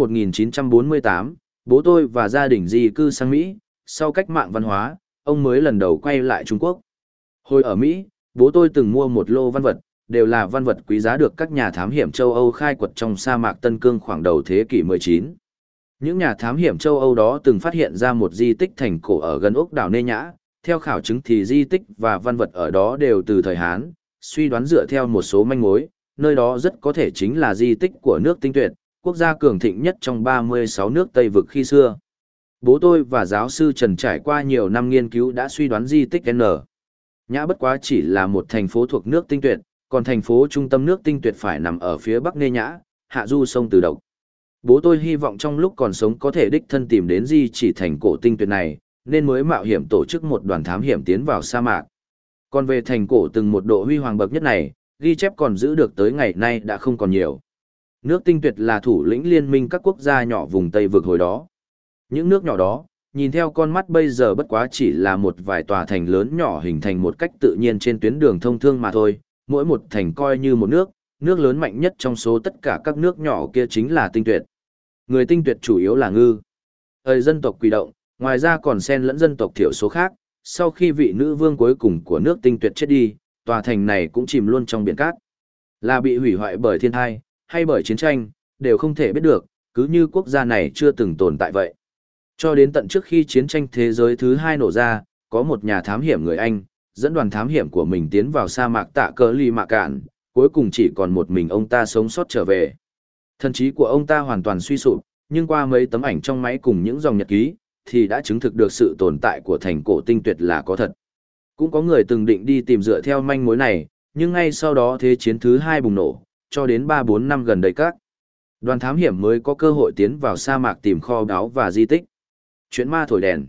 Speaker 1: 1948, bố tôi và gia đình di cư sang Mỹ, sau cách mạng văn hóa, ông mới lần đầu quay lại Trung Quốc. Hồi ở Mỹ, bố tôi từng mua một lô văn vật, đều là văn vật quý giá được các nhà thám hiểm châu Âu khai quật trong sa mạc Tân Cương khoảng đầu thế kỷ 19. Những nhà thám hiểm châu Âu đó từng phát hiện ra một di tích thành cổ ở gần ốc đảo Nê Nhã, theo khảo chứng thì di tích và văn vật ở đó đều từ thời Hán, suy đoán dựa theo một số manh mối, nơi đó rất có thể chính là di tích của nước Tinh Tuyệt, quốc gia cường thịnh nhất trong 36 nước Tây vực khi xưa. Bố tôi và giáo sư Trần trải qua nhiều năm nghiên cứu đã suy đoán di tích N. Nhã bất quá chỉ là một thành phố thuộc nước Tinh Tuyệt, còn thành phố trung tâm nước Tinh Tuyệt phải nằm ở phía bắc Nê Nhã, hạ du sông Từ Độc. Bố tôi hy vọng trong lúc còn sống có thể đích thân tìm đến di chỉ thành cổ Tinh Tuyệt này, nên mới mạo hiểm tổ chức một đoàn thám hiểm tiến vào sa mạc. Còn về thành cổ từng một độ huy hoàng bậc nhất này, ghi chép còn giữ được tới ngày nay đã không còn nhiều. Nước Tinh Tuyệt là thủ lĩnh liên minh các quốc gia nhỏ vùng Tây vực hồi đó. Những nước nhỏ đó, nhìn theo con mắt bây giờ bất quá chỉ là một vài tòa thành lớn nhỏ hình thành một cách tự nhiên trên tuyến đường thông thương mà thôi, mỗi một thành coi như một nước lớn mạnh nhất trong số tất cả các nước nhỏ kia chính là Tinh Tuyệt. Người Tinh Tuyệt chủ yếu là ngư, dân tộc Quỷ Động, ngoài ra còn xen lẫn dân tộc thiểu số khác. Sau khi vị nữ vương cuối cùng của nước Tinh Tuyệt chết đi, tòa thành này cũng chìm luôn trong biển cát. Là bị hủy hoại bởi thiên tai, hay bởi chiến tranh, đều không thể biết được, cứ như quốc gia này chưa từng tồn tại vậy. Cho đến tận trước khi chiến tranh thế giới thứ 2 nổ ra, có một nhà thám hiểm người Anh, dẫn đoàn thám hiểm của mình tiến vào sa mạc Tạ Cờ Ly Mạ Cạn, cuối cùng chỉ còn một mình ông ta sống sót trở về. Thần trí của ông ta hoàn toàn suy sụp, nhưng qua mấy tấm ảnh trong máy cùng những dòng nhật ký, thì đã chứng thực được sự tồn tại của thành cổ Tinh Tuyệt là có thật. Cũng có người từng định đi tìm dựa theo manh mối này, nhưng ngay sau đó thế chiến thứ 2 bùng nổ, cho đến 3-4 năm gần đây các đoàn thám hiểm mới có cơ hội tiến vào sa mạc tìm kho báu và di tích. Chuyện ma thổi đèn.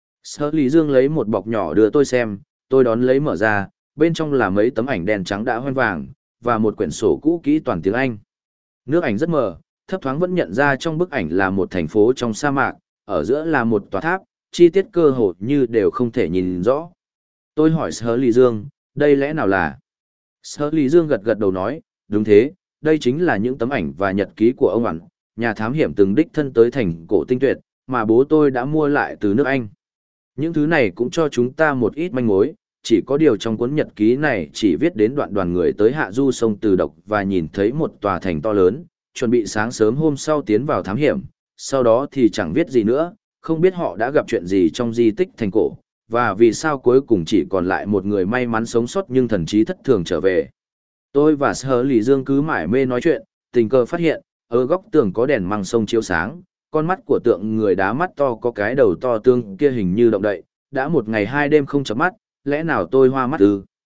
Speaker 1: Sở Lý Dương lấy một bọc nhỏ đưa tôi xem, tôi đón lấy mở ra, bên trong là mấy tấm ảnh đen trắng đã hoen vàng, và một quyển sổ cũ kỹ toàn tiếng Anh. Nước ảnh rất mờ, thấp thoáng vẫn nhận ra trong bức ảnh là một thành phố trong sa mạc, ở giữa là một tòa tháp, chi tiết cơ hồ như đều không thể nhìn rõ. Tôi hỏi Sở Lý Dương, đây lẽ nào là? Sở Lý Dương gật gật đầu nói, đúng thế, đây chính là những tấm ảnh và nhật ký của ông ẩn, nhà thám hiểm từng đích thân tới thành cổ Tinh Tuyệt, mà bố tôi đã mua lại từ nước Anh. Những thứ này cũng cho chúng ta một ít manh mối, chỉ có điều trong cuốn nhật ký này chỉ viết đến đoạn đoàn người tới hạ du sông Từ Độc và nhìn thấy một tòa thành to lớn, chuẩn bị sáng sớm hôm sau tiến vào thám hiểm, sau đó thì chẳng viết gì nữa, không biết họ đã gặp chuyện gì trong di tích thành cổ, và vì sao cuối cùng chỉ còn lại một người may mắn sống sót nhưng thần trí thất thường trở về. Tôi và Sở Lý Dương cứ mải mê nói chuyện, tình cờ phát hiện, ở góc tường có đèn măng sông chiếu sáng, con mắt của tượng người đá mắt to có cái đầu to tương kia hình như động đậy, đã 1 ngày 2 đêm không chớp mắt, lẽ nào tôi hoa mắt ư?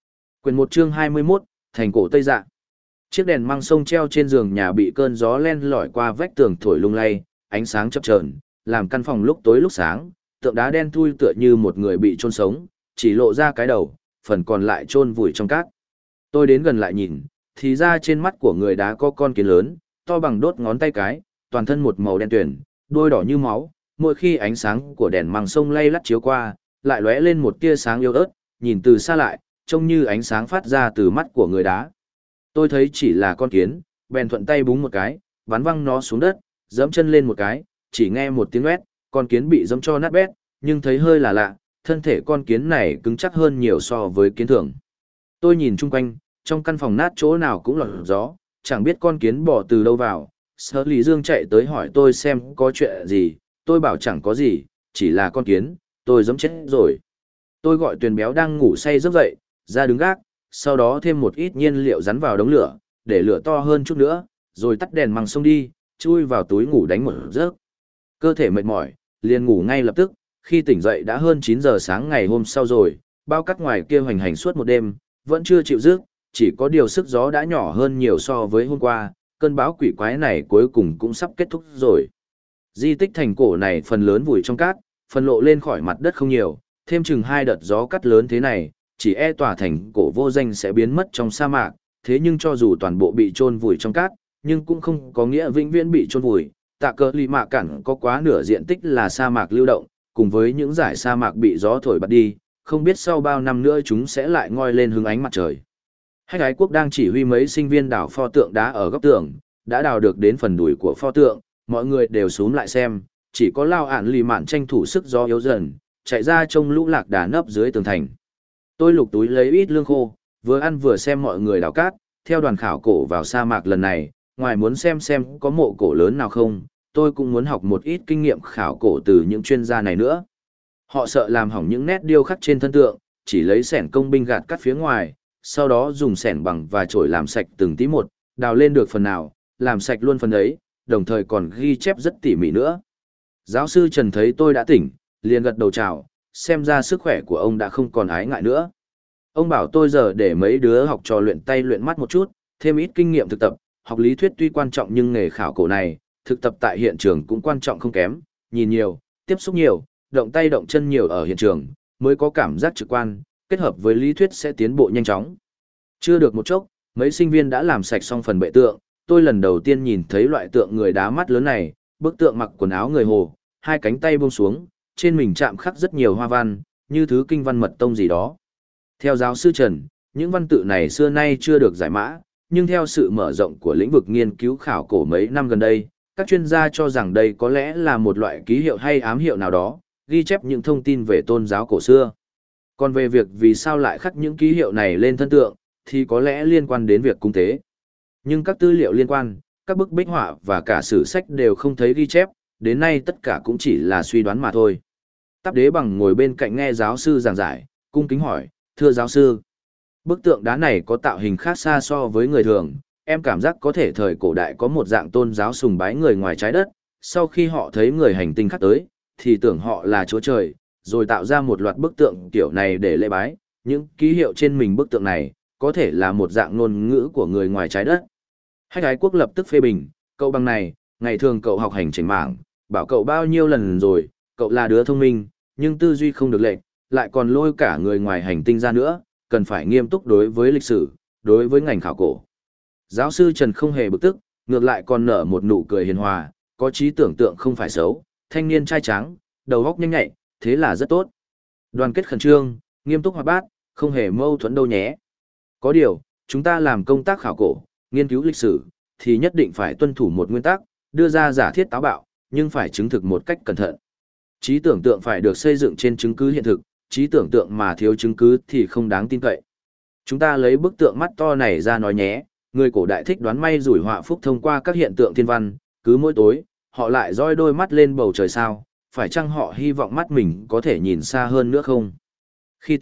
Speaker 1: Quyển 1 chương 21, thành cổ Tây Dạ. Chiếc đèn măng sông treo trên giường nhà bị cơn gió len lỏi qua vách tường thổi lung lay, ánh sáng chập chờn, làm căn phòng lúc tối lúc sáng, tượng đá đen thui tựa như một người bị chôn sống, chỉ lộ ra cái đầu, phần còn lại chôn vùi trong cát. Tôi đến gần lại nhìn, thì ra trên mắt của người đá có con kiến lớn, to bằng đốt ngón tay cái, toàn thân một màu đen tuyền, đuôi đỏ như máu, mỗi khi ánh sáng của đèn măng sông lay lắt chiếu qua, lại lóe lên một tia sáng yếu ớt, nhìn từ xa lại, trông như ánh sáng phát ra từ mắt của người đá. Tôi thấy chỉ là con kiến, bèn thuận tay búng một cái, bắn văng nó xuống đất, giẫm chân lên một cái, chỉ nghe một tiếng oét, con kiến bị giẫm cho nát bét, nhưng thấy hơi là lạ, thân thể con kiến này cứng chắc hơn nhiều so với kiến thường. Tôi nhìn chung quanh, trong căn phòng nát chỗ nào cũng lọt gió, chẳng biết con kiến bỏ từ đâu vào. Sở Lý Dương chạy tới hỏi tôi xem có chuyện gì, tôi bảo chẳng có gì, chỉ là con kiến, tôi giẫm chết rồi. Tôi gọi Tuyền Béo đang ngủ say giấc dậy, ra đứng gác, sau đó thêm một ít nhiên liệu rắn vào đống lửa, để lửa to hơn chút nữa, rồi tắt đèn măng sông đi, chui vào túi ngủ đánh một giấc. Cơ thể mệt mỏi, liền ngủ ngay lập tức, khi tỉnh dậy đã hơn 9 giờ sáng ngày hôm sau rồi, bao cát ngoài kia hoành hành suốt một đêm, vẫn chưa chịu dứt, chỉ có điều sức gió đã nhỏ hơn nhiều so với hôm qua, cơn bão quỷ quái này cuối cùng cũng sắp kết thúc rồi. Di tích thành cổ này phần lớn vùi trong cát, phần lộ lên khỏi mặt đất không nhiều, thêm chừng 2 đợt gió cắt lớn thế này, chỉ e tòa thành cổ vô danh sẽ biến mất trong sa mạc, thế nhưng cho dù toàn bộ bị chôn vùi trong cát, nhưng cũng không có nghĩa vĩnh viễn bị chôn vùi. Tạ Cờ Lì Mạ Cản có quá nửa diện tích là sa mạc lưu động, cùng với những dải sa mạc bị gió thổi bật đi, không biết sau bao năm nữa chúng sẽ lại ngoi lên hứng ánh mặt trời. Hách Ái Quốc đang chỉ huy mấy sinh viên đào pho tượng đá ở góc tường, đã đào được đến phần đùi của pho tượng, mọi người đều xúm lại xem, chỉ có Lao Ản Lì Mạn tranh thủ sức gió yếu dần, chạy ra trông lũ lạc đà nấp dưới tường thành. Tôi lục túi lấy ít lương khô, vừa ăn vừa xem mọi người đào cát, theo đoàn khảo cổ vào sa mạc lần này, ngoài muốn xem có mộ cổ lớn nào không, tôi cũng muốn học một ít kinh nghiệm khảo cổ từ những chuyên gia này nữa. Họ sợ làm hỏng những nét điêu khắc trên thân tượng, chỉ lấy xẻng công binh gạt cắt phía ngoài, sau đó dùng xẻng bằng và chổi làm sạch từng tí một, đào lên được phần nào, làm sạch luôn phần ấy, đồng thời còn ghi chép rất tỉ mỉ nữa. Giáo sư Trần thấy tôi đã tỉnh, liền gật đầu chào, xem ra sức khỏe của ông đã không còn ái ngại nữa. Ông bảo tôi giờ để mấy đứa học trò luyện tay luyện mắt một chút, thêm ít kinh nghiệm thực tập, học lý thuyết tuy quan trọng nhưng nghề khảo cổ này, thực tập tại hiện trường cũng quan trọng không kém, nhìn nhiều, tiếp xúc nhiều, động tay động chân nhiều ở hiện trường, mới có cảm giác trực quan, kết hợp với lý thuyết sẽ tiến bộ nhanh chóng. Chưa được một chốc, mấy sinh viên đã làm sạch xong phần bệ tượng, tôi lần đầu tiên nhìn thấy loại tượng người đá mắt lớn này, bức tượng mặc quần áo người Hồ, hai cánh tay buông xuống, trên mình chạm khắc rất nhiều hoa văn, như thứ kinh văn mật tông gì đó. Theo giáo sư Trần, những văn tự này xưa nay chưa được giải mã, nhưng theo sự mở rộng của lĩnh vực nghiên cứu khảo cổ mấy năm gần đây, các chuyên gia cho rằng đây có lẽ là một loại ký hiệu hay ám hiệu nào đó, ghi chép những thông tin về tôn giáo cổ xưa. Còn về việc vì sao lại khắc những ký hiệu này lên thân tượng, thì có lẽ liên quan đến việc cúng tế. Nhưng các tư liệu liên quan, các bức bích họa và cả sử sách đều không thấy ghi chép, đến nay tất cả cũng chỉ là suy đoán mà thôi. Táp Đế Bằng ngồi bên cạnh nghe giáo sư giảng giải, cung kính hỏi, thưa giáo sư, bức tượng đá này có tạo hình khác xa so với người thường, em cảm giác có thể thời cổ đại có một dạng tôn giáo sùng bái người ngoài trái đất, sau khi họ thấy người hành tinh khác tới, thì tưởng họ là chúa trời, rồi tạo ra một loạt bức tượng kiểu này để lễ bái, những ký hiệu trên mình bức tượng này, có thể là một dạng ngôn ngữ của người ngoài trái đất. Hách Ái Quốc lập tức phê bình, cậu bằng này, ngày thường cậu học hành chỉnh mảng, bảo cậu bao nhiêu lần rồi, cậu là đứa thông minh, nhưng tư duy không được lệch, lại còn lôi cả người ngoài hành tinh ra nữa, cần phải nghiêm túc đối với lịch sử, đối với ngành khảo cổ. Giáo sư Trần không hề bực tức, ngược lại còn nở một nụ cười hiền hòa, có trí tưởng tượng không phải xấu, thanh niên trai trắng, đầu óc nhanh nhạy, thế là rất tốt. Đoàn kết khẩn trương, nghiêm túc hoạt bát, không hề mâu thuẫn đâu nhé. Có điều, chúng ta làm công tác khảo cổ, nghiên cứu lịch sử, thì nhất định phải tuân thủ một nguyên tắc, đưa ra giả thiết táo bạo, nhưng phải chứng thực một cách cẩn thận. Trí tưởng tượng phải được xây dựng trên chứng cứ hiện thực, trí tưởng tượng mà thiếu chứng cứ thì không đáng tin cậy. Chúng ta lấy bức tượng mắt to này ra nói nhé, người cổ đại thích đoán may rủi họa phúc thông qua các hiện tượng thiên văn, cứ mỗi tối, họ lại dõi đôi mắt lên bầu trời sao, phải chăng họ hy vọng mắt mình có thể nhìn xa hơn nữa không? Khi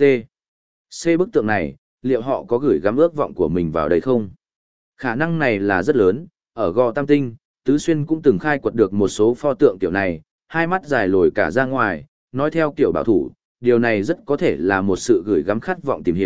Speaker 1: C bức tượng này, liệu họ có gửi gắm ước vọng của mình vào đây không? Khả năng này là rất lớn, ở Gò Tam Tinh, Tứ Xuyên cũng từng khai quật được một số pho tượng kiểu này, hai mắt dài lồi cả ra ngoài, nói theo kiểu bảo thủ, điều này rất có thể là một sự gửi gắm khát vọng tìm hiểu,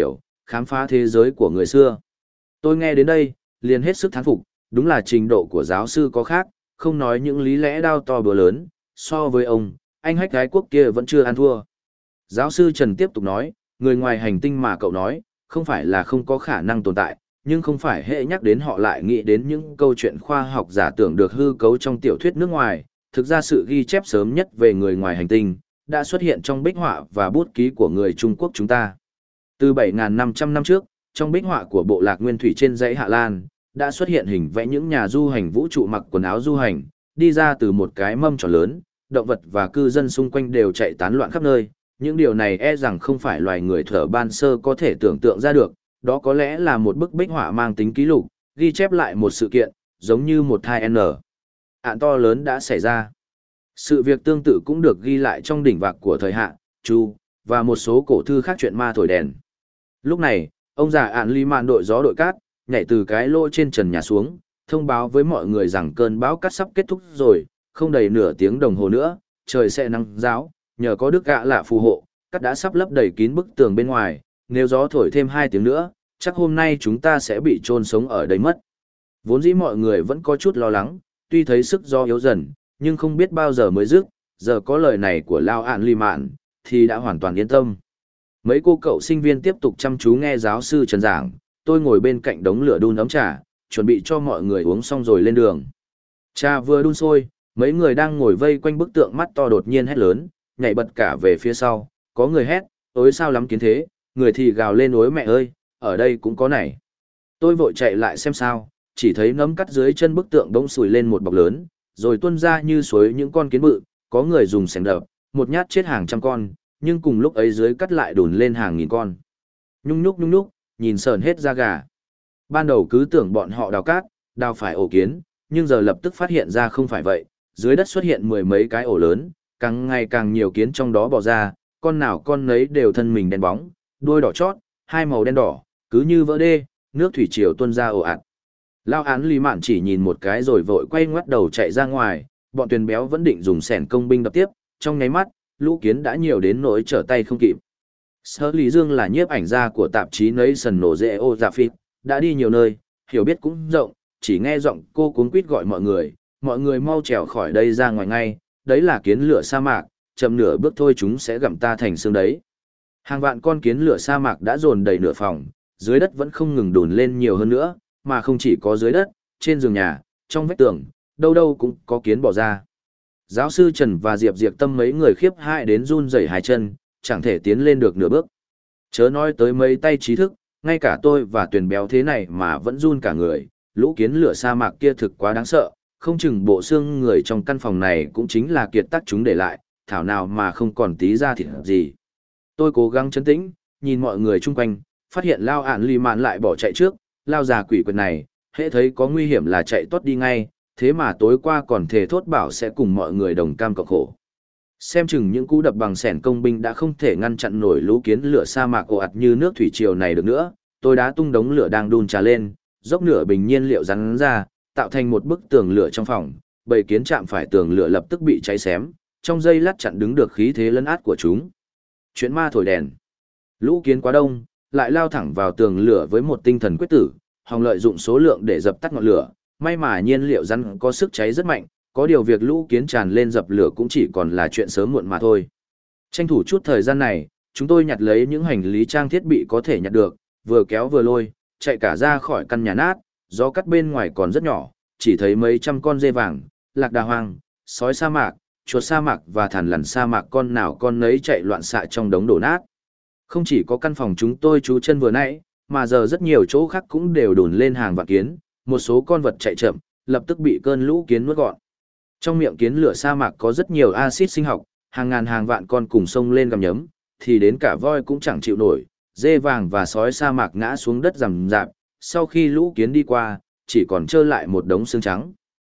Speaker 1: khám phá thế giới của người xưa. Tôi nghe đến đây, liền hết sức thán phục, đúng là trình độ của giáo sư có khác, không nói những lý lẽ đao to búa lớn, so với ông, anh hách gái quốc kia vẫn chưa ăn thua. Giáo sư Trần tiếp tục nói, người ngoài hành tinh mà cậu nói, không phải là không có khả năng tồn tại, nhưng không phải hệ nhắc đến họ lại nghĩ đến những câu chuyện khoa học giả tưởng được hư cấu trong tiểu thuyết nước ngoài. Thực ra sự ghi chép sớm nhất về người ngoài hành tinh đã xuất hiện trong bích họa và bút ký của người Trung Quốc chúng ta. Từ 7.500 năm trước, trong bích họa của bộ lạc Nguyên Thủy trên dãy Hạ Lan, đã xuất hiện hình vẽ những nhà du hành vũ trụ mặc quần áo du hành, đi ra từ một cái mâm tròn lớn, động vật và cư dân xung quanh đều chạy tán loạn khắp nơi. Những điều này e rằng không phải loài người thuở ban sơ có thể tưởng tượng ra được, đó có lẽ là một bức bích họa mang tính ký lục, ghi chép lại một sự kiện, giống như một thai N. Án to lớn đã xảy ra. Sự việc tương tự cũng được ghi lại trong đỉnh vạc của thời Hạ, Chu, và một số cổ thư khác chuyện ma thổi đèn. Lúc này, ông già Ản Ly Mạn đội gió đội cát, nhảy từ cái lỗ trên trần nhà xuống, thông báo với mọi người rằng cơn bão cát sắp kết thúc rồi, không đầy nửa tiếng đồng hồ nữa, trời sẽ nắng ráo, nhờ có đức gạ lạ phù hộ, cát đã sắp lấp đầy kín bức tường bên ngoài, nếu gió thổi thêm 2 tiếng nữa, chắc hôm nay chúng ta sẽ bị chôn sống ở đây mất. Vốn dĩ mọi người vẫn có chút lo lắng, tuy thấy sức gió yếu dần, nhưng không biết bao giờ mới dứt, giờ có lời này của Lao Ản Ly Mạn, thì đã hoàn toàn yên tâm. Mấy cô cậu sinh viên tiếp tục chăm chú nghe giáo sư Trần giảng, tôi ngồi bên cạnh đống lửa đun ấm trà, chuẩn bị cho mọi người uống xong rồi lên đường. Trà vừa đun sôi, mấy người đang ngồi vây quanh bức tượng mắt to đột nhiên hét lớn, nhảy bật cả về phía sau, có người hét, ối sao lắm kiến thế, người thì gào lên ối mẹ ơi, ở đây cũng có này. Tôi vội chạy lại xem sao, chỉ thấy nấm cắt dưới chân bức tượng bỗng sùi lên một bọc lớn, rồi tuôn ra như suối những con kiến bự, có người dùng xẻng đập, một nhát chết hàng trăm con, nhưng cùng lúc ấy dưới cắt lại đùn lên hàng nghìn con. Nhung nhúc, nhìn sờn hết da gà. Ban đầu cứ tưởng bọn họ đào cát, đào phải ổ kiến, nhưng giờ lập tức phát hiện ra không phải vậy, dưới đất xuất hiện 10 mấy cái ổ lớn, càng ngày càng nhiều kiến trong đó bò ra, con nào con nấy đều thân mình đen bóng, đuôi đỏ chót, hai màu đen đỏ, cứ như vỡ đê, nước thủy triều tuôn ra ồ ạt. Lao Án Lý Mạn chỉ nhìn một cái rồi vội quay ngoắt đầu chạy ra ngoài, bọn Tuyền Béo vẫn định dùng xẻng công binh đập tiếp, trong nháy mắt, lũ kiến đã nhiều đến nỗi trở tay không kịp. Sở Lý Dương là nhiếp ảnh gia của tạp chí Nation nổ dễ ô dạ phít, đã đi nhiều nơi, hiểu biết cũng rộng, chỉ nghe giọng cô cuống quýt gọi mọi người mau trèo khỏi đây ra ngoài ngay, đấy là kiến lửa sa mạc, chậm nửa bước thôi chúng sẽ gặm ta thành xương đấy. Hàng vạn con kiến lửa sa mạc đã dồn đầy nửa phòng, dưới đất vẫn không ngừng đùn lên nhiều hơn nữa, mà không chỉ có dưới đất, trên giường nhà, trong vách tường, đâu đâu cũng có kiến bò ra. Giáo sư Trần và Diệp Diệp Tâm mấy người khiếp hãi đến run rẩy hai chân, chẳng thể tiến lên được nửa bước. Chớ nói tới mấy tay trí thức, ngay cả tôi và Tuyền Béo thế này mà vẫn run cả người, lũ kiến lửa sa mạc kia thực quá đáng sợ, không chừng bộ xương người trong căn phòng này cũng chính là kiệt tác chúng để lại, thảo nào mà không còn tí da thịt gì. Tôi cố gắng trấn tĩnh, nhìn mọi người chung quanh, phát hiện Lao Ản Ly Mạn lại bỏ chạy trước, Lao già quỷ quyệt này, hễ thấy có nguy hiểm là chạy tốt đi ngay, thế mà tối qua còn thề thốt bảo sẽ cùng mọi người đồng cam cộng khổ. Xem chừng những cú đập bằng xẻng công binh đã không thể ngăn chặn nổi lũ kiến lửa sa mạc ồ ạt như nước thủy triều này được nữa, tôi đã tung đống lửa đang đun trà lên, dốc nửa bình nhiên liệu rắn ra, tạo thành một bức tường lửa trong phòng, bầy kiến chạm phải tường lửa lập tức bị cháy xém, trong giây lát chặn đứng được khí thế lấn át của chúng. Chuyện ma thổi đèn. Lũ kiến quá đông, lại lao thẳng vào tường lửa với một tinh thần quyết tử, hòng lợi dụng số lượng để dập tắt ngọn lửa, may mà nhiên liệu rắn có sức cháy rất mạnh, có điều việc lũ kiến tràn lên dập lửa cũng chỉ còn là chuyện sớm muộn mà thôi. Tranh thủ chút thời gian này, chúng tôi nhặt lấy những hành lý trang thiết bị có thể nhặt được, vừa kéo vừa lôi, chạy cả ra khỏi căn nhà nát, gió cắt bên ngoài còn rất nhỏ, chỉ thấy mấy trăm con dê vàng, lạc đà hoang, sói sa mạc, chuột sa mạc và thằn lằn sa mạc con nào con nấy chạy loạn xạ trong đống đổ nát. Không chỉ có căn phòng chúng tôi trú chân vừa nãy, mà giờ rất nhiều chỗ khác cũng đều đồn lên hàng vạn kiến, một số con vật chạy chậm, lập tức bị cơn lũ kiến nuốt gọn. Trong miệng kiến lửa sa mạc có rất nhiều axit sinh học, hàng ngàn hàng vạn con cùng xông lên gặm nhấm, thì đến cả voi cũng chẳng chịu nổi, dê vàng và sói sa mạc ngã xuống đất rầm rạp, sau khi lũ kiến đi qua, chỉ còn trơ lại một đống xương trắng.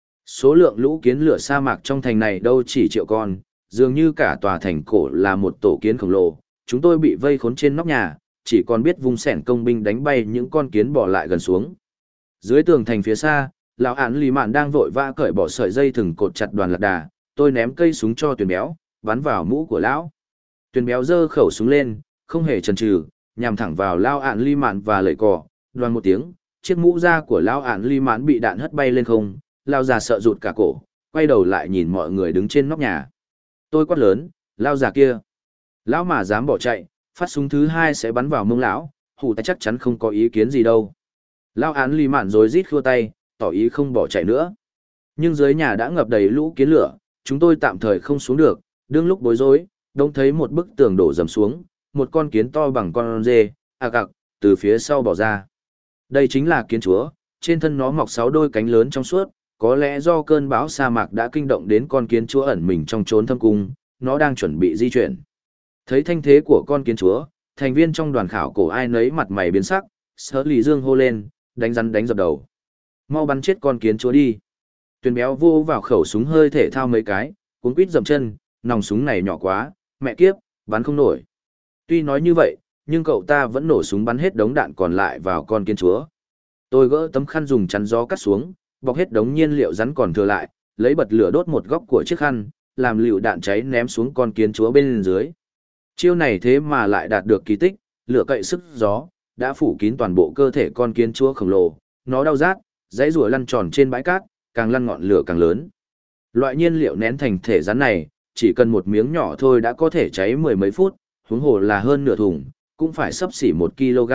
Speaker 1: Số lượng lũ kiến lửa sa mạc trong thành này đâu chỉ triệu con, dường như cả tòa thành cổ là một tổ kiến khổng lồ, chúng tôi bị vây khốn trên nóc nhà, chỉ còn biết vung xẻng công binh đánh bay những con kiến bỏ lại gần xuống. Dưới tường thành phía xa, lão Án Lý Mạn đang vội vã cởi bỏ sợi dây thừng cột chặt đoàn lạc đà, tôi ném cây súng cho Tuyền Béo, bắn vào mũ của lão. Tuyền Béo giơ khẩu súng lên, không hề chần chừ, nhằm thẳng vào Lao Ản Ly Mạn và lợi cỏ, đoan một tiếng, chiếc mũ da của Lao Ản Ly Mạn bị đạn hất bay lên không, Lao già sợ rụt cả cổ, quay đầu lại nhìn mọi người đứng trên nóc nhà. Tôi quát lớn, Lao già kia, lão mà dám bỏ chạy, phát súng thứ hai sẽ bắn vào mông lão, hủ ta chắc chắn không có ý kiến gì đâu. Lao Án Ly Mạn rối rít khua tay, tỏ ý không bỏ chạy nữa. Nhưng dưới nhà đã ngập đầy lũ kiến lửa, chúng tôi tạm thời không xuống được, đương lúc bối rối, đông thấy một bức tường đổ dầm xuống, một con kiến to bằng con dê, cặc, từ phía sau bỏ ra. Đây chính là kiến chúa, trên thân nó mọc 6 đôi cánh lớn trong suốt, có lẽ do cơn bão sa mạc đã kinh động đến con kiến chúa ẩn mình trong chốn thâm cung, nó đang chuẩn bị di chuyển. Thấy thanh thế của con kiến chúa, thành viên trong đoàn khảo cổ ai nấy mặt mày biến sắc, Sở Lý Dương hô lên, đánh rắn đánh dập đầu. Mau bắn chết con kiến chúa đi. Tuyền béo vô vào khẩu súng hơi thể thao mấy cái, cuốn quýt dậm chân, nòng súng này nhỏ quá, mẹ kiếp, bắn không nổi. Tuy nói như vậy, nhưng cậu ta vẫn nổ súng bắn hết đống đạn còn lại vào con kiến chúa. Tôi gỡ tấm khăn dùng chắn gió cắt xuống, bọc hết đống nhiên liệu rắn còn thừa lại, lấy bật lửa đốt một góc của chiếc khăn, làm lựu đạn cháy ném xuống con kiến chúa bên dưới. Chiêu này thế mà lại đạt được kỳ tích, lửa cậy sức gió, đã phủ kín toàn bộ cơ thể con kiến chúa khổng lồ, nó đau rát, dãy rùa lăn tròn trên bãi cát, càng lăn ngọn lửa càng lớn. Loại nhiên liệu nén thành thể rắn này, chỉ cần một miếng nhỏ thôi đã có thể cháy mười mấy phút, huống hồ là hơn nửa thùng, cũng phải xấp xỉ 1 kg.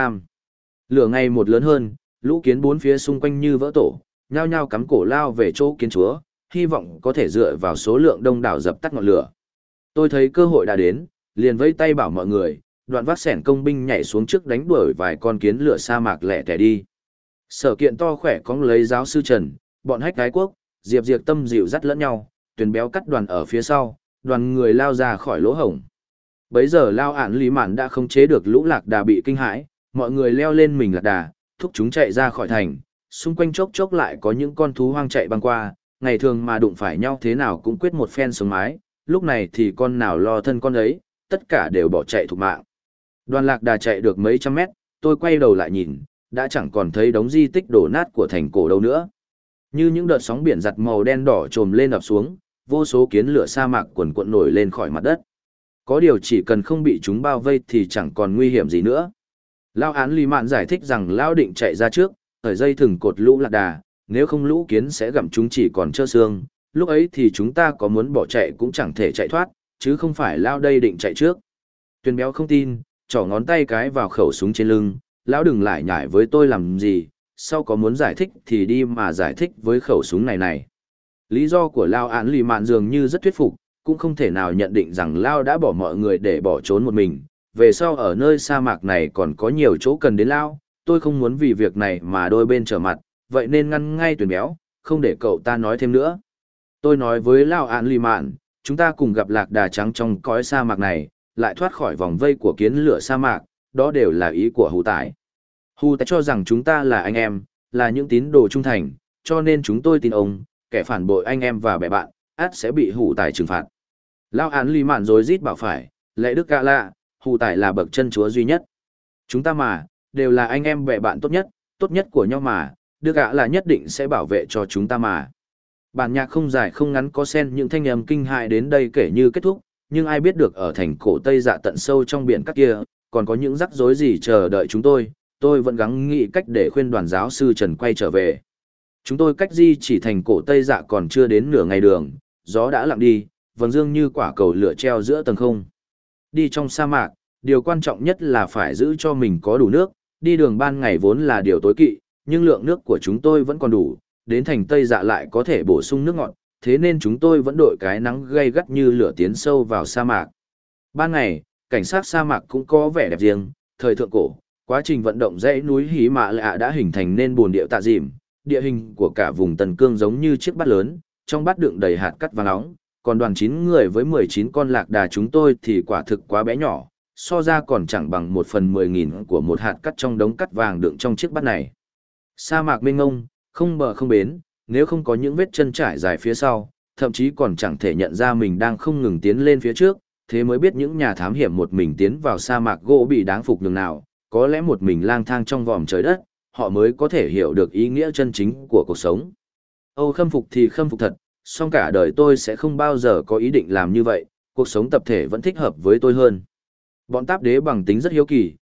Speaker 1: Lửa ngày một lớn hơn, lũ kiến bốn phía xung quanh như vỡ tổ, nhao nhao cắm cổ lao về chỗ kiến chúa, hy vọng có thể dựa vào số lượng đông đảo dập tắt ngọn lửa. Tôi thấy cơ hội đã đến, liền vẫy tay bảo mọi người, đoạn vác sẻn công binh nhảy xuống trước đánh đuổi vài con kiến lửa sa mạc lẻ tẻ đi. Sở Kiện to khỏe cóng lấy giáo sư Trần, bọn Hách Gái Quốc, Diệp Diệp Tâm dịu dắt lẫn nhau, Tuyền béo cắt đoàn ở phía sau, đoàn người lao ra khỏi lỗ hổng. Bấy giờ Lao Ản Lý Mạn đã không chế được lũ lạc đà bị kinh hãi, mọi người leo lên mình lạc đà, thúc chúng chạy ra khỏi thành, xung quanh chốc chốc lại có những con thú hoang chạy băng qua, ngày thường mà đụng phải nhau thế nào cũng quyết một phen sống mái, lúc này thì con nào lo thân con ấy, tất cả đều bỏ chạy thục mạng. Đoàn lạc đà chạy được mấy trăm mét, tôi quay đầu lại nhìn, đã chẳng còn thấy đống di tích đổ nát của thành cổ đâu nữa. Như những đợt sóng biển giặt màu đen đỏ trồm lên ập xuống, vô số kiến lửa sa mạc quần quận nổi lên khỏi mặt đất. Có điều chỉ cần không bị chúng bao vây thì chẳng còn nguy hiểm gì nữa. Lao Án Lý Mạn giải thích rằng Lao định chạy ra trước, thời dây thừng cột lũ lạc đà, nếu không lũ kiến sẽ gặm chúng chỉ còn trơ xương, lúc ấy thì chúng ta có muốn bỏ chạy cũng chẳng thể chạy thoát, chứ không phải Lao đây định chạy trước. Tuyền béo không tin, trỏ ngón tay cái vào khẩu súng trên lưng, Lão đừng lại nhải với tôi làm gì, sau có muốn giải thích thì đi mà giải thích với khẩu súng này này. Lý do của Lao Án Lý Mạn dường như rất thuyết phục, cũng không thể nào nhận định rằng Lao đã bỏ mọi người để bỏ trốn một mình, về sau ở nơi sa mạc này còn có nhiều chỗ cần đến Lao, tôi không muốn vì việc này mà đôi bên trở mặt, vậy nên ngăn ngay Tuyền béo, không để cậu ta nói thêm nữa. Tôi nói với Lao Án Lý Mạn, chúng ta cùng gặp lạc đà trắng trong cõi sa mạc này, lại thoát khỏi vòng vây của kiến lửa sa mạc, đó đều là ý của Hù Tải. Hù Tải cho rằng chúng ta là anh em, là những tín đồ trung thành, cho nên chúng tôi tin ông, kẻ phản bội anh em và bè bạn, ắt sẽ bị Hù Tải trừng phạt. Lao Án Lý Mạn rồi rít bảo phải, lẽ đức gạ lạ, Hù Tải là bậc chân chúa duy nhất. Chúng ta mà, đều là anh em bè bạn tốt nhất của nhau mà, đức gạ là nhất định sẽ bảo vệ cho chúng ta mà. Bản nhạc không dài không ngắn có xen những thanh âm kinh hại đến đây kể như kết thúc, nhưng ai biết được ở thành cổ Tây Dạ tận sâu trong biển các kia, còn có những rắc rối gì chờ đợi chúng tôi vẫn gắng nghĩ cách để khuyên đoàn giáo sư Trần quay trở về. Chúng tôi cách di chỉ thành cổ Tây Dạ còn chưa đến nửa ngày đường, gió đã lặng đi, vầng dương như quả cầu lửa treo giữa tầng không. Đi trong sa mạc, điều quan trọng nhất là phải giữ cho mình có đủ nước, đi đường ban ngày vốn là điều tối kỵ, nhưng lượng nước của chúng tôi vẫn còn đủ, đến thành Tây Dạ lại có thể bổ sung nước ngọt, thế nên chúng tôi vẫn đội cái nắng gay gắt như lửa tiến sâu vào sa mạc. Ban ngày, cảnh sát sa mạc cũng có vẻ đẹp riêng, thời thượng cổ, quá trình vận động dãy núi Hí Mã Lạ đã hình thành nên bồn địa tạ dìm, địa hình của cả vùng Tần Cương giống như chiếc bát lớn, trong bát đựng đầy hạt cát vàng nóng, còn đoàn 9 người với 19 con lạc đà chúng tôi thì quả thực quá bé nhỏ, so ra còn chẳng bằng 1/10.000 của một hạt cát trong đống cát vàng đựng trong chiếc bát này. Sa mạc mênh mông, không bờ không bến, nếu không có những vết chân trải dài phía sau, thậm chí còn chẳng thể nhận ra mình đang không ngừng tiến lên phía trước, thế mới biết những nhà thám hiểm một mình tiến vào sa mạc gỗ bị đáng phục nhường nào, có lẽ một mình lang thang trong vòm trời đất, họ mới có thể hiểu được ý nghĩa chân chính của cuộc sống. Âu khâm phục thì khâm phục thật, song cả đời tôi sẽ không bao giờ có ý định làm như vậy, cuộc sống tập thể vẫn thích hợp với tôi hơn. Bọn Táp Đế bằng tính rất hiếu kỳ,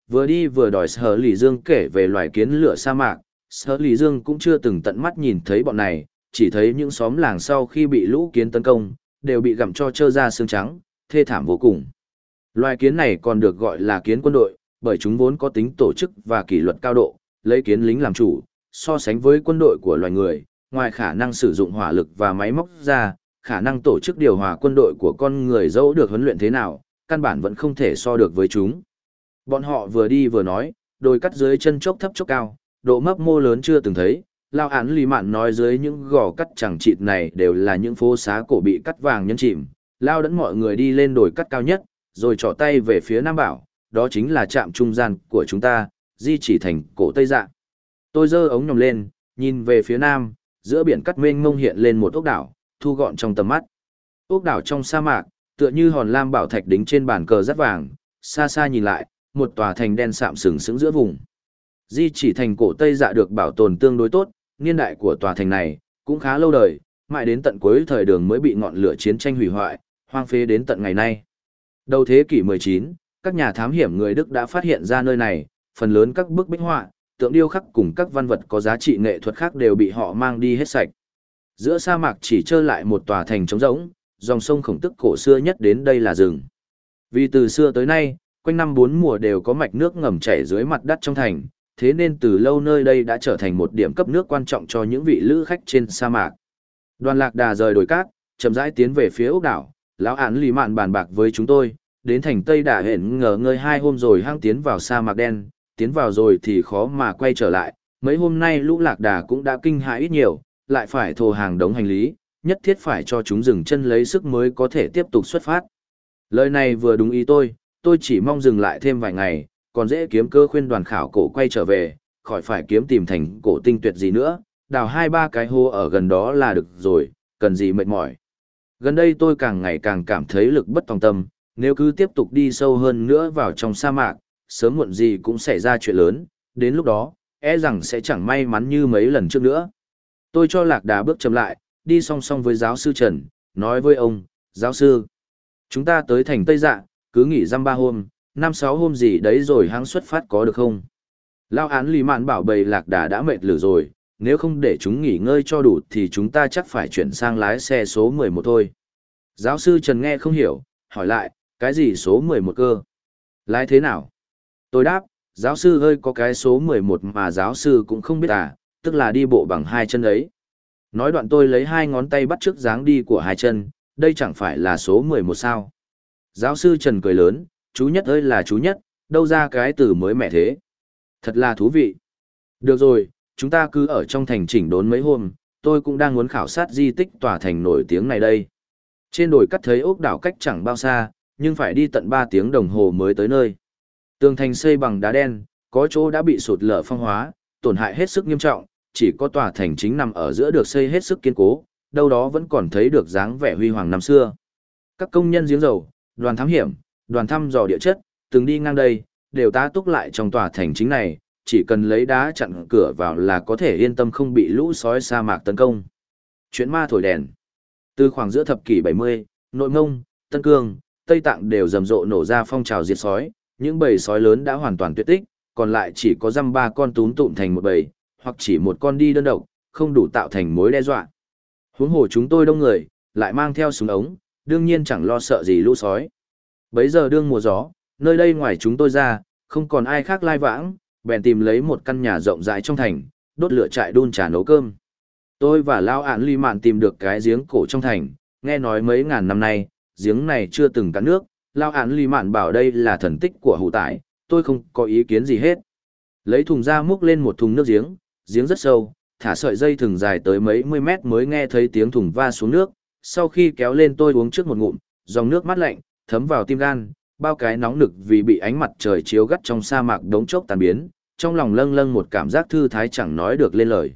Speaker 1: vừa đi vừa đòi Sở Lý Dương kể về loài kiến lửa sa mạc. Sở Lý Dương cũng chưa từng tận mắt nhìn thấy bọn này, chỉ thấy những xóm làng sau khi bị lũ kiến tấn công, đều bị gặm cho trơ ra xương trắng, thê thảm vô cùng. Loài kiến này còn được gọi là kiến quân đội, bởi chúng vốn có tính tổ chức và kỷ luật cao độ, lấy kiến lính làm chủ, so sánh với quân đội của loài người, ngoài khả năng sử dụng hỏa lực và máy móc ra, khả năng tổ chức điều hòa quân đội của con người dẫu được huấn luyện thế nào, căn bản vẫn không thể so được với chúng. Bọn họ vừa đi vừa nói, đồi cắt dưới chân chốc thấp chốc cao, độ mấp mô lớn chưa từng thấy. Lao án lì mạn nói dưới những gò cắt chẳng chịt này đều là những phố xá cổ bị cắt vàng nhấn chìm. Lao dẫn mọi người đi lên đồi cắt cao nhất, rồi trỏ tay về phía Nam bảo, đó chính là trạm trung gian của chúng ta, di chỉ thành cổ Tây Dạ. Tôi giơ ống nhòm lên, nhìn về phía Nam, giữa biển cắt mênh mông hiện lên một ốc đảo, thu gọn trong tầm mắt. Ốc đảo trong sa mạc, tựa như hòn lam bảo thạch đính trên bàn cờ rất vàng, xa xa nhìn lại, một tòa thành đen sạm sừng sững giữa vùng. Di chỉ thành cổ Tây Dạ được bảo tồn tương đối tốt, niên đại của tòa thành này cũng khá lâu đời, mãi đến tận cuối thời Đường mới bị ngọn lửa chiến tranh hủy hoại, hoang phế đến tận ngày nay. Đầu thế kỷ 19, các nhà thám hiểm người Đức đã phát hiện ra nơi này, phần lớn các bức bích họa, tượng điêu khắc cùng các văn vật có giá trị nghệ thuật khác đều bị họ mang đi hết sạch. Giữa sa mạc chỉ trơ lại một tòa thành trống rỗng, dòng sông Khổng Tức cổ xưa nhất đến đây là rừng. Vì từ xưa tới nay, quanh năm bốn mùa đều có mạch nước ngầm chảy dưới mặt đất trong thành, thế nên từ lâu nơi đây đã trở thành một điểm cấp nước quan trọng cho những vị lữ khách trên sa mạc. Đoàn Lạc Đà rời đồi cát, chậm rãi tiến về phía ốc đảo, lão án lì mạn bàn bạc với chúng tôi, đến thành Tây Đà hẹn ngờ ngơi 2 hôm rồi hăng tiến vào sa mạc đen, tiến vào rồi thì khó mà quay trở lại, mấy hôm nay lũ Lạc Đà cũng đã kinh hãi ít nhiều, lại phải thồ hàng đống hành lý, nhất thiết phải cho chúng dừng chân lấy sức mới có thể tiếp tục xuất phát. Lời này vừa đúng ý tôi chỉ mong dừng lại thêm vài ngày, còn dễ kiếm cơ khuyên đoàn khảo cổ quay trở về, khỏi phải kiếm tìm thành cổ tinh tuyệt gì nữa, đào 2-3 cái hố ở gần đó là được rồi, cần gì mệt mỏi. Gần đây tôi càng ngày càng cảm thấy lực bất tòng tâm, nếu cứ tiếp tục đi sâu hơn nữa vào trong sa mạc, sớm muộn gì cũng xảy ra chuyện lớn, đến lúc đó, e rằng sẽ chẳng may mắn như mấy lần trước nữa. Tôi cho Lạc Đà bước chậm lại, đi song song với giáo sư Trần, nói với ông, giáo sư, chúng ta tới thành Tây Dạ, cứ nghỉ dăm 3 hôm, 5-6 hôm gì đấy rồi hãng xuất phát có được không? Lao án lì mạn bảo bầy Lạc Đà đã mệt lử rồi, nếu không để chúng nghỉ ngơi cho đủ thì chúng ta chắc phải chuyển sang lái xe số 11 thôi. Giáo sư Trần nghe không hiểu, hỏi lại, cái gì số 11 cơ? Lái thế nào? Tôi đáp, giáo sư ơi có cái số 11 mà giáo sư cũng không biết à, tức là đi bộ bằng 2 chân ấy. Nói đoạn tôi lấy 2 ngón tay bắt chước dáng đi của 2 chân, đây chẳng phải là số 11 sao? Giáo sư Trần cười lớn, chú Nhất ơi là chú Nhất, đâu ra cái từ mới mẻ thế. Thật là thú vị. Được rồi, chúng ta cứ ở trong thành chỉnh đốn mấy hôm, tôi cũng đang muốn khảo sát di tích tòa thành nổi tiếng này đây. Trên đồi cắt thấy ốc đảo cách chẳng bao xa, nhưng phải đi tận 3 tiếng đồng hồ mới tới nơi. Tường thành xây bằng đá đen, có chỗ đã bị sụt lở phong hóa, tổn hại hết sức nghiêm trọng, chỉ có tòa thành chính nằm ở giữa được xây hết sức kiên cố, đâu đó vẫn còn thấy được dáng vẻ huy hoàng năm xưa. Các công nhân giếng dầu, đoàn thám hiểm, đoàn thăm dò địa chất, từng đi ngang đây, đều tá túc lại trong tòa thành chính này, chỉ cần lấy đá chặn cửa vào là có thể yên tâm không bị lũ sói sa mạc tấn công. Chuyện ma thổi đèn. Từ khoảng giữa thập kỷ 70, Nội Mông, Tân Cương, Tây Tạng đều rầm rộ nổ ra phong trào diệt sói, những bầy sói lớn đã hoàn toàn tuyệt tích, còn lại chỉ có dăm 3 con túm tụm thành một bầy, hoặc chỉ một con đi đơn độc, không đủ tạo thành mối đe dọa. Huống hồ chúng tôi đông người, lại mang theo súng ống, đương nhiên chẳng lo sợ gì lũ sói. Bấy giờ đương mùa gió, nơi đây ngoài chúng tôi ra, không còn ai khác lai vãng, bèn tìm lấy một căn nhà rộng rãi trong thành, đốt lửa trại đun trà nấu cơm. Tôi và Lao Ản Ly Mạn tìm được cái giếng cổ trong thành, nghe nói mấy ngàn năm nay, giếng này chưa từng cạn nước, Lao Ản Ly Mạn bảo đây là thần tích của hủ tải, tôi không có ý kiến gì hết. Lấy thùng ra múc lên một thùng nước giếng, giếng rất sâu, thả sợi dây thừng dài tới mấy mươi mét mới nghe thấy tiếng thùng va xuống nước, sau khi kéo lên tôi uống trước một ngụm, dòng nước mát lạnh, thấm vào tim gan, bao cái nóng nực vì bị ánh mặt trời chiếu gắt trong sa mạc đống chốc tan biến, trong lòng lâng lâng một cảm giác thư thái chẳng nói được lên lời.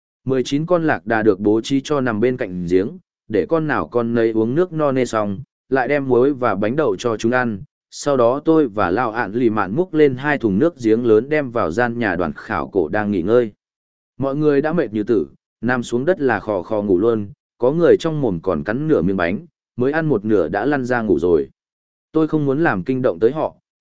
Speaker 1: 19 con lạc đà được bố trí cho nằm bên cạnh giếng, để con nào con nấy uống nước no nê xong, lại đem muối và bánh đậu cho chúng ăn. Sau đó tôi và Lao Ản Lì Mạn múc lên 2 thùng nước giếng lớn đem vào gian nhà đoàn khảo cổ đang nghỉ ngơi. Mọi người đã mệt như tử, nằm xuống đất là khò khò ngủ luôn, có người trong mồm còn cắn nửa miếng bánh, mới ăn một nửa đã lăn ra ngủ rồi. Tôi không muốn làm kinh động tới họ,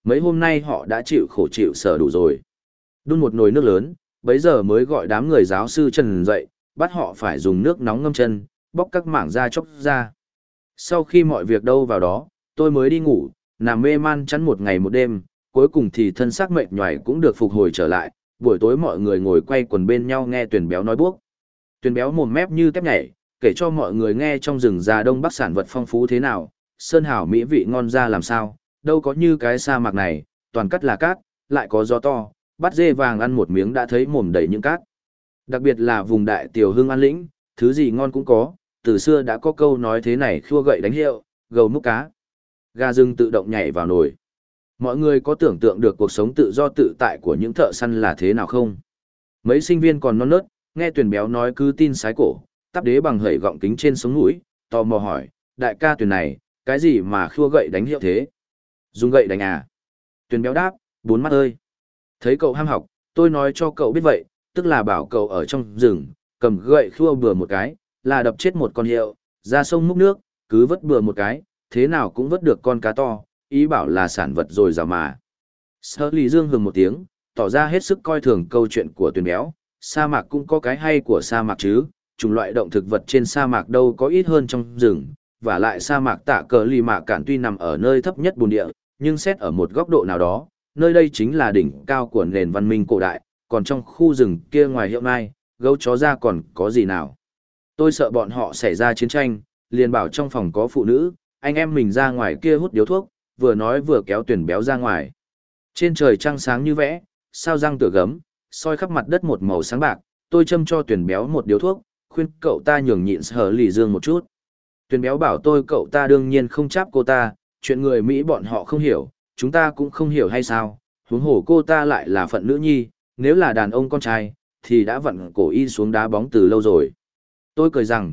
Speaker 1: Mấy hôm nay họ đã chịu khổ chịu sở đủ rồi. Đun một nồi nước lớn, bấy giờ mới gọi đám người giáo sư Trần dậy, bắt họ phải dùng nước nóng ngâm chân, bóc các mảng da chóc ra. Sau khi mọi việc đâu vào đó, tôi mới đi ngủ, nằm mê man chắn một ngày một đêm, cuối cùng thì thân xác mệt nhoài cũng được phục hồi trở lại. Buổi tối mọi người ngồi quay quần bên nhau nghe Tuyền Béo nói buốc. Tuyền Béo mồm mép như tép nhảy, kể cho mọi người nghe trong rừng già Đông Bắc sản vật phong phú thế nào, sơn hảo mỹ vị ngon ra làm sao, đâu có như cái sa mạc này, toàn cát là cát, lại có gió to, bắt dê vàng ăn một miếng đã thấy mồm đầy những cát. Đặc biệt là vùng đại Tiểu Hưng An Lĩnh, thứ gì ngon cũng có, từ xưa đã có câu nói thế này khua gậy đánh hiệu, gầu múc cá. Gà rừng tự động nhảy vào nồi. Mọi người có tưởng tượng được cuộc sống tự do tự tại của những thợ săn là thế nào không? Mấy sinh viên còn non nớt, nghe Tuyền Béo nói cứ tin sái cổ, tắp đế bằng hẩy gọng kính trên sống mũi, tò mò hỏi, đại ca Tuyền này, cái gì mà khua gậy đánh hiệu thế? Dùng gậy đánh à? Tuyền Béo đáp, bốn mắt ơi. Thấy cậu ham học, tôi nói cho cậu biết vậy, tức là bảo cậu ở trong rừng, cầm gậy khua bừa một cái, là đập chết một con hiệu, ra sông múc nước, cứ vất bừa một cái, thế nào cũng vất được con cá to, ý bảo là sản vật rồi rào mà. Sở Lý Dương hừ một tiếng, tỏ ra hết sức coi thường câu chuyện của Tuyền Béo, sa mạc cũng có cái hay của sa mạc chứ, chủng loại động thực vật trên sa mạc đâu có ít hơn trong rừng, và lại sa mạc Tạ Cờ Lì Mạ Cản tuy nằm ở nơi thấp nhất bùn địa, nhưng xét ở một góc độ nào đó, nơi đây chính là đỉnh cao của nền văn minh cổ đại, còn trong khu rừng kia ngoài Hiệu Mai, gấu chó ra còn có gì nào. Tôi sợ bọn họ xảy ra chiến tranh, liền bảo trong phòng có phụ nữ, anh em mình ra ngoài kia hút điếu thuốc, vừa nói vừa kéo Tuyền Béo ra ngoài. Trên trời trăng sáng như vẽ, sao răng tựa gấm, soi khắp mặt đất một màu sáng bạc, tôi châm cho Tuyền Béo một điếu thuốc, khuyên cậu ta nhường nhịn Sở Lý Dương một chút. Tuyền Béo bảo tôi cậu ta đương nhiên không cháp cô ta, chuyện người Mỹ bọn họ không hiểu, chúng ta cũng không hiểu hay sao, huống hồ cô ta lại là phận nữ nhi, nếu là đàn ông con trai, thì đã vặn cổ y xuống đá bóng từ lâu rồi. Tôi cười rằng,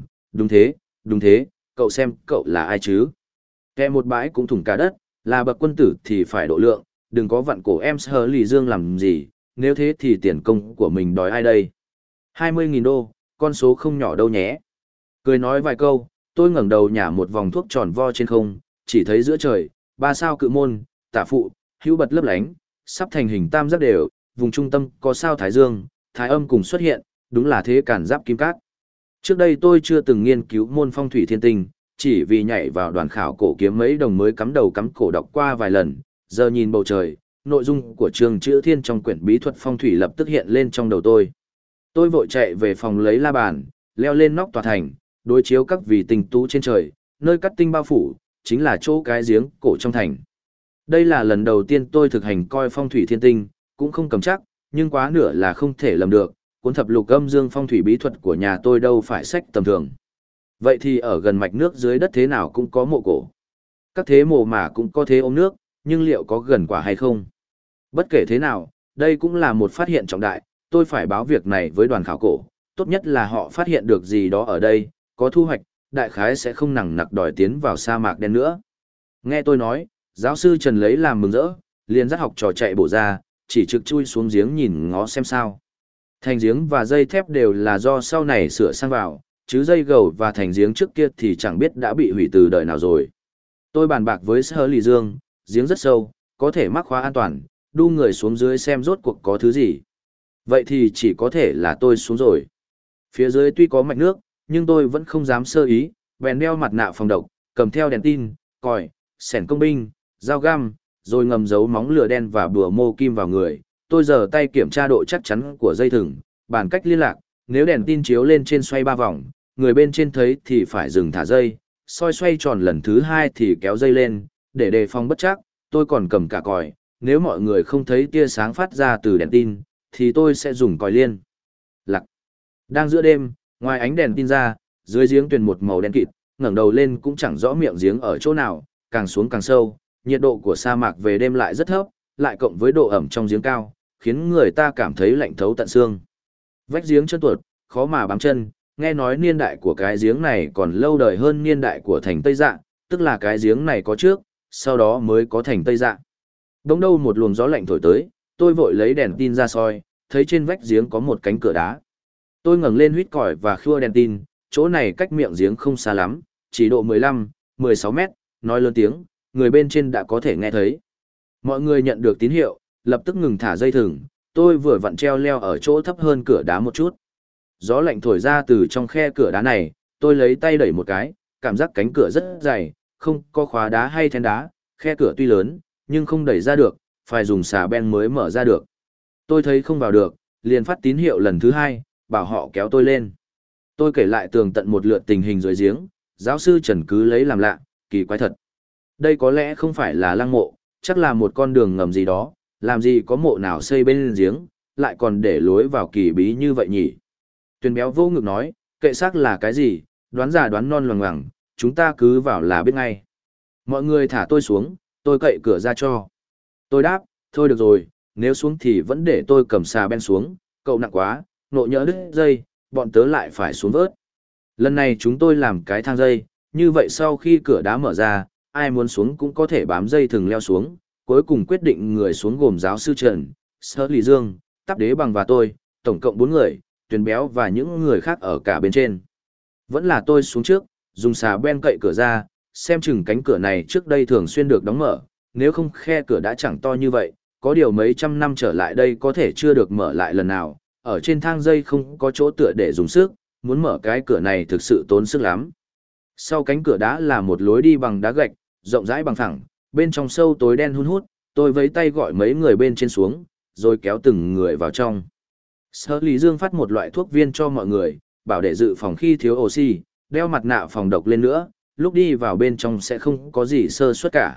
Speaker 1: đúng thế, cậu xem cậu là ai chứ? Kẻ một bãi cũng thủng cả đất, là bậc quân tử thì phải độ lượng, đừng có vặn cổ em Sở Lý Dương làm gì, nếu thế thì tiền công của mình đòi ai đây? 20.000 đô, con số không nhỏ đâu nhé. Cười nói vài câu, tôi ngẩng đầu nhả một vòng thuốc tròn vo trên không, chỉ thấy giữa trời, ba sao cự môn, tả phụ, hữu bật lấp lánh, sắp thành hình tam giác đều, vùng trung tâm có sao Thái Dương, Thái Âm cùng xuất hiện, đúng là thế cản giáp kim cát. Trước đây tôi chưa từng nghiên cứu môn phong thủy thiên tinh, chỉ vì nhảy vào đoàn khảo cổ kiếm mấy đồng mới cắm đầu cắm cổ đọc qua vài lần, giờ nhìn bầu trời, nội dung của trường chữ thiên trong quyển bí thuật phong thủy lập tức hiện lên trong đầu tôi. Tôi vội chạy về phòng lấy la bàn, leo lên nóc tòa thành, đối chiếu các vì tinh tú trên trời, nơi cắt tinh bao phủ, chính là chỗ cái giếng cổ trong thành. Đây là lần đầu tiên tôi thực hành coi phong thủy thiên tinh, cũng không cầm chắc, nhưng quá nửa là không thể lầm được, cuốn thập lục âm dương phong thủy bí thuật của nhà tôi đâu phải sách tầm thường. Vậy thì ở gần mạch nước dưới đất thế nào cũng có mộ cổ. Các thế mộ mà cũng có thế ôm nước, nhưng liệu có gần quả hay không? Bất kể thế nào, đây cũng là một phát hiện trọng đại, tôi phải báo việc này với đoàn khảo cổ, tốt nhất là họ phát hiện được gì đó ở đây, có thu hoạch, đại khái sẽ không nằng nặc đòi tiến vào sa mạc đen nữa. Nghe tôi nói, giáo sư Trần lấy làm mừng rỡ, liền dắt học trò chạy bổ ra, chỉ trực chui xuống giếng nhìn ngó xem sao. Thành giếng và dây thép đều là do sau này sửa sang vào, chứ dây gầu và thành giếng trước kia thì chẳng biết đã bị hủy từ đời nào rồi. Tôi bàn bạc với Sở Lý Dương, giếng rất sâu, có thể mắc khóa an toàn, đu người xuống dưới xem rốt cuộc có thứ gì. Vậy thì chỉ có thể là tôi xuống rồi. Phía dưới tuy có mạch nước, nhưng tôi vẫn không dám sơ ý, bèn đeo mặt nạ phòng độc, cầm theo đèn tin, còi, xẻng công binh, dao găm, rồi ngầm giấu móng lửa đen và bùa mô kim vào người. Tôi giở tay kiểm tra độ chắc chắn của dây thừng, bàn cách liên lạc, nếu đèn tin chiếu lên trên xoay 3 vòng, người bên trên thấy thì phải dừng thả dây, xoay tròn lần thứ 2 thì kéo dây lên, để đề phòng bất chắc, tôi còn cầm cả còi, nếu mọi người không thấy tia sáng phát ra từ đèn tin, thì tôi sẽ dùng còi liên lạc. Đang giữa đêm, ngoài ánh đèn tin ra, dưới giếng tuyền một màu đen kịt, ngẩng đầu lên cũng chẳng rõ miệng giếng ở chỗ nào, càng xuống càng sâu, nhiệt độ của sa mạc về đêm lại rất thấp, lại cộng với độ ẩm trong giếng cao, khiến người ta cảm thấy lạnh thấu tận xương. Vách giếng trơn tuột, khó mà bám chân, nghe nói niên đại của cái giếng này còn lâu đời hơn niên đại của thành Tây Dạ, tức là cái giếng này có trước, sau đó mới có thành Tây Dạ. Bỗng đâu một luồng gió lạnh thổi tới, tôi vội lấy đèn tin ra soi, thấy trên vách giếng có một cánh cửa đá. Tôi ngẩng lên huýt còi và khua đèn tin, chỗ này cách miệng giếng không xa lắm, chỉ độ 15, 16 mét, nói lớn tiếng, người bên trên đã có thể nghe thấy. Mọi người nhận được tín hiệu, lập tức ngừng thả dây thừng, tôi vừa vặn treo leo ở chỗ thấp hơn cửa đá một chút. Gió lạnh thổi ra từ trong khe cửa đá này, tôi lấy tay đẩy một cái, cảm giác cánh cửa rất dày, không có khóa đá hay then đá, khe cửa tuy lớn, nhưng không đẩy ra được, phải dùng xà beng mới mở ra được. Tôi thấy không vào được, liền phát tín hiệu lần thứ hai, bảo họ kéo tôi lên. Tôi kể lại tường tận một lượt tình hình dưới giếng, giáo sư Trần cứ lấy làm lạ, kỳ quái thật. Đây có lẽ không phải là lăng mộ, chắc là một con đường ngầm gì đó, làm gì có mộ nào xây bên giếng, lại còn để lối vào kỳ bí như vậy nhỉ. Tuyền béo vô ngực nói, kệ xác là cái gì, đoán già đoán non loằng ngoằng, chúng ta cứ vào là biết ngay. Mọi người thả tôi xuống, tôi cậy cửa ra cho. Tôi đáp, thôi được rồi, nếu xuống thì vẫn để tôi cầm xà ben xuống, cậu nặng quá, nộ nhỡ đứt dây, bọn tớ lại phải xuống vớt. Lần này chúng tôi làm cái thang dây, như vậy sau khi cửa đá mở ra, ai muốn xuống cũng có thể bám dây thừng leo xuống. Cuối cùng quyết định người xuống gồm giáo sư Trần, Sở Lý Dương, Táp Đế Bằng và tôi, tổng cộng 4 người, Tuyền béo và những người khác ở cả bên trên. Vẫn là tôi xuống trước, dùng xà ben cậy cửa ra, xem chừng cánh cửa này trước đây thường xuyên được đóng mở, nếu không khe cửa đã chẳng to như vậy, có điều mấy trăm năm trở lại đây có thể chưa được mở lại lần nào, ở trên thang dây không có chỗ tựa để dùng sức, muốn mở cái cửa này thực sự tốn sức lắm. Sau cánh cửa đá là một lối đi bằng đá gạch, rộng rãi bằng phẳng, bên trong sâu tối đen hun hút, tôi vẫy tay gọi mấy người bên trên xuống, rồi kéo từng người vào trong. Sở Lý Dương phát một loại thuốc viên cho mọi người, bảo để dự phòng khi thiếu oxy, đeo mặt nạ phòng độc lên nữa, lúc đi vào bên trong sẽ không có gì sơ suất cả.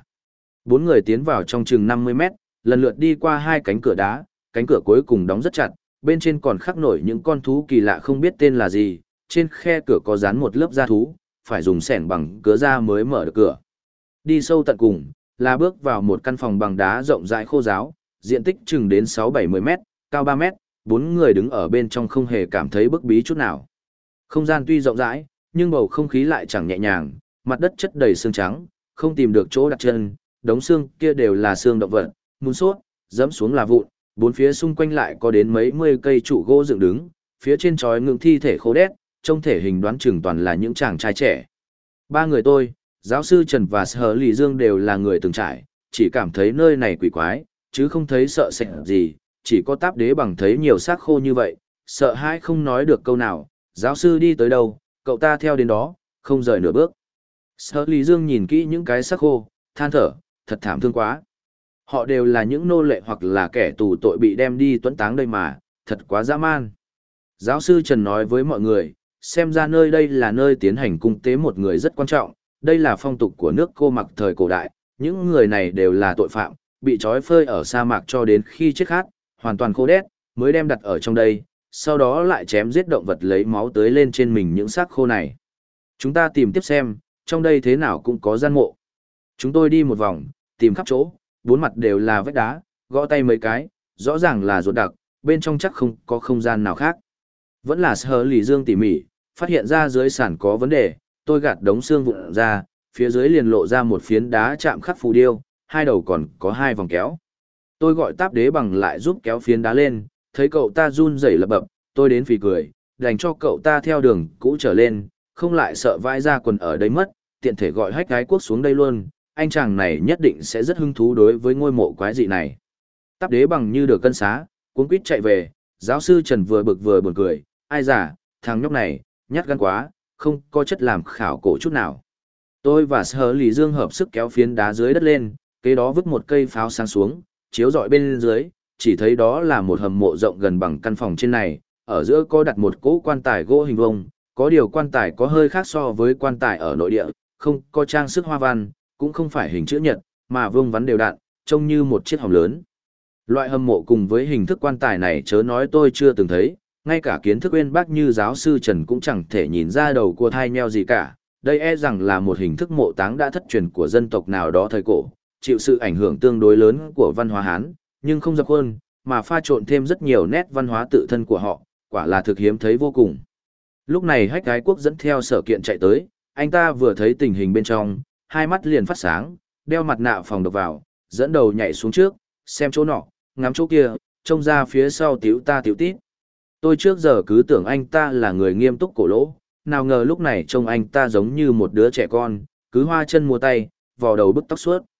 Speaker 1: 4 người tiến vào trong chừng 50 mét, lần lượt đi qua 2 cánh cửa đá, cánh cửa cuối cùng đóng rất chặt, bên trên còn khắc nổi những con thú kỳ lạ không biết tên là gì, trên khe cửa có dán một lớp da thú, phải dùng xẻng bằng cứa da mới mở được cửa. Đi sâu tận cùng, là bước vào một căn phòng bằng đá rộng rãi khô ráo, diện tích chừng đến 6-70 mét, cao 3 mét, 4 người đứng ở bên trong không hề cảm thấy bức bí chút nào. Không gian tuy rộng rãi, nhưng bầu không khí lại chẳng nhẹ nhàng, mặt đất chất đầy xương trắng, không tìm được chỗ đặt chân, đống xương kia đều là xương động vật, muốn sốt, dẫm xuống là vụn, bốn phía xung quanh lại có đến mấy mươi cây trụ gỗ dựng đứng, phía trên trói ngưỡng thi thể khô đét, trông thể hình đoán chừng toàn là những chàng trai trẻ. 3 người tôi, giáo sư Trần và Sở Lý Dương đều là người từng trải, chỉ cảm thấy nơi này quỷ quái, chứ không thấy sợ sệt gì, chỉ có Táp Đế Bằng thấy nhiều xác khô như vậy, sợ hãi không nói được câu nào, giáo sư đi tới đâu, cậu ta theo đến đó, không rời nửa bước. Sở Lý Dương nhìn kỹ những cái xác khô, than thở, thật thảm thương quá. Họ đều là những nô lệ hoặc là kẻ tù tội bị đem đi tuẫn táng đây mà, thật quá dã man. Giáo sư Trần nói với mọi người, xem ra nơi đây là nơi tiến hành cung tế một người rất quan trọng, đây là phong tục của nước Cô Mặc thời cổ đại, những người này đều là tội phạm, bị trói phơi ở sa mạc cho đến khi chết khát, hoàn toàn khô đét, mới đem đặt ở trong đây, sau đó lại chém giết động vật lấy máu tưới lên trên mình những xác khô này. Chúng ta tìm tiếp xem, trong đây thế nào cũng có gian mộ. Chúng tôi đi một vòng, tìm khắp chỗ, 4 mặt đều là vách đá, gõ tay mấy cái, rõ ràng là ruột đặc, bên trong chắc không có không gian nào khác. Vẫn là Sở Lý Dương tỉ mỉ, phát hiện ra dưới sàn có vấn đề, tôi gạt đống xương vụn ra, phía dưới liền lộ ra một phiến đá chạm khắc phù điêu, 2 đầu còn có 2 vòng kéo. Tôi gọi Táp Đế Bằng lại giúp kéo phiến đá lên, thấy cậu ta run rẩy lập bập, tôi đến phì cười, đành cho cậu ta theo đường cũ trở lên, không lại sợ vãi ra quần ở đây mất, tiện thể gọi Hách Ái Quốc xuống đây luôn, anh chàng này nhất định sẽ rất hứng thú đối với ngôi mộ quái dị này. Táp Đế Bằng như được cân xá, cuống quýt chạy về, giáo sư Trần vừa bực vừa buồn cười, ai giả, thằng nhóc này, nhát gan quá, không có chất làm khảo cổ chút nào. Tôi và Sở Lý Dương hợp sức kéo phiến đá dưới đất lên, kế đó vứt một cây pháo sáng xuống, chiếu dọi bên dưới, chỉ thấy đó là một hầm mộ rộng gần bằng căn phòng trên này, ở giữa có đặt một cỗ quan tài gỗ hình vuông, có điều quan tài có hơi khác so với quan tài ở nội địa, không có trang sức hoa văn, cũng không phải hình chữ nhật, mà vuông vắn đều đặn, trông như một chiếc hòm lớn. Loại hầm mộ cùng với hình thức quan tài này chớ nói tôi chưa từng thấy, ngay cả kiến thức uyên bác như giáo sư Trần cũng chẳng thể nhìn ra đầu cua thai nheo gì cả. Đây e rằng là một hình thức mộ táng đã thất truyền của dân tộc nào đó thời cổ, chịu sự ảnh hưởng tương đối lớn của văn hóa Hán, nhưng không dập khuôn, mà pha trộn thêm rất nhiều nét văn hóa tự thân của họ, quả là thực hiếm thấy vô cùng. Lúc này Hách Ái Quốc dẫn theo Sở Kiện chạy tới, anh ta vừa thấy tình hình bên trong, hai mắt liền phát sáng, đeo mặt nạ phòng độc vào, dẫn đầu nhảy xuống trước, xem chỗ nọ, ngắm chỗ kia, trông ra phía sau tiểu ta tiểu tít. Tôi trước giờ cứ tưởng anh ta là người nghiêm túc cổ lỗ, nào ngờ lúc này trông anh ta giống như một đứa trẻ con, cứ hoa chân mua tay, vò đầu bứt tóc suốt.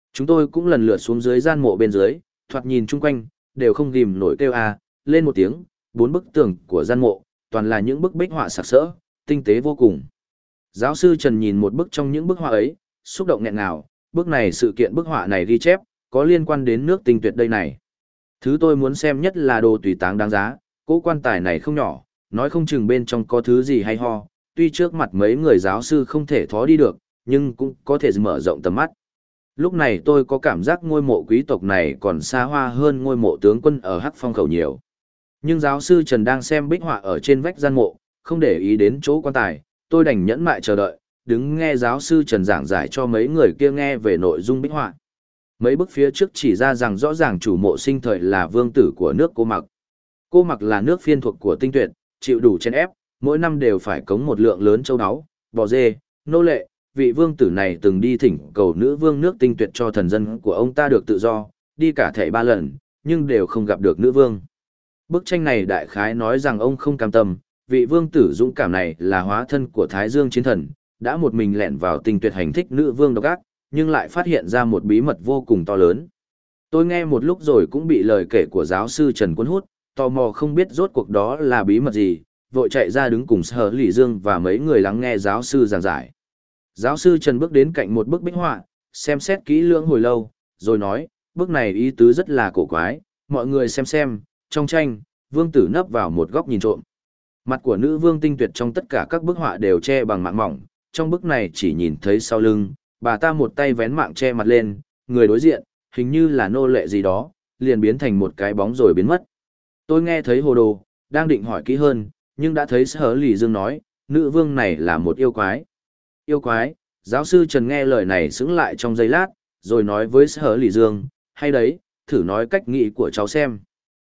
Speaker 1: Chúng tôi cũng lần lượt xuống dưới gian mộ bên dưới, thoạt nhìn chung quanh, đều không ghim nổi kêu lên một tiếng, 4 bức tường của gian mộ, toàn là những bức bích họa sặc sỡ, tinh tế vô cùng. Giáo sư Trần nhìn một bức trong những bức họa ấy, xúc động nghẹn ngào, bức này sự kiện bức họa này ghi chép, có liên quan đến nước tinh tuyệt đây này. Thứ tôi muốn xem nhất là đồ tùy táng đáng giá, cỗ quan tài này không nhỏ, nói không chừng bên trong có thứ gì hay ho, tuy trước mặt mấy người giáo sư không thể thó đi được, nhưng cũng có thể mở rộng tầm mắt. Lúc này tôi có cảm giác ngôi mộ quý tộc này còn xa hoa hơn ngôi mộ tướng quân ở Hắc Phong Khẩu nhiều. Nhưng giáo sư Trần đang xem bích họa ở trên vách gian mộ, không để ý đến chỗ quan tài, tôi đành nhẫn mại chờ đợi, đứng nghe giáo sư Trần giảng giải cho mấy người kia nghe về nội dung bích họa. Mấy bức phía trước chỉ ra rằng rõ ràng chủ mộ sinh thời là vương tử của nước Cô Mặc. Cô Mặc là nước phiên thuộc của Tinh Tuyệt, chịu đủ chen ép, mỗi năm đều phải cống một lượng lớn châu báu, bò dê, nô lệ. Vị vương tử này từng đi thỉnh cầu nữ vương nước Tinh Tuyệt cho thần dân của ông ta được tự do, đi cả thảy 3 lần, nhưng đều không gặp được nữ vương. Bức tranh này đại khái nói rằng ông không cam tâm, vị vương tử dũng cảm này là hóa thân của Thái Dương chiến thần, đã một mình lẻn vào Tinh Tuyệt hành thích nữ vương độc ác, nhưng lại phát hiện ra một bí mật vô cùng to lớn. Tôi nghe một lúc rồi cũng bị lời kể của giáo sư Trần cuốn hút, tò mò không biết rốt cuộc đó là bí mật gì, vội chạy ra đứng cùng Sở Lỷ Dương và mấy người lắng nghe giáo sư giảng giải. Giáo sư Trần bước đến cạnh một bức bích họa, xem xét kỹ lưỡng hồi lâu, rồi nói, bức này ý tứ rất là cổ quái, mọi người xem, trong tranh, vương tử nấp vào một góc nhìn trộm. Mặt của nữ vương Tinh Tuyệt trong tất cả các bức họa đều che bằng mạng mỏng, trong bức này chỉ nhìn thấy sau lưng, bà ta một tay vén mạng che mặt lên, người đối diện, hình như là nô lệ gì đó, liền biến thành một cái bóng rồi biến mất. Tôi nghe thấy hồ đồ, đang định hỏi kỹ hơn, nhưng đã thấy Sở Lỷ Dương nói, nữ vương này là một yêu quái. Yêu quái, giáo sư Trần nghe lời này sững lại trong giây lát, rồi nói với Sở Lỷ Dương, hay đấy, thử nói cách nghĩ của cháu xem.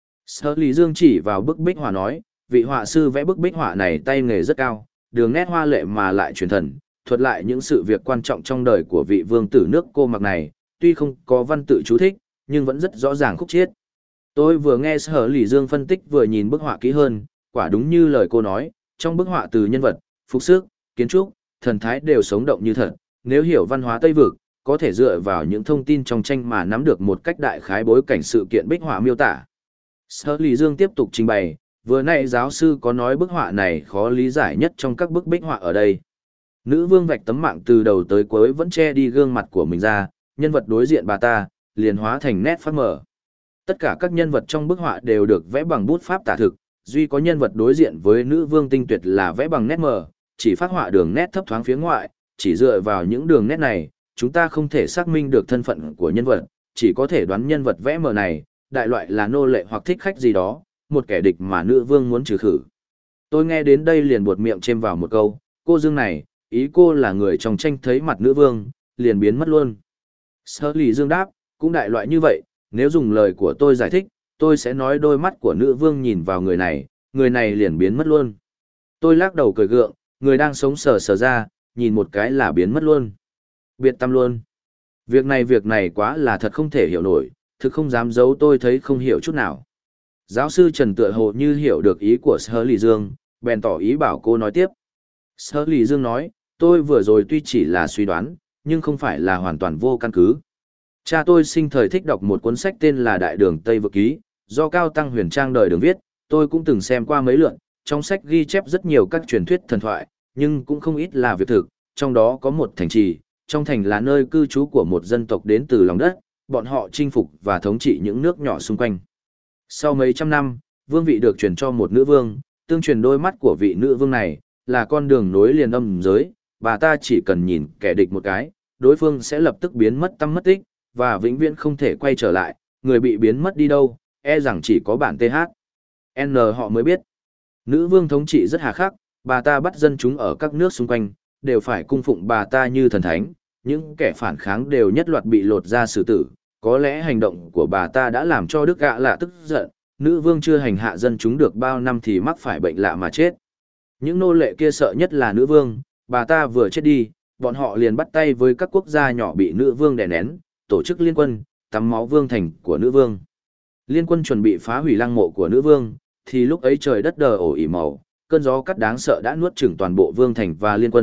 Speaker 1: Sở Lỷ Dương chỉ vào bức bích họa nói, vị họa sư vẽ bức bích họa này tay nghề rất cao, đường nét hoa lệ mà lại truyền thần, thuật lại những sự việc quan trọng trong đời của vị vương tử nước Cô Mặc này, tuy không có văn tự chú thích, nhưng vẫn rất rõ ràng khúc chiết. Tôi vừa nghe Sở Lỷ Dương phân tích vừa nhìn bức họa kỹ hơn, quả đúng như lời cô nói, trong bức họa từ nhân vật, phục sức, kiến trúc, thần thái đều sống động như thật, nếu hiểu văn hóa Tây Vực, có thể dựa vào những thông tin trong tranh mà nắm được một cách đại khái bối cảnh sự kiện bích họa miêu tả. Sở Lỷ Dương tiếp tục trình bày, vừa nãy giáo sư có nói bức họa này khó lý giải nhất trong các bức bích họa ở đây. Nữ vương vạch tấm mạng từ đầu tới cuối vẫn che đi gương mặt của mình ra, nhân vật đối diện bà ta, liền hóa thành nét phát mở. Tất cả các nhân vật trong bức họa đều được vẽ bằng bút pháp tả thực, duy có nhân vật đối diện với nữ vương Tinh Tuyệt là vẽ bằng nét mờ, chỉ phát họa đường nét thấp thoáng phía ngoại, chỉ dựa vào những đường nét này, chúng ta không thể xác minh được thân phận của nhân vật, chỉ có thể đoán nhân vật vẽ mờ này, đại loại là nô lệ hoặc thích khách gì đó, một kẻ địch mà nữ vương muốn trừ khử. Tôi nghe đến đây liền buột miệng chêm vào một câu, cô Dương này, ý cô là người trong tranh thấy mặt nữ vương, liền biến mất luôn. Sở Lỷ Dương đáp, cũng đại loại như vậy, nếu dùng lời của tôi giải thích, tôi sẽ nói đôi mắt của nữ vương nhìn vào người này liền biến mất luôn. Tôi lắc đầu cười gượng, người đang sống sờ sờ ra, nhìn một cái là biến mất luôn. Biệt tâm luôn. Việc này quá là thật không thể hiểu nổi, thực không dám giấu tôi thấy không hiểu chút nào. Giáo sư Trần tựa hồ như hiểu được ý của Sở Lỷ Dương, bèn tỏ ý bảo cô nói tiếp. Sở Lỷ Dương nói, tôi vừa rồi tuy chỉ là suy đoán, nhưng không phải là hoàn toàn vô căn cứ. Cha tôi sinh thời thích đọc một cuốn sách tên là Đại Đường Tây Vực Ký, do Cao Tăng Huyền Trang đời đường viết, tôi cũng từng xem qua mấy lượt, trong sách ghi chép rất nhiều các truyền thuyết thần thoại, nhưng cũng không ít là việc thực, trong đó có một thành trì, trong thành là nơi cư trú của một dân tộc đến từ lòng đất, bọn họ chinh phục và thống trị những nước nhỏ xung quanh. Sau mấy trăm năm, vương vị được truyền cho một nữ vương, tương truyền đôi mắt của vị nữ vương này, là con đường nối liền âm giới, bà ta chỉ cần nhìn kẻ địch một cái, đối phương sẽ lập tức biến mất tăm mất tích, và vĩnh viễn không thể quay trở lại, người bị biến mất đi đâu, e rằng chỉ có bản TH. N họ mới biết. Nữ vương thống trị rất hà khắc, bà ta bắt dân chúng ở các nước xung quanh, đều phải cung phụng bà ta như thần thánh, những kẻ phản kháng đều nhất loạt bị lột ra xử tử. Có lẽ hành động của bà ta đã làm cho Đức Gạ Lạ tức giận, nữ vương chưa hành hạ dân chúng được bao năm thì mắc phải bệnh lạ mà chết. Những nô lệ kia sợ nhất là nữ vương, bà ta vừa chết đi, bọn họ liền bắt tay với các quốc gia nhỏ bị nữ vương đè nén, tổ chức liên quân, tắm máu vương thành của nữ vương. Liên quân chuẩn bị phá hủy lăng mộ của nữ vương, thì lúc ấy trời đất đờ ổ ỉ màu, cơn gió cắt đáng sợ đã nuốt chửng toàn bộ vương thành và liên quân,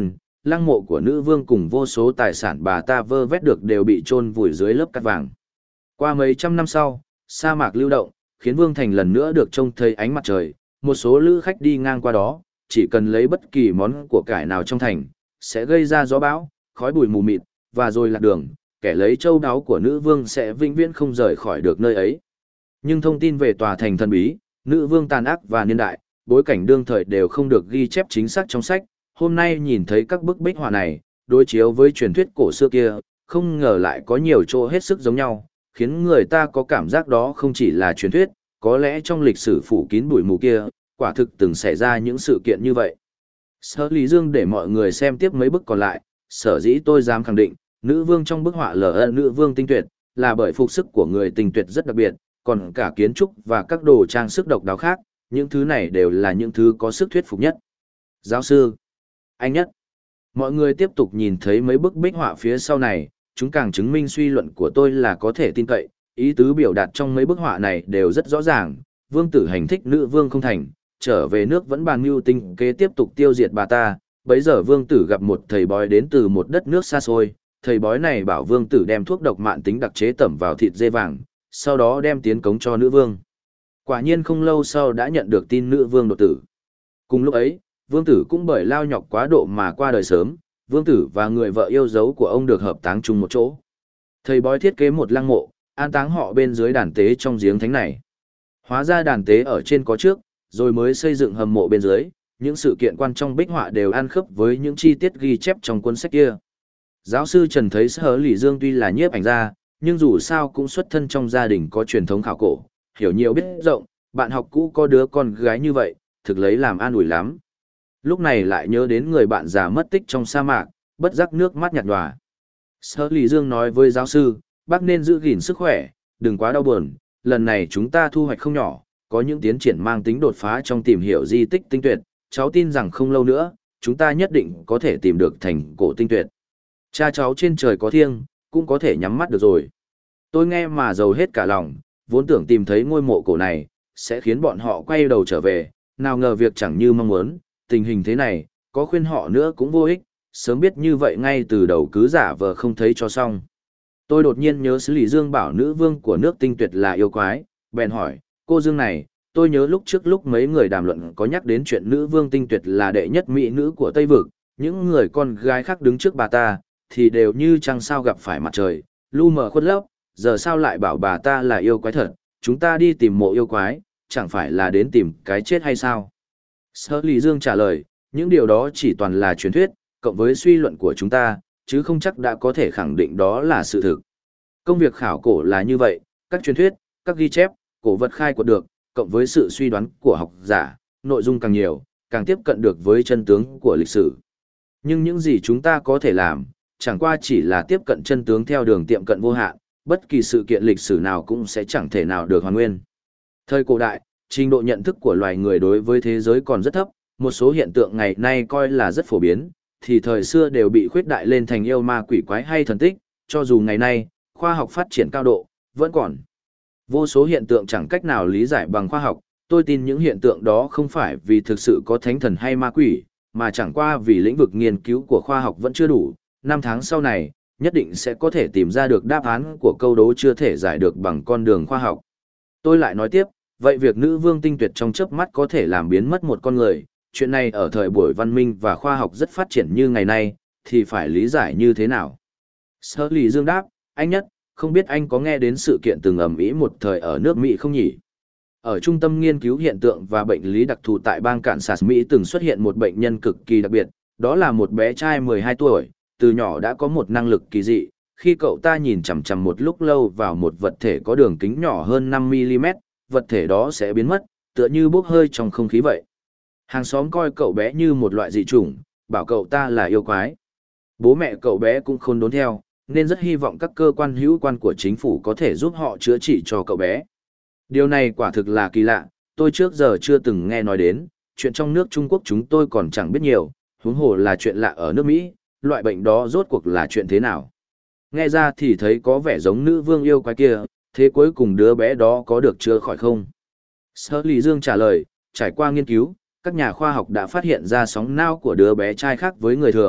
Speaker 1: lăng mộ của nữ vương cùng vô số tài sản bà ta vơ vét được đều bị chôn vùi dưới lớp cát vàng. Qua mấy trăm năm sau, sa mạc lưu động, khiến Vương Thành lần nữa được trông thấy ánh mặt trời, một số lữ khách đi ngang qua đó, chỉ cần lấy bất kỳ món của cải nào trong thành, sẽ gây ra gió bão, khói bụi mù mịt, và rồi lạc đường, kẻ lấy châu đáo của nữ vương sẽ vĩnh viễn không rời khỏi được nơi ấy. Nhưng thông tin về tòa thành thần bí, nữ vương tàn ác và niên đại, bối cảnh đương thời đều không được ghi chép chính xác trong sách. Hôm nay nhìn thấy các bức bích họa này, đối chiếu với truyền thuyết cổ xưa kia, không ngờ lại có nhiều chỗ hết sức giống nhau, khiến người ta có cảm giác đó không chỉ là truyền thuyết, có lẽ trong lịch sử phủ kín bụi mù kia, quả thực từng xảy ra những sự kiện như vậy. Sở Lý Dương để mọi người xem tiếp mấy bức còn lại, sở dĩ tôi dám khẳng định, nữ vương trong bức họa nữ vương tinh tuyệt, là bởi phục sức của người tinh tuyệt rất đặc biệt, còn cả kiến trúc và các đồ trang sức độc đáo khác, những thứ này đều là những thứ có sức thuyết phục nhất. Giáo sư, anh nhất. Mọi người tiếp tục nhìn thấy mấy bức bích họa phía sau này, chúng càng chứng minh suy luận của tôi là có thể tin cậy, ý tứ biểu đạt trong mấy bức họa này đều rất rõ ràng, vương tử hành thích nữ vương không thành, trở về nước vẫn bàn mưu tinh kế tiếp tục tiêu diệt bà ta. Bấy giờ vương tử gặp một thầy bói đến từ một đất nước xa xôi, thầy bói này bảo vương tử đem thuốc độc mạn tính đặc chế tẩm vào thịt dê vàng, sau đó đem tiến cống cho nữ vương. Quả nhiên không lâu sau đã nhận được tin nữ vương đột tử. Cùng lúc ấy, vương tử cũng bởi lao nhọc quá độ mà qua đời sớm, vương tử và người vợ yêu dấu của ông được hợp táng chung một chỗ. Thầy bói thiết kế một lăng mộ, an táng họ bên dưới đàn tế trong giếng thánh này. Hóa ra đàn tế ở trên có trước, rồi mới xây dựng hầm mộ bên dưới, những sự kiện quan trong bích họa đều ăn khớp với những chi tiết ghi chép trong cuốn sách kia. Giáo sư Trần thấy Sở Lý Dương tuy là nhiếp ảnh gia, nhưng dù sao cũng xuất thân trong gia đình có truyền thống khảo cổ, hiểu nhiều biết rộng, bạn học cũ có đứa con gái như vậy, thực lấy làm an ủi lắm. Lúc này lại nhớ đến người bạn già mất tích trong sa mạc, bất giác nước mắt nhạt nhòa. Sở Lý Dương nói với giáo sư, bác nên giữ gìn sức khỏe, đừng quá đau buồn, lần này chúng ta thu hoạch không nhỏ, có những tiến triển mang tính đột phá trong tìm hiểu di tích tinh tuyệt, cháu tin rằng không lâu nữa, chúng ta nhất định có thể tìm được thành cổ tinh tuyệt. Cha cháu trên trời có thiêng, cũng có thể nhắm mắt được rồi. Tôi nghe mà giàu hết cả lòng, vốn tưởng tìm thấy ngôi mộ cổ này, sẽ khiến bọn họ quay đầu trở về, nào ngờ việc chẳng như mong muốn, tình hình thế này, có khuyên họ nữa cũng vô ích, sớm biết như vậy ngay từ đầu cứ giả vờ không thấy cho xong. Tôi đột nhiên nhớ Sử Lý Dương bảo nữ vương của nước tinh tuyệt là yêu quái, bèn hỏi, cô Dương này, tôi nhớ lúc trước lúc mấy người đàm luận có nhắc đến chuyện nữ vương tinh tuyệt là đệ nhất mỹ nữ của Tây Vực, những người con gái khác đứng trước bà ta, thì đều như trăng sao gặp phải mặt trời, lu mờ khuất lấp, giờ sao lại bảo bà ta là yêu quái thật, chúng ta đi tìm mộ yêu quái, chẳng phải là đến tìm cái chết hay sao? Sở Lý Dương trả lời, những điều đó chỉ toàn là truyền thuyết, cộng với suy luận của chúng ta, chứ không chắc đã có thể khẳng định đó là sự thực. Công việc khảo cổ là như vậy, các truyền thuyết, các ghi chép, cổ vật khai quật được, cộng với sự suy đoán của học giả, nội dung càng nhiều, càng tiếp cận được với chân tướng của lịch sử. Nhưng những gì chúng ta có thể làm, chẳng qua chỉ là tiếp cận chân tướng theo đường tiệm cận vô hạn, bất kỳ sự kiện lịch sử nào cũng sẽ chẳng thể nào được hoàn nguyên. Thời cổ đại, trình độ nhận thức của loài người đối với thế giới còn rất thấp, một số hiện tượng ngày nay coi là rất phổ biến, thì thời xưa đều bị khuyết đại lên thành yêu ma quỷ quái hay thần tích, cho dù ngày nay, khoa học phát triển cao độ, vẫn còn vô số hiện tượng chẳng cách nào lý giải bằng khoa học. Tôi tin những hiện tượng đó không phải vì thực sự có thánh thần hay ma quỷ, mà chẳng qua vì lĩnh vực nghiên cứu của khoa học vẫn chưa đủ. Năm tháng sau này, nhất định sẽ có thể tìm ra được đáp án của câu đố chưa thể giải được bằng con đường khoa học. Tôi lại nói tiếp, vậy việc nữ vương tinh tuyệt trong chớp mắt có thể làm biến mất một con người, chuyện này ở thời buổi văn minh và khoa học rất phát triển như ngày nay, thì phải lý giải như thế nào? Sở Lý Dương đáp, anh nhất, không biết anh có nghe đến sự kiện từng ầm ĩ một thời ở nước Mỹ không nhỉ? Ở Trung tâm Nghiên cứu Hiện tượng và Bệnh lý đặc thù tại bang Kansas Mỹ từng xuất hiện một bệnh nhân cực kỳ đặc biệt, đó là một bé trai 12 tuổi, từ nhỏ đã có một năng lực kỳ dị. Khi cậu ta nhìn chằm chằm một lúc lâu vào một vật thể có đường kính nhỏ hơn 5 mm, vật thể đó sẽ biến mất, tựa như bốc hơi trong không khí vậy. Hàng xóm coi cậu bé như một loại dị chủng, bảo cậu ta là yêu quái. Bố mẹ cậu bé cũng khôn đốn theo, nên rất hy vọng các cơ quan hữu quan của chính phủ có thể giúp họ chữa trị cho cậu bé. Điều này quả thực là kỳ lạ, tôi trước giờ chưa từng nghe nói đến, chuyện trong nước Trung Quốc chúng tôi còn chẳng biết nhiều, huống hồ là chuyện lạ ở nước Mỹ, loại bệnh đó rốt cuộc là chuyện thế nào. Nghe ra thì thấy có vẻ giống nữ vương yêu quái kia, thế cuối cùng đứa bé đó có được chữa khỏi không? Sở Lý Dương trả lời, trải qua nghiên cứu, các nhà khoa học đã phát hiện ra sóng não của đứa bé trai khác với người thường,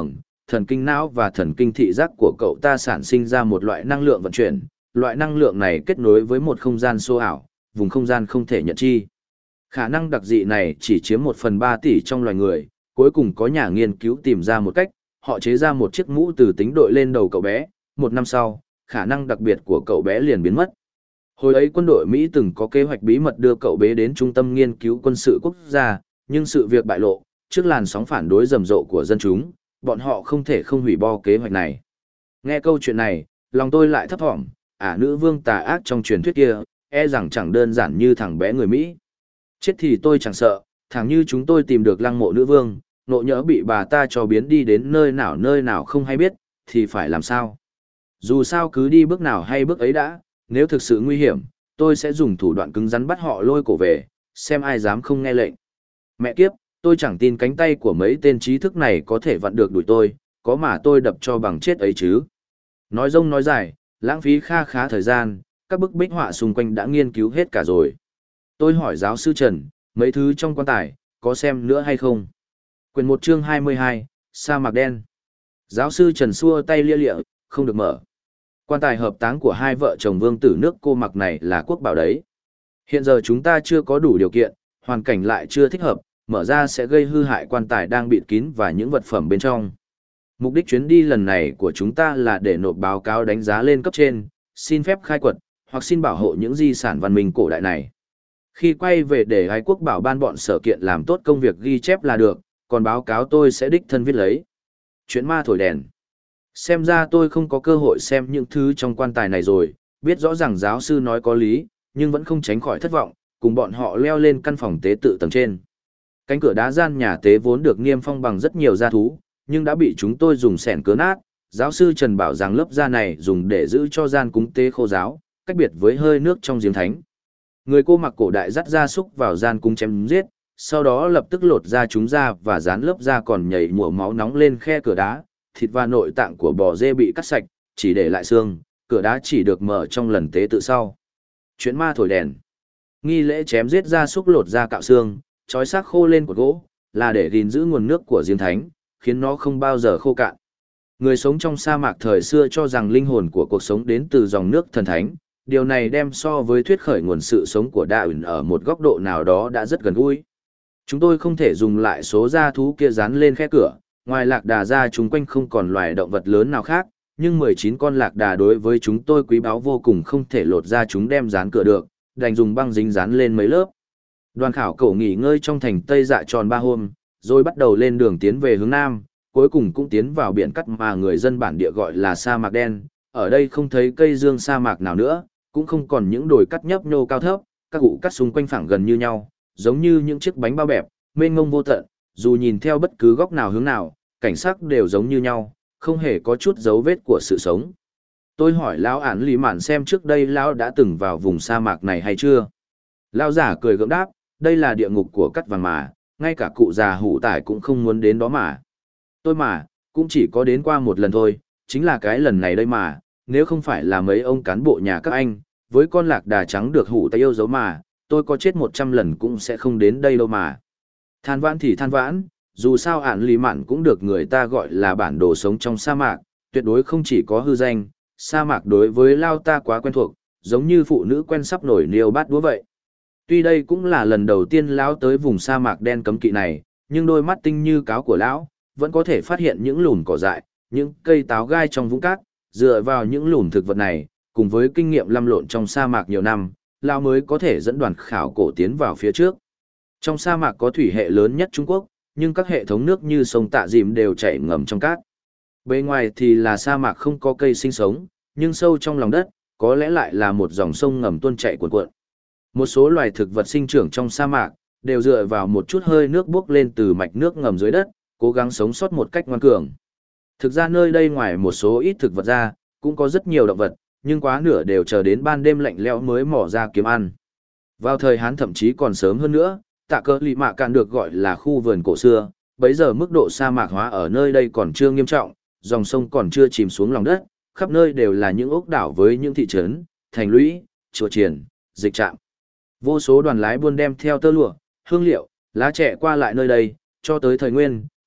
Speaker 1: thần kinh não và thần kinh thị giác của cậu ta sản sinh ra một loại năng lượng vận chuyển, loại năng lượng này kết nối với một không gian số ảo, vùng không gian không thể nhận chi. Khả năng đặc dị này chỉ chiếm 1/3 tỷ trong loài người, cuối cùng có nhà nghiên cứu tìm ra một cách, họ chế ra một chiếc mũ từ tính đội lên đầu cậu bé, 1 năm sau, khả năng đặc biệt của cậu bé liền biến mất. Hồi ấy quân đội Mỹ từng có kế hoạch bí mật đưa cậu bé đến trung tâm nghiên cứu quân sự quốc gia, nhưng sự việc bại lộ, trước làn sóng phản đối rầm rộ của dân chúng, bọn họ không thể không hủy bỏ kế hoạch này. Nghe câu chuyện này, lòng tôi lại thấp thỏm, nữ vương tà ác trong truyền thuyết kia, e rằng chẳng đơn giản như thằng bé người Mỹ. Chết thì tôi chẳng sợ, thằng như chúng tôi tìm được lăng mộ nữ vương, nộ nhỡ bị bà ta cho biến đi đến nơi nào không hay biết, thì phải làm sao? Dù sao cứ đi bước nào hay bước ấy đã, nếu thực sự nguy hiểm, tôi sẽ dùng thủ đoạn cứng rắn bắt họ lôi cổ về, xem ai dám không nghe lệnh. Mẹ kiếp, tôi chẳng tin cánh tay của mấy tên trí thức này có thể vặn được đuổi tôi, có mà tôi đập cho bằng chết ấy chứ. Nói dông nói dài, lãng phí kha khá thời gian, các bức bích họa xung quanh đã nghiên cứu hết cả rồi. Tôi hỏi giáo sư Trần, mấy thứ trong quan tài, có xem nữa hay không? Quyển 1 chương 22, sa mạc đen. Giáo sư Trần xua tay lia lịa, không được mở. Quan tài hợp táng của hai vợ chồng vương tử nước cô mặc này là quốc bảo đấy. Hiện giờ chúng ta chưa có đủ điều kiện, hoàn cảnh lại chưa thích hợp, mở ra sẽ gây hư hại quan tài đang bịt kín và những vật phẩm bên trong. Mục đích chuyến đi lần này của chúng ta là để nộp báo cáo đánh giá lên cấp trên, xin phép khai quật, hoặc xin bảo hộ những di sản văn minh cổ đại này. Khi quay về để Ái Quốc bảo ban bọn sở kiện làm tốt công việc ghi chép là được, còn báo cáo tôi sẽ đích thân viết lấy. Chuyện ma thổi đèn. Xem ra tôi không có cơ hội xem những thứ trong quan tài này rồi, biết rõ ràng giáo sư nói có lý, nhưng vẫn không tránh khỏi thất vọng, cùng bọn họ leo lên căn phòng tế tự tầng trên. Cánh cửa đá gian nhà tế vốn được niêm phong bằng rất nhiều da thú, nhưng đã bị chúng tôi dùng xẻng cứa nát. Giáo sư Trần bảo rằng lớp da này dùng để giữ cho gian cúng tế khô ráo, cách biệt với hơi nước trong giếng thánh. Người cô mặc cổ đại dắt gia súc vào gian cúng chém giết, sau đó lập tức lột da chúng ra và dán lớp da còn nhảy mùa máu nóng lên khe cửa đá, thịt và nội tạng của bò dê bị cắt sạch, chỉ để lại xương, cửa đá chỉ được mở trong lần tế tự sau. Chuyện ma thổi đèn. Nghi lễ chém giết gia súc lột da cạo xương, trói xác khô lên cột gỗ, là để gìn giữ nguồn nước của giếng thánh, khiến nó không bao giờ khô cạn. Người sống trong sa mạc thời xưa cho rằng linh hồn của cuộc sống đến từ dòng nước thần thánh, điều này đem so với thuyết khởi nguồn sự sống của Darwin ở một góc độ nào đó đã rất gần gũi. Chúng tôi không thể dùng lại số da thú kia dán lên khe cửa, ngoài lạc đà ra chúng quanh không còn loài động vật lớn nào khác, nhưng 19 con lạc đà đối với chúng tôi quý báu vô cùng, không thể lột ra chúng đem dán cửa được, đành dùng băng dính dán lên mấy lớp. Đoàn khảo cổ nghỉ ngơi trong thành Tây Dạ tròn 3 hôm, rồi bắt đầu lên đường tiến về hướng Nam, cuối cùng cũng tiến vào biển cắt mà người dân bản địa gọi là sa mạc đen. Ở đây không thấy cây dương sa mạc nào nữa, cũng không còn những đồi cắt nhấp nhô cao thấp, các ụ cắt xung quanh phẳng gần như nhau, giống như những chiếc bánh bao bẹp, mênh mông vô tận, dù nhìn theo bất cứ góc nào hướng nào, cảnh sắc đều giống như nhau, không hề có chút dấu vết của sự sống. Tôi hỏi lão ản lý mạn xem trước đây lão đã từng vào vùng sa mạc này hay chưa. Lão giả cười gượng đáp, đây là địa ngục của cắt vàng mà, ngay cả cụ già hủ tải cũng không muốn đến đó mà. Tôi mà, cũng chỉ có đến qua một lần thôi, chính là cái lần này đây mà, nếu không phải là mấy ông cán bộ nhà các anh, với con lạc đà trắng được hủ tay yêu dấu mà, tôi có chết 100 lần cũng sẽ không đến đây đâu mà. Than vãn thì than vãn, dù sao ản lý mạn cũng được người ta gọi là bản đồ sống trong sa mạc, tuyệt đối không chỉ có hư danh, sa mạc đối với lao ta quá quen thuộc, giống như phụ nữ quen sắp nổi niêu bát đũa vậy. Tuy đây cũng là lần đầu tiên lão tới vùng sa mạc đen cấm kỵ này, nhưng đôi mắt tinh như cáo của lão vẫn có thể phát hiện những lùn cỏ dại, những cây táo gai trong vũng cát. Dựa vào những lùn thực vật này, cùng với kinh nghiệm lăm lộn trong sa mạc nhiều năm, lão mới có thể dẫn đoàn khảo cổ tiến vào phía trước. Trong sa mạc có thủy hệ lớn nhất Trung Quốc, nhưng các hệ thống nước như sông Tạ Dìm đều chảy ngầm trong cát. Bên ngoài thì là sa mạc không có cây sinh sống, nhưng sâu trong lòng đất, có lẽ lại là một dòng sông ngầm tuôn chảy cuồn cuộn. Một số loài thực vật sinh trưởng trong sa mạc, đều dựa vào một chút hơi nước bốc lên từ mạch nước ngầm dưới đất, cố gắng sống sót một cách ngoan cường. Thực ra nơi đây ngoài một số ít thực vật ra, cũng có rất nhiều động vật, nhưng quá nửa đều chờ đến ban đêm lạnh lẽo mới mò ra kiếm ăn. Vào thời Hán thậm chí còn sớm hơn nữa, Tạ Cơ Lị Mạ Cạn được gọi là khu vườn cổ xưa, bấy giờ mức độ sa mạc hóa ở nơi đây còn chưa nghiêm trọng, dòng sông còn chưa chìm xuống lòng đất, khắp nơi đều là những ốc đảo với những thị trấn, thành lũy, chùa chiền, dịch trạm. Vô số đoàn lái buôn đem theo tơ lụa, hương liệu, lá chè qua lại nơi đây, cho tới thời Nguyên,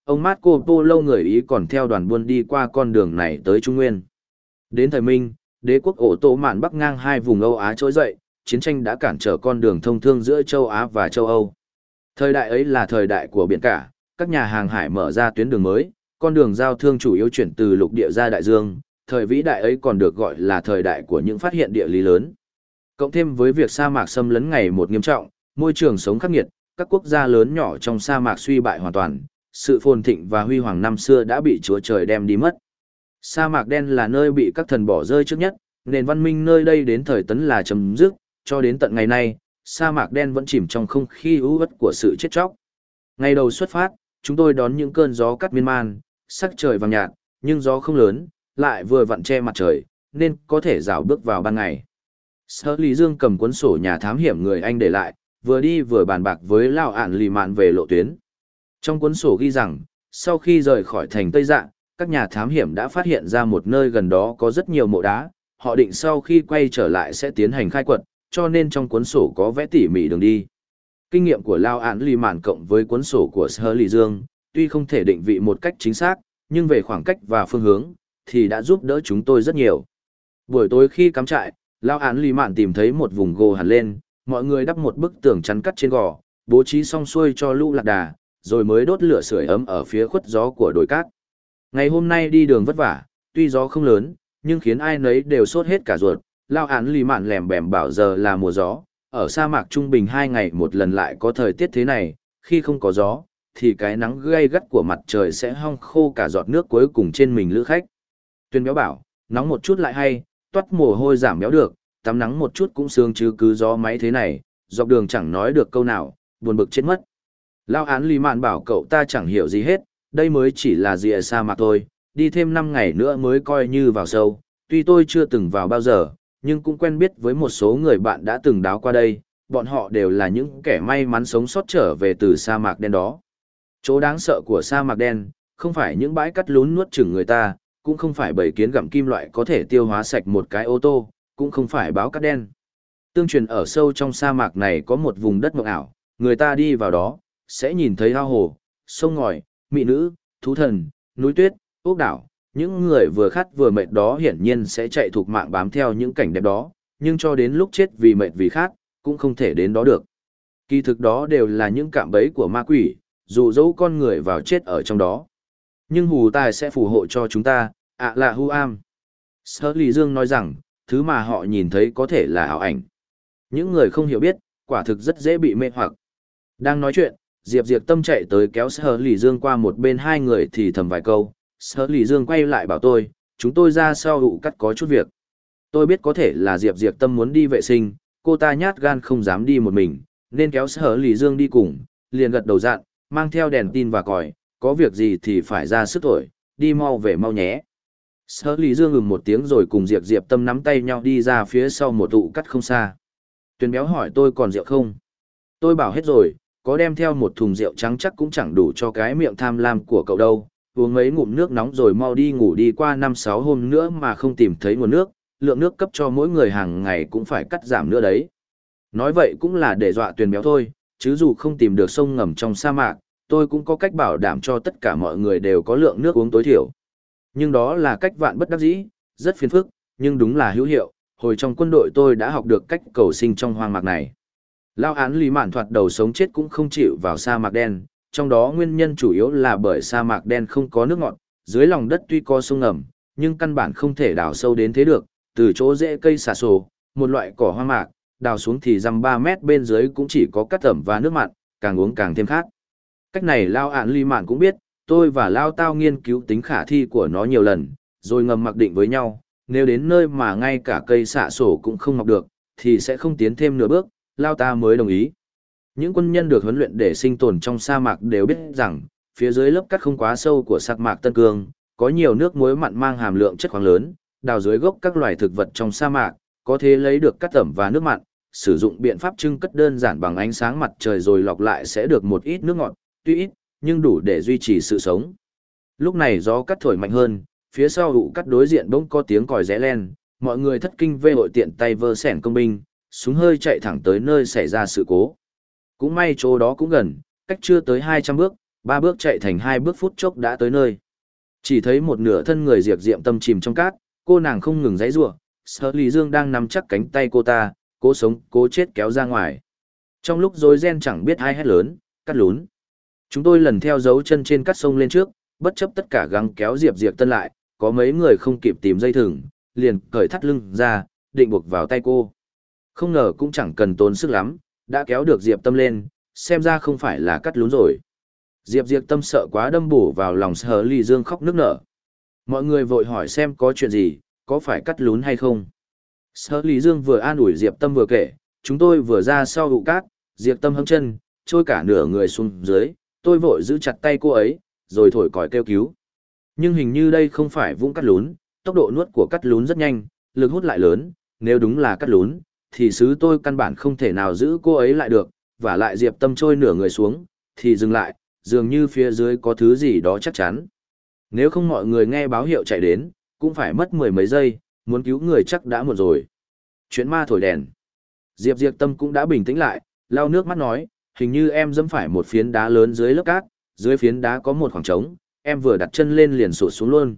Speaker 1: Ông Marco Polo người Ý còn theo đoàn buôn đi qua con đường này tới Trung Nguyên. Đến thời Minh, đế quốc Ổ Tô Mạn bắc ngang hai vùng Âu Á trỗi dậy, chiến tranh đã cản trở con đường thông thương giữa châu Á và châu Âu. Thời đại ấy là thời đại của biển cả, các nhà hàng hải mở ra tuyến đường mới, con đường giao thương chủ yếu chuyển từ lục địa ra đại dương, thời vĩ đại ấy còn được gọi là thời đại của những phát hiện địa lý lớn. Cộng thêm với việc sa mạc xâm lấn ngày một nghiêm trọng, môi trường sống khắc nghiệt, các quốc gia lớn nhỏ trong sa mạc suy bại hoàn toàn, sự phồn thịnh và huy hoàng năm xưa đã bị Chúa Trời đem đi mất. Sa mạc đen là nơi bị các thần bỏ rơi trước nhất, nền văn minh nơi đây đến thời Tấn là chấm dứt, cho đến tận ngày nay, sa mạc đen vẫn chìm trong không khí u uất của sự chết chóc. Ngày đầu xuất phát, chúng tôi đón những cơn gió cắt miên man, sắc trời vàng nhạt, nhưng gió không lớn, lại vừa vặn che mặt trời, nên có thể rảo bước vào ban ngày. Sở Lý Dương cầm cuốn sổ nhà thám hiểm người Anh để lại, vừa đi vừa bàn bạc với Lao Ản Lì Mạn về lộ tuyến. Trong cuốn sổ ghi rằng, sau khi rời khỏi thành Tây Dạ, các nhà thám hiểm đã phát hiện ra một nơi gần đó có rất nhiều mộ đá, họ định sau khi quay trở lại sẽ tiến hành khai quật, cho nên trong cuốn sổ có vẽ tỉ mỉ đường đi. Kinh nghiệm của Lao Ản Lì Mạn cộng với cuốn sổ của Sở Lý Dương, tuy không thể định vị một cách chính xác, nhưng về khoảng cách và phương hướng, thì đã giúp đỡ chúng tôi rất nhiều. Buổi tối khi cắm trại, Lao Ản Lì Mạn tìm thấy một vùng gồ hẳn lên, mọi người đắp một bức tường chắn cắt trên gò, bố trí xong xuôi cho lũ lạc đà, rồi mới đốt lửa sưởi ấm ở phía khuất gió của đồi cát. Ngày hôm nay đi đường vất vả, tuy gió không lớn, nhưng khiến ai nấy đều sốt hết cả ruột. Lao Ản Lì Mạn lèm bèm bảo giờ là mùa gió, ở sa mạc trung bình 2 ngày một lần lại có thời tiết thế này, khi không có gió, thì cái nắng gay gắt của mặt trời sẽ hong khô cả giọt nước cuối cùng trên mình lữ khách. Tuyên béo bảo, nóng một chút lại hay, toát mồ hôi giảm béo được, tắm nắng một chút cũng sướng chứ cứ gió máy thế này, dọc đường chẳng nói được câu nào, buồn bực chết mất. Lao Án Lý Mạn bảo cậu ta chẳng hiểu gì hết, đây mới chỉ là rìa sa mạc thôi, đi thêm 5 ngày nữa mới coi như vào sâu, tuy tôi chưa từng vào bao giờ, nhưng cũng quen biết với một số người bạn đã từng đáo qua đây, bọn họ đều là những kẻ may mắn sống sót trở về từ sa mạc đen đó. Chỗ đáng sợ của sa mạc đen, không phải những bãi cắt lún nuốt chửng người ta, cũng không phải bầy kiến gặm kim loại có thể tiêu hóa sạch một cái ô tô, cũng không phải báo cắt đen. Tương truyền ở sâu trong sa mạc này có một vùng đất mộng ảo, người ta đi vào đó, sẽ nhìn thấy ao hồ, sông ngòi, mỹ nữ, thú thần, núi tuyết, ốc đảo. Những người vừa khát vừa mệt đó hiển nhiên sẽ chạy thục mạng bám theo những cảnh đẹp đó, nhưng cho đến lúc chết vì mệt vì khát, cũng không thể đến đó được. Kỳ thực đó đều là những cạm bẫy của ma quỷ, dụ dỗ con người vào chết ở trong đó. Nhưng hù tài sẽ phù hộ cho chúng ta, ạ là hu am. Sở Lý Dương nói rằng, thứ mà họ nhìn thấy có thể là ảo ảnh. Những người không hiểu biết, quả thực rất dễ bị mê hoặc. Đang nói chuyện, Diệp Tâm chạy tới kéo Sở Lý Dương qua một bên, hai người thì thầm vài câu. Sở Lý Dương quay lại bảo tôi, chúng tôi ra sau hụ cắt có chút việc. Tôi biết có thể là Diệp Tâm muốn đi vệ sinh, cô ta nhát gan không dám đi một mình, nên kéo Sở Lý Dương đi cùng, liền gật đầu dặn, mang theo đèn tin và còi, có việc gì thì phải ra sức thổi, đi mau về mau nhé. Sở Lý Dương một tiếng rồi cùng Diệp Tâm nắm tay nhau đi ra phía sau một tụ cắt không xa. Tuyền Béo hỏi tôi còn rượu không? Tôi bảo hết rồi, có đem theo một thùng rượu trắng chắc cũng chẳng đủ cho cái miệng tham lam của cậu đâu. Uống mấy ngụm nước nóng rồi mau đi ngủ đi, qua 5-6 hôm nữa mà không tìm thấy nguồn nước, lượng nước cấp cho mỗi người hàng ngày cũng phải cắt giảm nữa đấy. Nói vậy cũng là để dọa Tuyền Béo thôi, chứ dù không tìm được sông ngầm trong sa mạc, tôi cũng có cách bảo đảm cho tất cả mọi người đều có lượng nước uống tối thiểu. Nhưng đó là cách vạn bất đắc dĩ, rất phiền phức, nhưng đúng là hữu hiệu, hồi trong quân đội tôi đã học được cách cầu sinh trong hoang mạc này. Lao Án Lý Mạn thoạt đầu sống chết cũng không chịu vào sa mạc đen, trong đó nguyên nhân chủ yếu là bởi sa mạc đen không có nước ngọt, dưới lòng đất tuy có sông ngầm, nhưng căn bản không thể đào sâu đến thế được, từ chỗ rễ cây xà sổ, một loại cỏ hoang mạc, đào xuống thì dăm 3 mét bên dưới cũng chỉ có cát tẩm và nước mặn, càng uống càng thêm khát. Cách này Lao Án Lý Mạn cũng biết, tôi và Lao Tao nghiên cứu tính khả thi của nó nhiều lần, rồi ngầm mặc định với nhau, nếu đến nơi mà ngay cả cây xạ sổ cũng không mọc được, thì sẽ không tiến thêm nửa bước, Lao ta mới đồng ý. Những quân nhân được huấn luyện để sinh tồn trong sa mạc đều biết rằng, phía dưới lớp cát không quá sâu của sa mạc Tân Cương, có nhiều nước muối mặn mang hàm lượng chất khoáng lớn, đào dưới gốc các loài thực vật trong sa mạc, có thể lấy được cát tẩm và nước mặn, sử dụng biện pháp trưng cất đơn giản bằng ánh sáng mặt trời rồi lọc lại sẽ được một ít nước ngọt, tuy ít, nhưng đủ để duy trì sự sống. Lúc này gió cắt thổi mạnh hơn, phía sau hụ cắt đối diện bỗng có tiếng còi rẽ len, mọi người thất kinh vây hội tiện tay vơ sẻn công binh, súng hơi chạy thẳng tới nơi xảy ra sự cố. Cũng may chỗ đó cũng gần, cách chưa tới 200 bước, ba bước chạy thành hai bước phút chốc đã tới nơi. Chỉ thấy một nửa thân người Diệp Diệm Tâm chìm trong cát, cô nàng không ngừng giãy giụa, Sở Lý Dương đang nắm chắc cánh tay cô ta, cố sống, cố chết kéo ra ngoài. Trong lúc rối ren chẳng biết ai hét lớn, cắt lún. Chúng tôi lần theo dấu chân trên cát sông lên trước, bất chấp tất cả gắng kéo Diệp Diệp Tân lại, có mấy người không kịp tìm dây thừng, liền cởi thắt lưng ra, định buộc vào tay cô. Không ngờ cũng chẳng cần tốn sức lắm, đã kéo được Diệp Tâm lên, xem ra không phải là cắt lún rồi. Diệp Diệp Tâm sợ quá đâm bổ vào lòng Sở Lý Dương khóc nức nở. Mọi người vội hỏi xem có chuyện gì, có phải cắt lún hay không. Sở Lý Dương vừa an ủi Diệp Tâm vừa kể, chúng tôi vừa ra sau hụ cát, Diệp Tâm hững chân, trôi cả nửa người xuống dưới, tôi vội giữ chặt tay cô ấy, rồi thổi còi kêu cứu. Nhưng hình như đây không phải vũng cắt lún, tốc độ nuốt của cắt lún rất nhanh, lực hút lại lớn, nếu đúng là cắt lún, thì xứ tôi căn bản không thể nào giữ cô ấy lại được, và lại Diệp Tâm trôi nửa người xuống, thì dừng lại, dường như phía dưới có thứ gì đó chắc chắn. Nếu không mọi người nghe báo hiệu chạy đến, cũng phải mất mười mấy giây, muốn cứu người chắc đã muộn rồi. Chuyện ma thổi đèn. Diệp Diệp Tâm cũng đã bình tĩnh lại, lau nước mắt nói, hình như em dẫm phải một phiến đá lớn dưới lớp cát, dưới phiến đá có một khoảng trống, em vừa đặt chân lên liền sụt xuống luôn.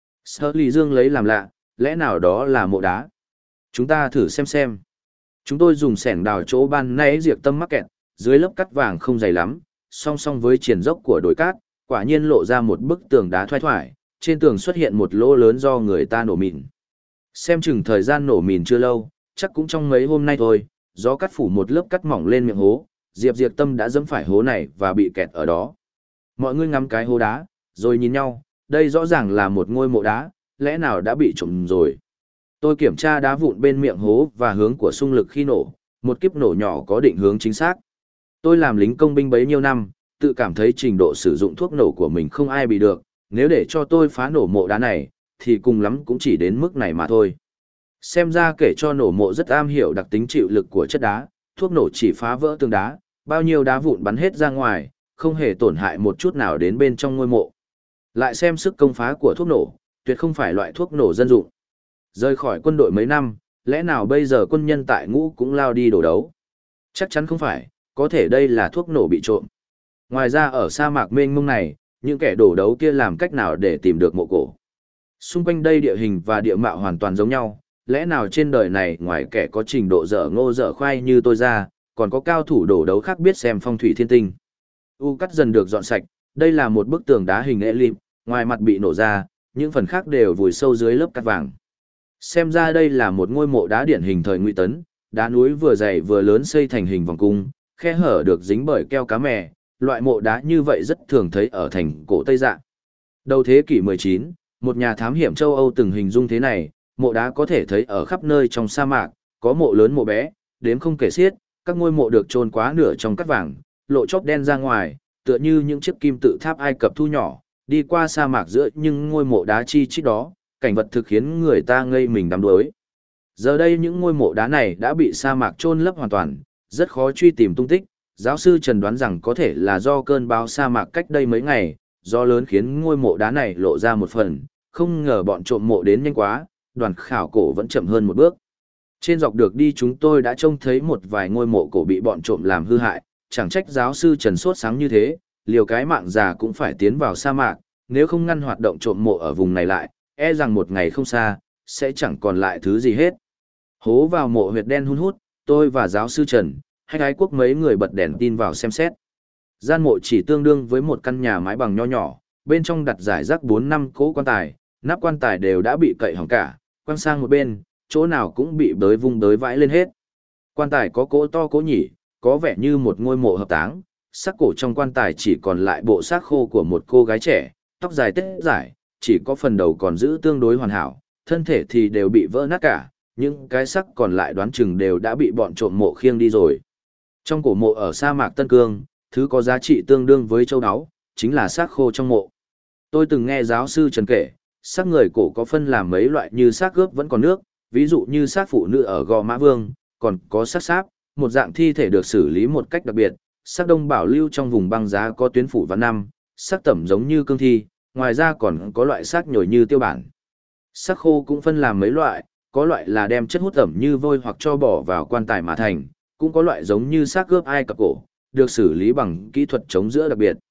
Speaker 1: Sở Lý Dương lấy làm lạ, lẽ nào đó là mộ đá? Chúng ta thử xem. Chúng tôi dùng xẻng đào chỗ ban nãy Diệp Tâm mắc kẹt, dưới lớp cát vàng không dày lắm, song song với triền dốc của đồi cát, quả nhiên lộ ra một bức tường đá thoai thoải, trên tường xuất hiện một lỗ lớn do người ta nổ mìn. Xem chừng thời gian nổ mìn chưa lâu, chắc cũng trong mấy hôm nay thôi, gió cắt phủ một lớp cát mỏng lên miệng hố, Diệp Diệp Tâm đã dẫm phải hố này và bị kẹt ở đó. Mọi người ngắm cái hố đá, rồi nhìn nhau, đây rõ ràng là một ngôi mộ đá, lẽ nào đã bị trộm rồi. Tôi kiểm tra đá vụn bên miệng hố và hướng của xung lực khi nổ, một kíp nổ nhỏ có định hướng chính xác. Tôi làm lính công binh bấy nhiêu năm, tự cảm thấy trình độ sử dụng thuốc nổ của mình không ai bị được, nếu để cho tôi phá nổ mộ đá này, thì cùng lắm cũng chỉ đến mức này mà thôi. Xem ra kể cho nổ mộ rất am hiểu đặc tính chịu lực của chất đá, thuốc nổ chỉ phá vỡ tường đá, bao nhiêu đá vụn bắn hết ra ngoài, không hề tổn hại một chút nào đến bên trong ngôi mộ. Lại xem sức công phá của thuốc nổ, tuyệt không phải loại thuốc nổ dân dụng. Rời khỏi quân đội mấy năm, lẽ nào bây giờ quân nhân tại ngũ cũng lao đi đổ đấu? Chắc chắn không phải, có thể đây là thuốc nổ bị trộm. Ngoài ra ở sa mạc mênh mông này, những kẻ đổ đấu kia làm cách nào để tìm được mộ cổ? Xung quanh đây địa hình và địa mạo hoàn toàn giống nhau, lẽ nào trên đời này ngoài kẻ có trình độ dở ngô dở khoai như tôi ra, còn có cao thủ đổ đấu khác biết xem phong thủy thiên tinh. Cắt dần được dọn sạch, đây là một bức tường đá hình elip, ngoài mặt bị nổ ra, những phần khác đều vùi sâu dưới lớp cát vàng. Xem ra đây là một ngôi mộ đá điển hình thời Ngụy Tấn, đá núi vừa dày vừa lớn xây thành hình vòng cung, khe hở được dính bởi keo cá mè, loại mộ đá như vậy rất thường thấy ở thành cổ Tây Dạ. Đầu thế kỷ 19, một nhà thám hiểm châu Âu từng hình dung thế này, mộ đá có thể thấy ở khắp nơi trong sa mạc, có mộ lớn mộ bé, đếm không kể xiết, các ngôi mộ được chôn quá nửa trong cát vàng, lộ chóp đen ra ngoài, tựa như những chiếc kim tự tháp Ai Cập thu nhỏ, đi qua sa mạc giữa nhưng ngôi mộ đá chi chít đó, cảnh vật thực khiến người ta ngây mình đắm đuối. Giờ đây những ngôi mộ đá này đã bị sa mạc chôn lấp hoàn toàn, rất khó truy tìm tung tích. Giáo sư Trần đoán rằng có thể là do cơn bão sa mạc cách đây mấy ngày, gió lớn khiến ngôi mộ đá này lộ ra một phần, không ngờ bọn trộm mộ đến nhanh quá, đoàn khảo cổ vẫn chậm hơn một bước. Trên dọc được đi chúng tôi đã trông thấy một vài ngôi mộ cổ bị bọn trộm làm hư hại, chẳng trách giáo sư Trần sốt sáng như thế, liều cái mạng già cũng phải tiến vào sa mạc, nếu không ngăn hoạt động trộm mộ ở vùng này lại, e rằng một ngày không xa, sẽ chẳng còn lại thứ gì hết. Hố vào mộ huyệt đen hun hút, tôi và giáo sư Trần, hay ái quốc mấy người bật đèn tin vào xem xét. Gian mộ chỉ tương đương với một căn nhà mái bằng nho nhỏ, bên trong đặt rải rác 4-5 cỗ quan tài, nắp quan tài đều đã bị cậy hỏng cả, quăng sang một bên, chỗ nào cũng bị bới vung bới vãi lên hết. Quan tài có cỗ to cỗ nhỉ, có vẻ như một ngôi mộ hợp táng, xác cổ trong quan tài chỉ còn lại bộ xác khô của một cô gái trẻ, tóc dài tết dài, chỉ có phần đầu còn giữ tương đối hoàn hảo, thân thể thì đều bị vỡ nát cả, những cái xác còn lại đoán chừng đều đã bị bọn trộm mộ khiêng đi rồi. Trong cổ mộ ở sa mạc Tân Cương, thứ có giá trị tương đương với châu áo, chính là xác khô trong mộ. Tôi từng nghe giáo sư Trần kể, xác người cổ có phân làm mấy loại như xác gớp vẫn còn nước, ví dụ như xác phụ nữ ở Gò Mã Vương, còn có xác sáp, một dạng thi thể được xử lý một cách đặc biệt, xác đông bảo lưu trong vùng băng giá có tuyến phủ văn năm, xác tẩm giống như cương thi, ngoài ra còn có loại xác nhồi như tiêu bản. Xác khô cũng phân làm mấy loại, có loại là đem chất hút ẩm như vôi hoặc cho bỏ vào quan tài mà thành, cũng có loại giống như xác gớp Ai Cập cổ, được xử lý bằng kỹ thuật chống giữa đặc biệt.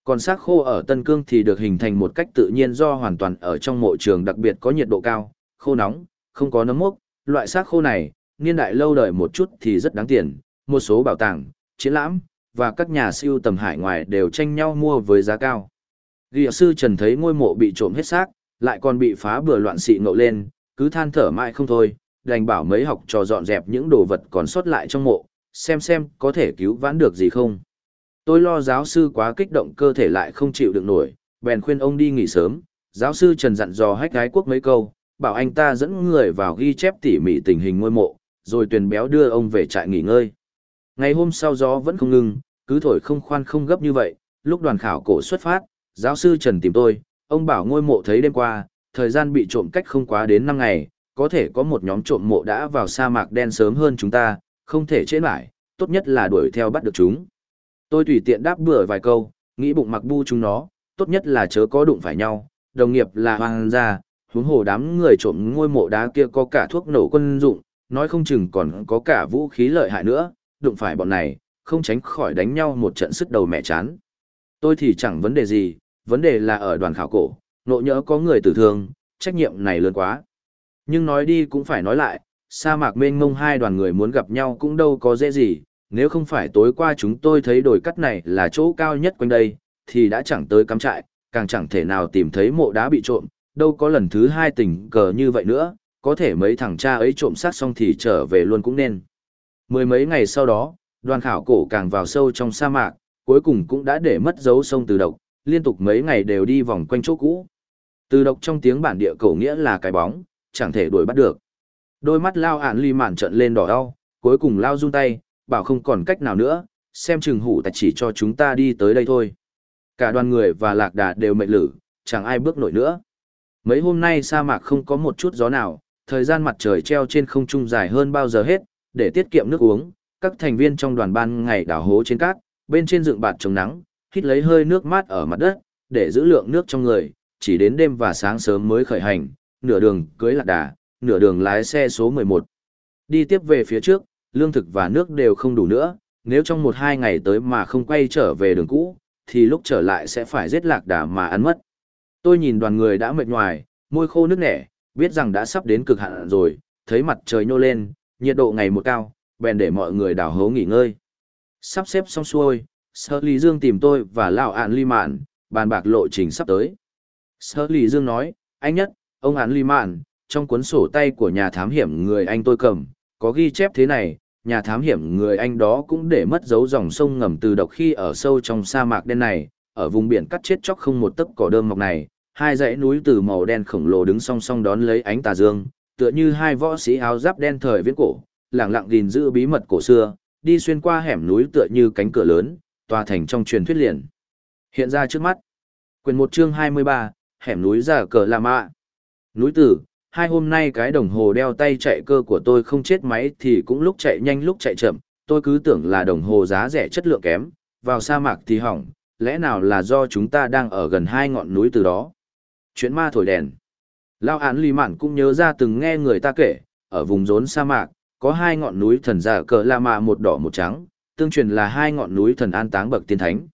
Speaker 1: Còn xác khô ở Tân Cương thì được hình thành một cách tự nhiên do hoàn toàn ở trong mộ trường đặc biệt có nhiệt độ cao, khô nóng, không có nấm mốc. Loại xác khô này, niên đại lâu đời một chút thì rất đáng tiền, một số bảo tàng, triển lãm, và các nhà sưu tầm hải ngoại đều tranh nhau mua với giá cao. Ghi sư Trần thấy ngôi mộ bị trộm hết xác, lại còn bị phá bừa loạn xị ngộ lên, cứ than thở mãi không thôi, đành bảo mấy học trò dọn dẹp những đồ vật còn sót lại trong mộ, xem có thể cứu vãn được gì không. Tôi lo giáo sư quá kích động cơ thể lại không chịu được nổi, bèn khuyên ông đi nghỉ sớm. Giáo sư Trần dặn dò Hách Ái Quốc mấy câu, bảo anh ta dẫn người vào ghi chép tỉ mỉ tình hình ngôi mộ, rồi Tuyền Béo đưa ông về trại nghỉ ngơi. Ngày hôm sau gió vẫn không ngừng, cứ thổi không khoan không gấp như vậy. Lúc đoàn khảo cổ xuất phát, giáo sư Trần tìm tôi, ông bảo ngôi mộ thấy đêm qua, thời gian bị trộm cách không quá đến 5 ngày, có thể có một nhóm trộm mộ đã vào sa mạc đen sớm hơn chúng ta, không thể trễ lại, tốt nhất là đuổi theo bắt được chúng. Tôi tùy tiện đáp bừa vài câu, nghĩ bụng mặc bu chúng nó, tốt nhất là chớ có đụng phải nhau, đồng nghiệp là hoàng gia, huống hồ đám người trộm ngôi mộ đá kia có cả thuốc nổ quân dụng, nói không chừng còn có cả vũ khí lợi hại nữa, đụng phải bọn này, không tránh khỏi đánh nhau một trận sứt đầu mẹ chán. Tôi thì chẳng vấn đề gì, vấn đề là ở đoàn khảo cổ, nộ nhỡ có người tử thương, trách nhiệm này lớn quá. Nhưng nói đi cũng phải nói lại, sa mạc mênh mông hai đoàn người muốn gặp nhau cũng đâu có dễ gì, nếu không phải tối qua chúng tôi thấy đồi cắt này là chỗ cao nhất quanh đây, thì đã chẳng tới cắm trại, càng chẳng thể nào tìm thấy mộ đá bị trộm, đâu có lần thứ hai tình cờ như vậy nữa, có thể mấy thằng cha ấy trộm xác xong thì trở về luôn cũng nên. Mười mấy ngày sau đó, đoàn khảo cổ càng vào sâu trong sa mạc, cuối cùng cũng đã để mất dấu sông Từ Độc, liên tục mấy ngày đều đi vòng quanh chỗ cũ. Từ Độc trong tiếng bản địa cổ nghĩa là cái bóng, chẳng thể đuổi bắt được. Đôi mắt Lao Ản Ly Mạn trợn lên đỏ đau, cuối cùng Lao run tay, bảo không còn cách nào nữa, xem chừng hủ tạch chỉ cho chúng ta đi tới đây thôi. Cả đoàn người và lạc đà đều mệt lử, chẳng ai bước nổi nữa. Mấy hôm nay sa mạc không có một chút gió nào, thời gian mặt trời treo trên không trung dài hơn bao giờ hết, để tiết kiệm nước uống, các thành viên trong đoàn ban ngày đào hố trên cát, bên trên dựng bạt chống nắng, hít lấy hơi nước mát ở mặt đất, để giữ lượng nước trong người, chỉ đến đêm và sáng sớm mới khởi hành, nửa đường cưới lạc đà, nửa đường lái xe số 11. Đi tiếp về phía trước, lương thực và nước đều không đủ nữa, nếu trong 1-2 ngày tới mà không quay trở về đường cũ, thì lúc trở lại sẽ phải giết lạc đà mà ăn mất. Tôi nhìn đoàn người đã mệt nhoài, môi khô nước nẻ, biết rằng đã sắp đến cực hạn rồi, thấy mặt trời nhô lên, nhiệt độ ngày một cao, bèn để mọi người đào hố nghỉ ngơi. Sắp xếp xong xuôi, Sở Lý Dương tìm tôi và Lão Ản Ly Mạn, bàn bạc lộ trình sắp tới. Sở Lý Dương nói, anh Nhất, ông Ản Ly Mạn, trong cuốn sổ tay của nhà thám hiểm người Anh tôi cầm, có ghi chép thế này, nhà thám hiểm người Anh đó cũng để mất dấu dòng sông ngầm Từ Độc khi ở sâu trong sa mạc đen này, ở vùng biển cắt chết chóc không một tấc cỏ đơm mọc này, hai dãy núi từ màu đen khổng lồ đứng song song đón lấy ánh tà dương, tựa như hai võ sĩ áo giáp đen thời viễn cổ, lẳng lặng gìn giữ bí mật cổ xưa, đi xuyên qua hẻm núi tựa như cánh cửa lớn, tòa thành trong truyền thuyết liền. Hiện ra trước mắt. Quyển 1 chương 23, hẻm núi Già Cờ La Mạ. Núi Tử, 2 hôm nay cái đồng hồ đeo tay chạy cơ của tôi không chết máy thì cũng lúc chạy nhanh lúc chạy chậm, tôi cứ tưởng là đồng hồ giá rẻ chất lượng kém, vào sa mạc thì hỏng, lẽ nào là do chúng ta đang ở gần hai ngọn núi từ đó. Chuyện ma thổi đèn. Lao Án Lì Mạn cũng nhớ ra từng nghe người ta kể, ở vùng rốn sa mạc, có hai ngọn núi thần Già Cờ La Mạ một đỏ một trắng, tương truyền là hai ngọn núi thần an táng bậc tiên thánh.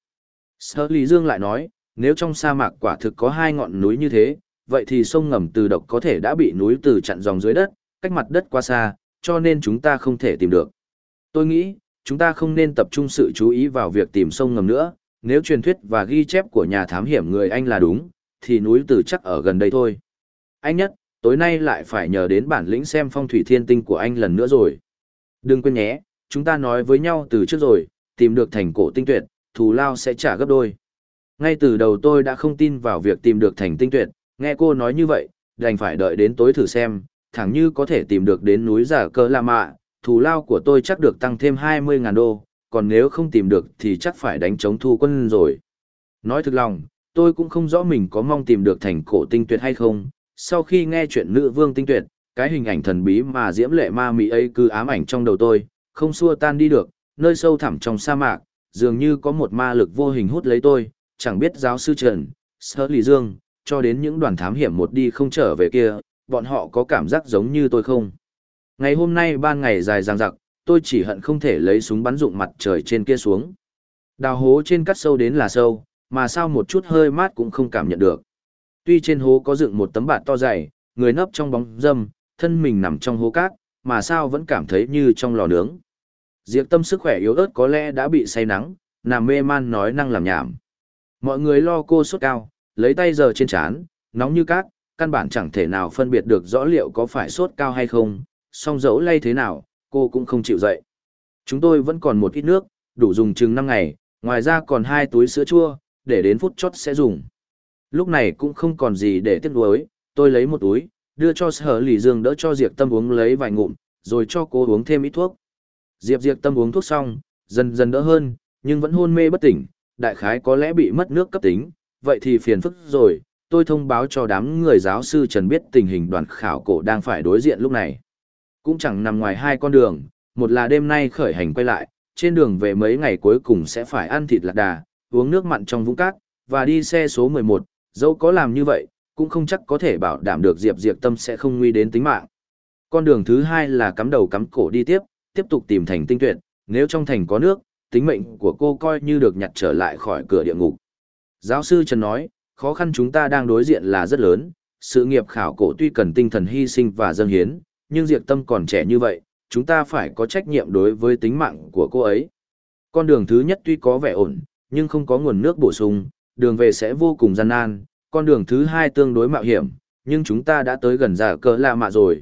Speaker 1: Sở Lý Dương lại nói, nếu trong sa mạc quả thực có hai ngọn núi như thế, vậy thì sông ngầm Từ Độc có thể đã bị núi Từ chặn dòng dưới đất, cách mặt đất quá xa, cho nên chúng ta không thể tìm được. Tôi nghĩ, chúng ta không nên tập trung sự chú ý vào việc tìm sông ngầm nữa, nếu truyền thuyết và ghi chép của nhà thám hiểm người Anh là đúng, thì núi Từ chắc ở gần đây thôi. Anh Nhất, tối nay lại phải nhờ đến bản lĩnh xem phong thủy thiên tinh của anh lần nữa rồi. Đừng quên nhé, chúng ta nói với nhau từ trước rồi, tìm được thành cổ tinh tuyệt, thù lao sẽ trả gấp đôi. Ngay từ đầu tôi đã không tin vào việc tìm được thành tinh tuyệt, nghe cô nói như vậy, đành phải đợi đến tối thử xem, thẳng như có thể tìm được đến núi Già Cờ La Mạ, thù lao của tôi chắc được tăng thêm 20.000 đô, còn nếu không tìm được thì chắc phải đánh chống thu quân rồi. Nói thực lòng, tôi cũng không rõ mình có mong tìm được thành cổ tinh tuyệt hay không, sau khi nghe chuyện nữ vương tinh tuyệt, cái hình ảnh thần bí mà diễm lệ ma mị ấy cứ ám ảnh trong đầu tôi, không xua tan đi được, nơi sâu thẳm trong sa mạc, dường như có một ma lực vô hình hút lấy tôi, chẳng biết giáo sư Trần, Sở Lý Dương, cho đến những đoàn thám hiểm một đi không trở về kia, bọn họ có cảm giác giống như tôi không? Ngày hôm nay ban ngày dài dằng dặc, tôi chỉ hận không thể lấy súng bắn dụng mặt trời trên kia xuống. Đào hố trên cắt sâu đến là sâu, mà sao một chút hơi mát cũng không cảm nhận được. Tuy trên hố có dựng một tấm bạt to dày, người nấp trong bóng râm, thân mình nằm trong hố cát, mà sao vẫn cảm thấy như trong lò nướng. Diệp Tâm sức khỏe yếu ớt có lẽ đã bị say nắng, nằm mê man nói năng làm nhảm. Mọi người lo cô sốt cao, lấy tay giờ trên trán, nóng như cát, căn bản chẳng thể nào phân biệt được rõ liệu có phải sốt cao hay không, song dẫu lay thế nào, cô cũng không chịu dậy. Chúng tôi vẫn còn một ít nước, đủ dùng chừng 5 ngày, ngoài ra còn 2 túi sữa chua, để đến phút chót sẽ dùng. Lúc này cũng không còn gì để tiếc nuối, tôi lấy một túi, đưa cho Sở Lỷ Dương đỡ cho Diệp Tâm uống lấy vài ngụm, rồi cho cô uống thêm ít thuốc. Diệp Tâm uống thuốc xong, dần dần đỡ hơn, nhưng vẫn hôn mê bất tỉnh, đại khái có lẽ bị mất nước cấp tính, vậy thì phiền phức rồi. Tôi thông báo cho đám người giáo sư Trần biết tình hình đoàn khảo cổ đang phải đối diện lúc này. Cũng chẳng nằm ngoài 2 con đường, một là đêm nay khởi hành quay lại, trên đường về mấy ngày cuối cùng sẽ phải ăn thịt lạc đà, uống nước mặn trong vũng cát, và đi xe số 11, dẫu có làm như vậy, cũng không chắc có thể bảo đảm được Diệp Tâm sẽ không nguy đến tính mạng. Con đường thứ 2 là cắm đầu cắm cổ đi tiếp tục tìm thành Tinh Tuyệt, nếu trong thành có nước, tính mệnh của cô coi như được nhặt trở lại khỏi cửa địa ngục. Giáo sư Trần nói, khó khăn chúng ta đang đối diện là rất lớn, sự nghiệp khảo cổ tuy cần tinh thần hy sinh và dâng hiến, nhưng Diệp Tâm còn trẻ như vậy, chúng ta phải có trách nhiệm đối với tính mạng của cô ấy. Con đường thứ nhất tuy có vẻ ổn, nhưng không có nguồn nước bổ sung, đường về sẽ vô cùng gian nan. Con đường thứ 2 tương đối mạo hiểm, nhưng chúng ta đã tới gần Dạ Cờ Lạ Mạ rồi,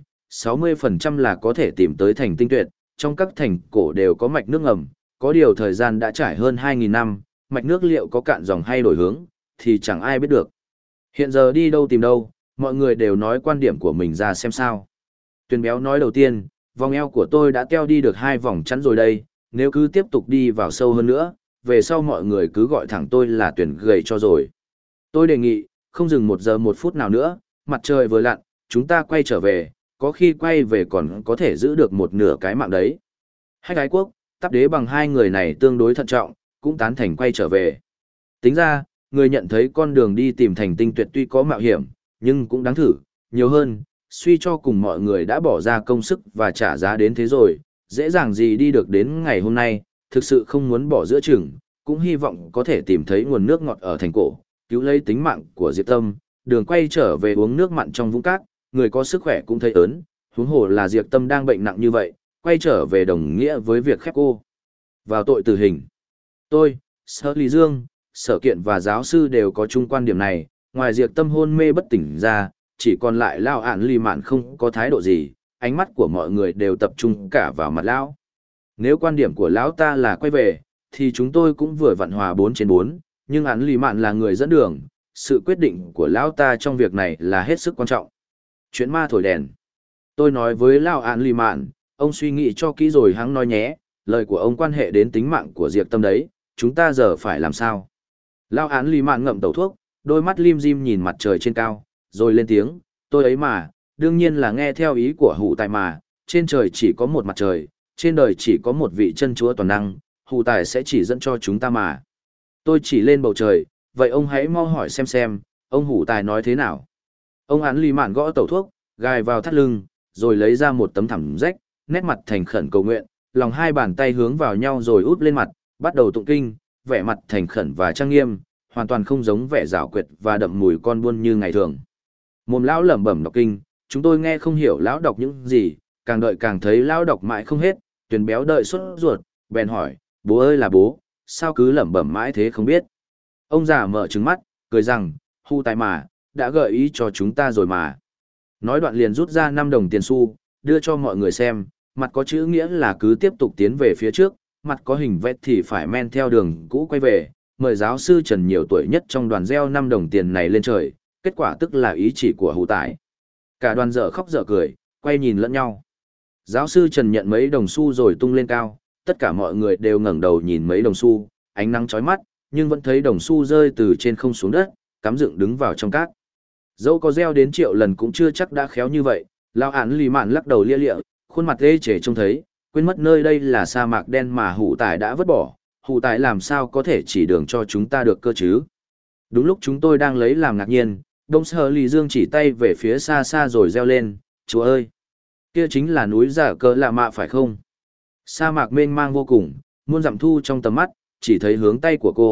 Speaker 1: 60% là có thể tìm tới thành Tinh Tuyệt. Trong các thành cổ đều có mạch nước ngầm, có điều thời gian đã trải hơn 2.000 năm, mạch nước liệu có cạn dòng hay đổi hướng, thì chẳng ai biết được. Hiện giờ đi đâu tìm đâu, mọi người đều nói quan điểm của mình ra xem sao. Tuyền Béo nói đầu tiên, vòng eo của tôi đã teo đi được 2 vòng chắn rồi đây, nếu cứ tiếp tục đi vào sâu hơn nữa, về sau mọi người cứ gọi thẳng tôi là Tuyền gầy cho rồi. Tôi đề nghị, không dừng 1 giờ 1 phút nào nữa, mặt trời vừa lặn, chúng ta quay trở về, có khi quay về còn có thể giữ được một nửa cái mạng đấy. Hách Ái Quốc, Tắp Đế bằng 2 người này tương đối thận trọng, cũng tán thành quay trở về. Tính ra, người nhận thấy con đường đi tìm thành Tinh Tuyệt tuy có mạo hiểm, nhưng cũng đáng thử, nhiều hơn, suy cho cùng mọi người đã bỏ ra công sức và trả giá đến thế rồi, dễ dàng gì đi được đến ngày hôm nay, thực sự không muốn bỏ giữa chừng, cũng hy vọng có thể tìm thấy nguồn nước ngọt ở thành cổ, cứu lấy tính mạng của Diệp Tâm, đường quay trở về uống nước mặn trong vũng cát, người có sức khỏe cũng thấy ớn, huống hồ là Diệp Tâm đang bệnh nặng như vậy, quay trở về đồng nghĩa với việc khép cô vào tội tử hình. Tôi, Sở Lý Dương, Sở Kiện và giáo sư đều có chung quan điểm này, ngoài Diệp Tâm hôn mê bất tỉnh ra, chỉ còn lại Lao Ản Lì Mạn không có thái độ gì, ánh mắt của mọi người đều tập trung cả vào mặt Lão. Nếu quan điểm của Lão ta là quay về, thì chúng tôi cũng vừa vặn hòa 4/4, nhưng Ản Lì Mạn là người dẫn đường, sự quyết định của Lão ta trong việc này là hết sức quan trọng. Chuyện ma thổi đèn. Tôi nói với Lao Ản Lì Mạn, ông suy nghĩ cho kỹ rồi hẵng nói nhé, lời của ông quan hệ đến tính mạng của Diệp Tâm đấy, chúng ta giờ phải làm sao? Lao Ản Lì Mạn ngậm tẩu thuốc, đôi mắt lim dim nhìn mặt trời trên cao, rồi lên tiếng, tôi ấy mà, đương nhiên là nghe theo ý của Hủ Tài mà, trên trời chỉ có một mặt trời, trên đời chỉ có một vị chân chúa toàn năng, Hủ Tài sẽ chỉ dẫn cho chúng ta mà. Tôi chỉ lên bầu trời, vậy ông hãy mau hỏi xem, ông Hủ Tài nói thế nào? Ông Ản Lì Mạn gõ tẩu thuốc, gài vào thắt lưng, rồi lấy ra một tấm thảm rách, nét mặt thành khẩn cầu nguyện, lòng 2 bàn tay hướng vào nhau rồi úp lên mặt, bắt đầu tụng kinh, vẻ mặt thành khẩn và trang nghiêm, hoàn toàn không giống vẻ giảo quyệt và đậm mùi con buôn như ngày thường. Mồm Lão lẩm bẩm đọc kinh, chúng tôi nghe không hiểu Lão đọc những gì, càng đợi càng thấy Lão đọc mãi không hết, Tuyền Béo đợi sốt ruột, bèn hỏi, bố ơi là bố, sao cứ lẩm bẩm mãi thế không biết. Ông già mở trừng mắt, cười rằng, Hủ Tài mà, đã gợi ý cho chúng ta rồi mà. Nói đoạn liền rút ra 5 đồng tiền xu, đưa cho mọi người xem, mặt có chữ nghĩa là cứ tiếp tục tiến về phía trước, mặt có hình vẽ thì phải men theo đường cũ quay về, mời giáo sư Trần nhiều tuổi nhất trong đoàn gieo 5 đồng tiền này lên trời, kết quả tức là ý chỉ của Hủ Tài. Cả đoàn dở khóc dở cười, quay nhìn lẫn nhau. Giáo sư Trần nhận mấy đồng xu rồi tung lên cao, tất cả mọi người đều ngẩng đầu nhìn mấy đồng xu, ánh nắng chói mắt, nhưng vẫn thấy đồng xu rơi từ trên không xuống đất, cắm dựng đứng vào trong cát. Dẫu có gieo đến triệu lần cũng chưa chắc đã khéo như vậy, Lão Ản Lì Mạn lắc đầu lia lịa, khuôn mặt ê chề trông thấy, quên mất nơi đây là sa mạc đen mà Hủ Tài đã vứt bỏ, Hủ Tài làm sao có thể chỉ đường cho chúng ta được cơ chứ. Đúng lúc chúng tôi đang lấy làm ngạc nhiên, Đông Sở Lì Dương chỉ tay về phía xa xa rồi reo lên, chúa ơi! Kia chính là núi Dạ Cờ Lạ Mạ phải không? Sa mạc mênh mang vô cùng, muôn dặm thu trong tầm mắt, chỉ thấy hướng tay của cô,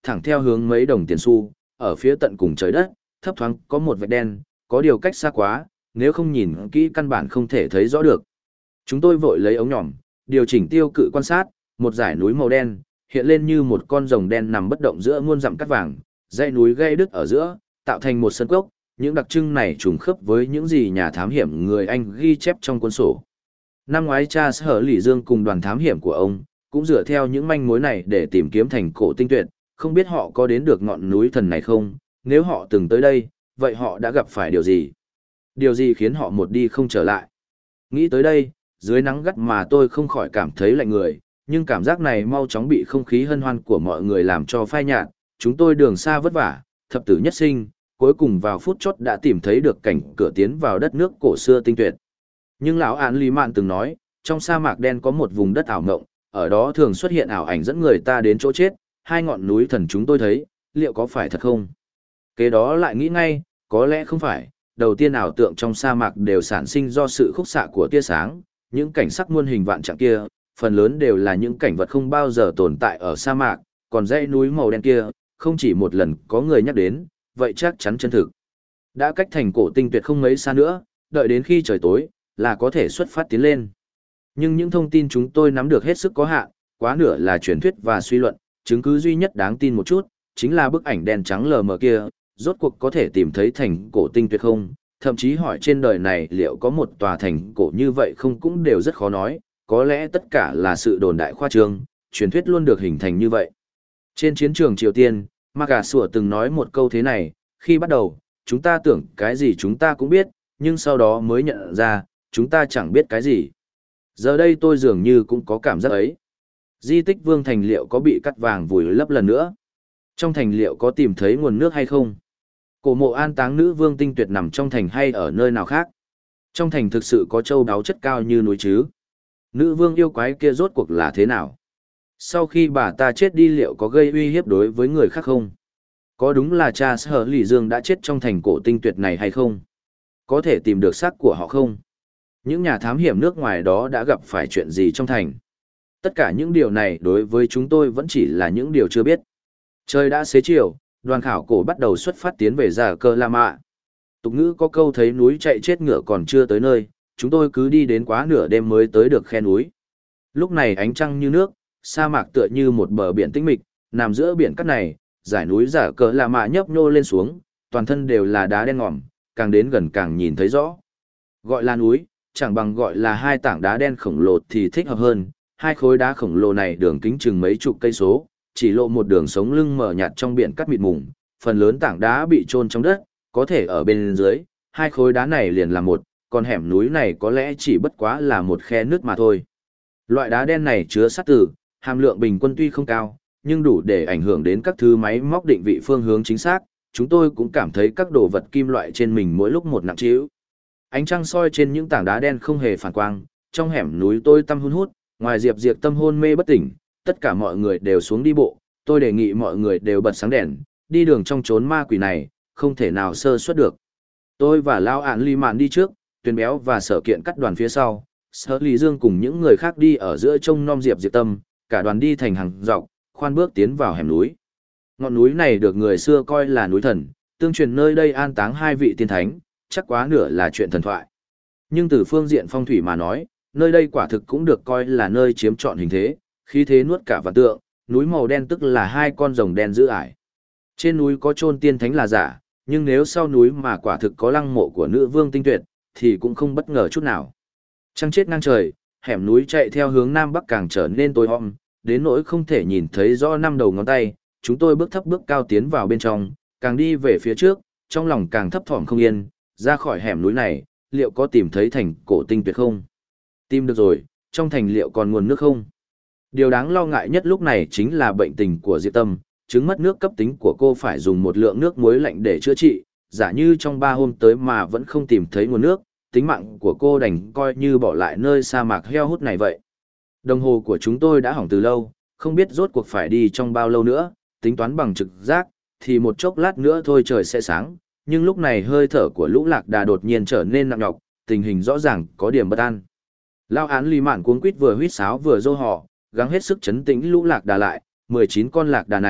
Speaker 1: thẳng theo hướng mấy đồng tiền xu, ở phía tận cùng trời đất, thấp thoáng có một vệt đen, có điều cách xa quá, nếu không nhìn kỹ căn bản không thể thấy rõ được. Chúng tôi vội lấy ống nhòm, điều chỉnh tiêu cự quan sát, một dải núi màu đen, hiện lên như một con rồng đen nằm bất động giữa muôn dặm cát vàng, dãy núi gây đứt ở giữa, tạo thành một sân cốc, những đặc trưng này trùng khớp với những gì nhà thám hiểm người Anh ghi chép trong cuốn sổ. Năm ngoái cha Sở Lỷ Dương cùng đoàn thám hiểm của ông, cũng dựa theo những manh mối này để tìm kiếm thành cổ tinh tuyệt, không biết họ có đến được ngọn núi thần này không, nếu họ từng tới đây, vậy họ đã gặp phải điều gì? Điều gì khiến họ một đi không trở lại? Nghĩ tới đây, dưới nắng gắt mà tôi không khỏi cảm thấy lạnh người, nhưng cảm giác này mau chóng bị không khí hân hoan của mọi người làm cho phai nhạt, chúng tôi đường xa vất vả, thập tử nhất sinh, cuối cùng vào phút chót đã tìm thấy được cảnh cửa tiến vào đất nước cổ xưa tinh tuyệt. Nhưng lão Án Lý Mạn từng nói, trong sa mạc đen có một vùng đất ảo ngộng, ở đó thường xuất hiện ảo ảnh dẫn người ta đến chỗ chết, hai ngọn núi thần chúng tôi thấy, liệu có phải thật không? Kế đó lại nghĩ ngay, có lẽ không phải, đầu tiên ảo tượng trong sa mạc đều sản sinh do sự khúc xạ của tia sáng, những cảnh sắc muôn hình vạn trạng kia, phần lớn đều là những cảnh vật không bao giờ tồn tại ở sa mạc, còn dãy núi màu đen kia, không chỉ một lần có người nhắc đến, vậy chắc chắn chân thực. Đã cách thành cổ tinh tuyệt không mấy xa nữa, đợi đến khi trời tối, là có thể xuất phát tiến lên. Nhưng những thông tin chúng tôi nắm được hết sức có hạn, quá nửa là truyền thuyết và suy luận, chứng cứ duy nhất đáng tin một chút, chính là bức ảnh đen trắng lờ mờ kia, rốt cuộc có thể tìm thấy thành cổ tinh tuyệt không, thậm chí hỏi trên đời này liệu có một tòa thành cổ như vậy không cũng đều rất khó nói, có lẽ tất cả là sự đồn đại khoa trương, truyền thuyết luôn được hình thành như vậy. Trên chiến trường Triều Tiên, Mạc Gà Sủa từng nói một câu thế này, khi bắt đầu, chúng ta tưởng cái gì chúng ta cũng biết, nhưng sau đó mới nhận ra, chúng ta chẳng biết cái gì. Giờ đây tôi dường như cũng có cảm giác ấy. Di tích Vương Thành liệu có bị cắt vàng vùi lấp lần nữa? Trong thành liệu có tìm thấy nguồn nước hay không? Cổ mộ an táng nữ vương tinh tuyệt nằm trong thành hay ở nơi nào khác? Trong thành thực sự có châu đáo chất cao như núi chứ? Nữ vương yêu quái kia rốt cuộc là thế nào? Sau khi bà ta chết đi liệu có gây uy hiếp đối với người khác không? Có đúng là cha Sở Lỷ Dương đã chết trong thành cổ tinh tuyệt này hay không? Có thể tìm được xác của họ không? Những nhà thám hiểm nước ngoài đó đã gặp phải chuyện gì trong thành? Tất cả những điều này đối với chúng tôi vẫn chỉ là những điều chưa biết. Trời đã xế chiều, đoàn khảo cổ bắt đầu xuất phát tiến về Già Cơ La Mạ. Tục ngữ có câu thấy núi chạy chết ngựa còn chưa tới nơi, chúng tôi cứ đi đến quá nửa đêm mới tới được khe núi. Lúc này ánh trăng như nước, sa mạc tựa như một bờ biển tĩnh mịch, nằm giữa biển cát này, dải núi Già Cơ La Mạ nhấp nhô lên xuống, toàn thân đều là đá đen ngòm, càng đến gần càng nhìn thấy rõ. Gọi là núi, chẳng bằng gọi là hai tảng đá đen khổng lồ thì thích hợp hơn. Hai khối đá khổng lồ này đường kính chừng mấy chục cây số, chỉ lộ một đường sống lưng mờ nhạt trong biển cát mịt mùng, phần lớn tảng đá bị chôn trong đất, có thể ở bên dưới, hai khối đá này liền là một, còn hẻm núi này có lẽ chỉ bất quá là một khe nước mà thôi. Loại đá đen này chứa sắt tử, hàm lượng bình quân tuy không cao, nhưng đủ để ảnh hưởng đến các thứ máy móc định vị phương hướng chính xác, chúng tôi cũng cảm thấy các đồ vật kim loại trên mình mỗi lúc một nặng trĩu. Ánh trăng soi trên những tảng đá đen không hề phản quang, trong hẻm núi tôi tăm hun hút, ngoài Diệp Diệp tâm hôn mê bất tỉnh, tất cả mọi người đều xuống đi bộ, tôi đề nghị mọi người đều bật sáng đèn, đi đường trong chốn ma quỷ này, không thể nào sơ suất được. Tôi và Lão Án Lý Mạn đi trước, Tuyền Béo và Sở Kiện cắt đoàn phía sau, Sở Lý Dương cùng những người khác đi ở giữa trông nom Diệp Diệp tâm, cả đoàn đi thành hàng dọc, khoan bước tiến vào hẻm núi. Ngọn núi này được người xưa coi là núi thần, tương truyền nơi đây an táng hai vị tiên thánh, chắc quá nửa là chuyện thần thoại. Nhưng từ phương diện phong thủy mà nói, nơi đây quả thực cũng được coi là nơi chiếm trọn hình thế, khí thế nuốt cả vạn tượng, núi màu đen tức là hai con rồng đen giữ ải. Trên núi có chôn tiên thánh là giả, nhưng nếu sau núi mà quả thực có lăng mộ của nữ vương tinh tuyệt, thì cũng không bất ngờ chút nào. Trăng chết ngang trời, hẻm núi chạy theo hướng nam bắc càng trở nên tối om, đến nỗi không thể nhìn thấy rõ năm đầu ngón tay, chúng tôi bước thấp bước cao tiến vào bên trong, càng đi về phía trước, trong lòng càng thấp thỏm không yên, ra khỏi hẻm núi này, liệu có tìm thấy thành cổ tinh tuyệt không? Tìm được rồi, trong thành liệu còn nguồn nước không? Điều đáng lo ngại nhất lúc này chính là bệnh tình của Diệp Tâm, chứng mất nước cấp tính của cô phải dùng một lượng nước muối lạnh để chữa trị, giả như trong 3 hôm tới mà vẫn không tìm thấy nguồn nước, tính mạng của cô đành coi như bỏ lại nơi sa mạc heo hút này vậy. Đồng hồ của chúng tôi đã hỏng từ lâu, không biết rốt cuộc phải đi trong bao lâu nữa, tính toán bằng trực giác, thì một chốc lát nữa thôi trời sẽ sáng, nhưng lúc này hơi thở của Lũ Lạc Đà đột nhiên trở nên nặng nhọc, tình hình rõ ràng có điểm bất an. Lão Án Lý Mạn cuống quýt vừa huýt sáo vừa rô hò, gắng hết sức chấn tĩnh Lũ Lạc Đà lại, 19 con lạc đà này,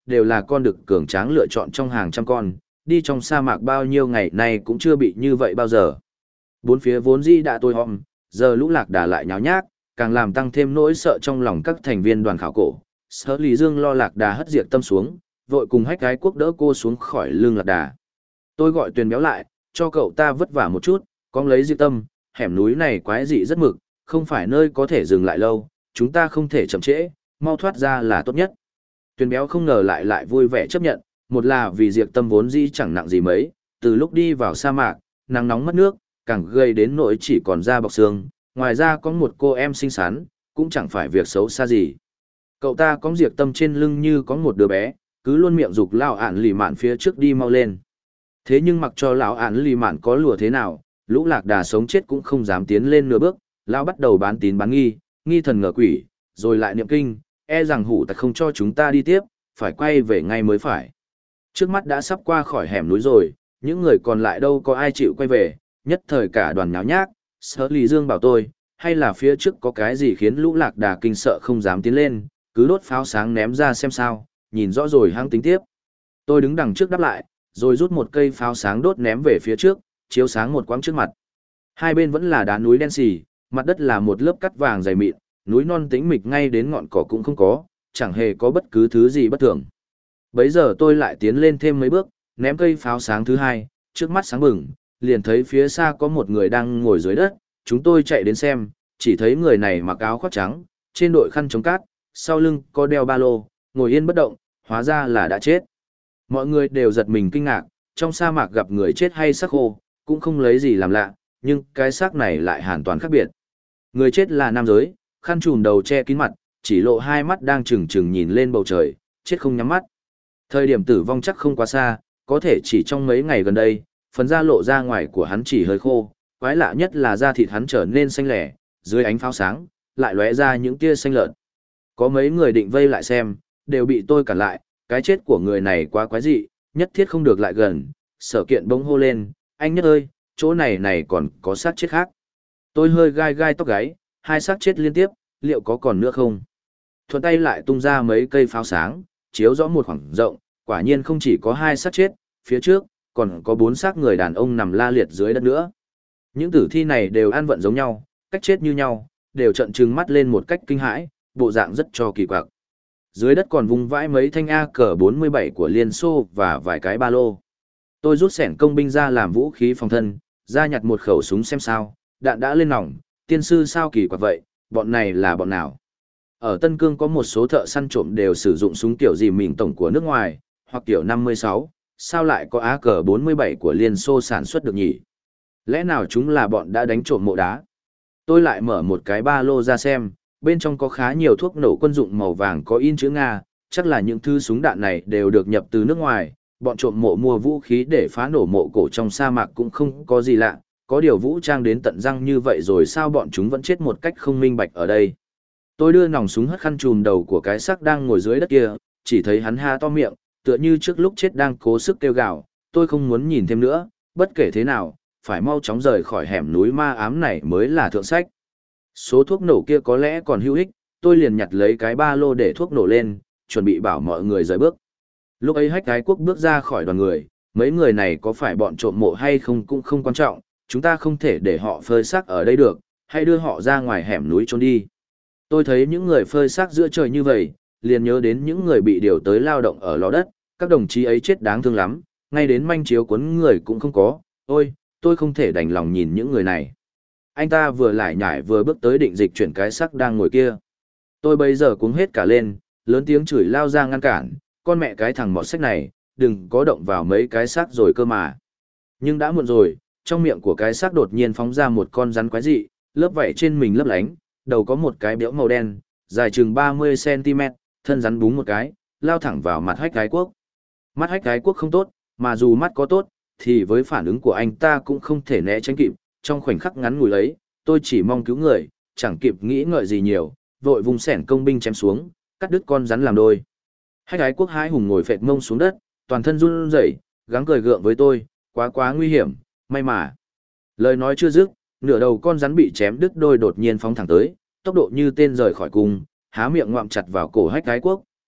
Speaker 1: đều là con đực cường tráng lựa chọn trong hàng trăm con, đi trong sa mạc bao nhiêu ngày nay cũng chưa bị như vậy bao giờ. Bốn phía vốn dĩ đã tối om, giờ lũ lạc đà lại nháo nhác, càng làm tăng thêm nỗi sợ trong lòng các thành viên đoàn khảo cổ. Sở Lý Dương lo lạc đà hất diệt tâm xuống, vội cùng Hách Ái Quốc đỡ cô xuống khỏi lưng lạc đà. Tôi gọi Tuyền Béo lại, cho cậu ta vất vả một chút, con lấy diệt tâm, hẻm núi này quái dị rất mực, không phải nơi có thể dừng lại lâu, chúng ta không thể chậm trễ, mau thoát ra là tốt nhất. Tuyền Béo không ngờ lại vui vẻ chấp nhận, một là vì diệt tâm vốn dĩ chẳng nặng gì mấy, từ lúc đi vào sa mạc, nắng nóng mất nước, càng gây đến nỗi chỉ còn da bọc xương, ngoài ra có một cô em xinh xắn, cũng chẳng phải việc xấu xa gì. Cậu ta có diệt tâm trên lưng như có một đứa bé, cứ luôn miệng giục lão ản lì mạn phía trước đi mau lên. Thế nhưng mặc cho lão ản lì mạn có lùa thế nào, lũ lạc đà sống chết cũng không dám tiến lên nửa bước, lão bắt đầu bán tín bán nghi, nghi thần ngờ quỷ, rồi lại niệm kinh, e rằng hủ tặc không cho chúng ta đi tiếp, phải quay về ngay mới phải. Trước mắt đã sắp qua khỏi hẻm núi rồi, những người còn lại đâu có ai chịu quay về, nhất thời cả đoàn nháo nhác. Sở Lý Dương bảo tôi, hay là phía trước có cái gì khiến lũ lạc đà kinh sợ không dám tiến lên, cứ đốt pháo sáng ném ra xem sao, nhìn rõ rồi hăng tính tiếp. Tôi đứng đằng trước đáp lại, rồi rút một cây pháo sáng đốt ném về phía trước, chiếu sáng một quãng trước mặt. Hai bên vẫn là đá núi đen xì, mặt đất là một lớp cắt vàng dày mịn, núi non tĩnh mịch ngay đến ngọn cỏ cũng không có, chẳng hề có bất cứ thứ gì bất thường. Bấy giờ tôi lại tiến lên thêm mấy bước, ném cây pháo sáng thứ hai, trước mắt sáng bừng, liền thấy phía xa có một người đang ngồi dưới đất, chúng tôi chạy đến xem, chỉ thấy người này mặc áo khoác trắng, trên đội khăn chống cát, sau lưng có đeo ba lô, ngồi yên bất động, hóa ra là đã chết. Mọi người đều giật mình kinh ngạc, trong sa mạc gặp người chết hay xác khô, cũng không lấy gì làm lạ, nhưng cái xác này lại hoàn toàn khác biệt. Người chết là nam giới, khăn trùm đầu che kín mặt, chỉ lộ hai mắt đang trừng trừng nhìn lên bầu trời, chết không nhắm mắt. Thời điểm tử vong chắc không quá xa, có thể chỉ trong mấy ngày gần đây, phần da lộ ra ngoài của hắn chỉ hơi khô, quái lạ nhất là da thịt hắn trở nên xanh lẻ, dưới ánh pháo sáng, lại lóe ra những tia xanh lợn. Có mấy người định vây lại xem, đều bị tôi cản lại, cái chết của người này quá quái dị, nhất thiết không được lại gần. Sở Kiện bỗng hô lên, anh Nhất ơi, chỗ này còn có xác chết khác. Tôi hơi gai gai tóc gáy, hai xác chết liên tiếp, liệu có còn nữa không? Thuận tay lại tung ra mấy cây pháo sáng, chiếu rõ một khoảng rộng, quả nhiên không chỉ có hai xác chết, phía trước, còn có 4 xác người đàn ông nằm la liệt dưới đất nữa. Những tử thi này đều ăn vận giống nhau, cách chết như nhau, đều trợn trừng mắt lên một cách kinh hãi, bộ dạng rất cho kỳ quặc. Dưới đất còn vung vãi mấy thanh AK-47 của Liên Xô và vài cái ba lô. Tôi rút xẻng công binh ra làm vũ khí phòng thân, ra nhặt một khẩu súng xem sao, đạn đã lên nòng, tiên sư sao kỳ quặc vậy, bọn này là bọn nào? Ở Tân Cương có một số thợ săn trộm đều sử dụng súng kiểu gì mình tổng của nước ngoài, hoặc kiểu 56, sao lại có AK-47 của Liên Xô sản xuất được nhỉ? Lẽ nào chúng là bọn đã đánh trộm mộ đá? Tôi lại mở một cái ba lô ra xem, bên trong có khá nhiều thuốc nổ quân dụng màu vàng có in chữ Nga, chắc là những thứ súng đạn này đều được nhập từ nước ngoài, bọn trộm mộ mua vũ khí để phá nổ mộ cổ trong sa mạc cũng không có gì lạ, có điều vũ trang đến tận răng như vậy rồi sao bọn chúng vẫn chết một cách không minh bạch ở đây. Tôi đưa nòng súng hất khăn trùm đầu của cái xác đang ngồi dưới đất kia, chỉ thấy hắn ha to miệng, tựa như trước lúc chết đang cố sức kêu gào, tôi không muốn nhìn thêm nữa, bất kể thế nào, phải mau chóng rời khỏi hẻm núi ma ám này mới là thượng sách. Số thuốc nổ kia có lẽ còn hữu ích, tôi liền nhặt lấy cái ba lô để thuốc nổ lên, chuẩn bị bảo mọi người rời bước. Lúc ấy Hách Ái Quốc bước ra khỏi đoàn người, mấy người này có phải bọn trộm mộ hay không cũng không quan trọng, chúng ta không thể để họ phơi xác ở đây được, hãy đưa họ ra ngoài hẻm núi trốn đi. Tôi thấy những người phơi xác giữa trời như vậy, liền nhớ đến những người bị điều tới lao động ở lò đất, các đồng chí ấy chết đáng thương lắm, ngay đến manh chiếu cuốn người cũng không có, ôi, tôi không thể đành lòng nhìn những người này. Anh ta vừa lải nhải vừa bước tới định dịch chuyển cái xác đang ngồi kia. Tôi bây giờ cuống hết cả lên, lớn tiếng chửi lao ra ngăn cản, con mẹ cái thằng mọt sách này, đừng có động vào mấy cái xác rồi cơ mà. Nhưng đã muộn rồi, trong miệng của cái xác đột nhiên phóng ra một con rắn quái dị, lớp vảy trên mình lấp lánh, đầu có một cái béo màu đen, dài chừng 30 cm, thân rắn búng một cái, lao thẳng vào mặt Hách Ái Quốc. Mắt Hách Ái Quốc không tốt, mà dù mắt có tốt, thì với phản ứng của anh ta cũng không thể né tránh kịp, trong khoảnh khắc ngắn ngủi ấy, tôi chỉ mong cứu người, chẳng kịp nghĩ ngợi gì nhiều, vội vùng xẻng công binh chém xuống, cắt đứt con rắn làm đôi. Hách Ái Quốc hái hùng ngồi phệt mông xuống đất, toàn thân run rẩy, gắng cười gượng với tôi, quá nguy hiểm, may mà. Lời nói chưa dứt, nửa đầu con rắn bị chém đứt đôi đột nhiên phóng thẳng tới, tốc độ như tên rời khỏi cung, há miệng ngoạm chặt vào cổ Hách Ái Quốc,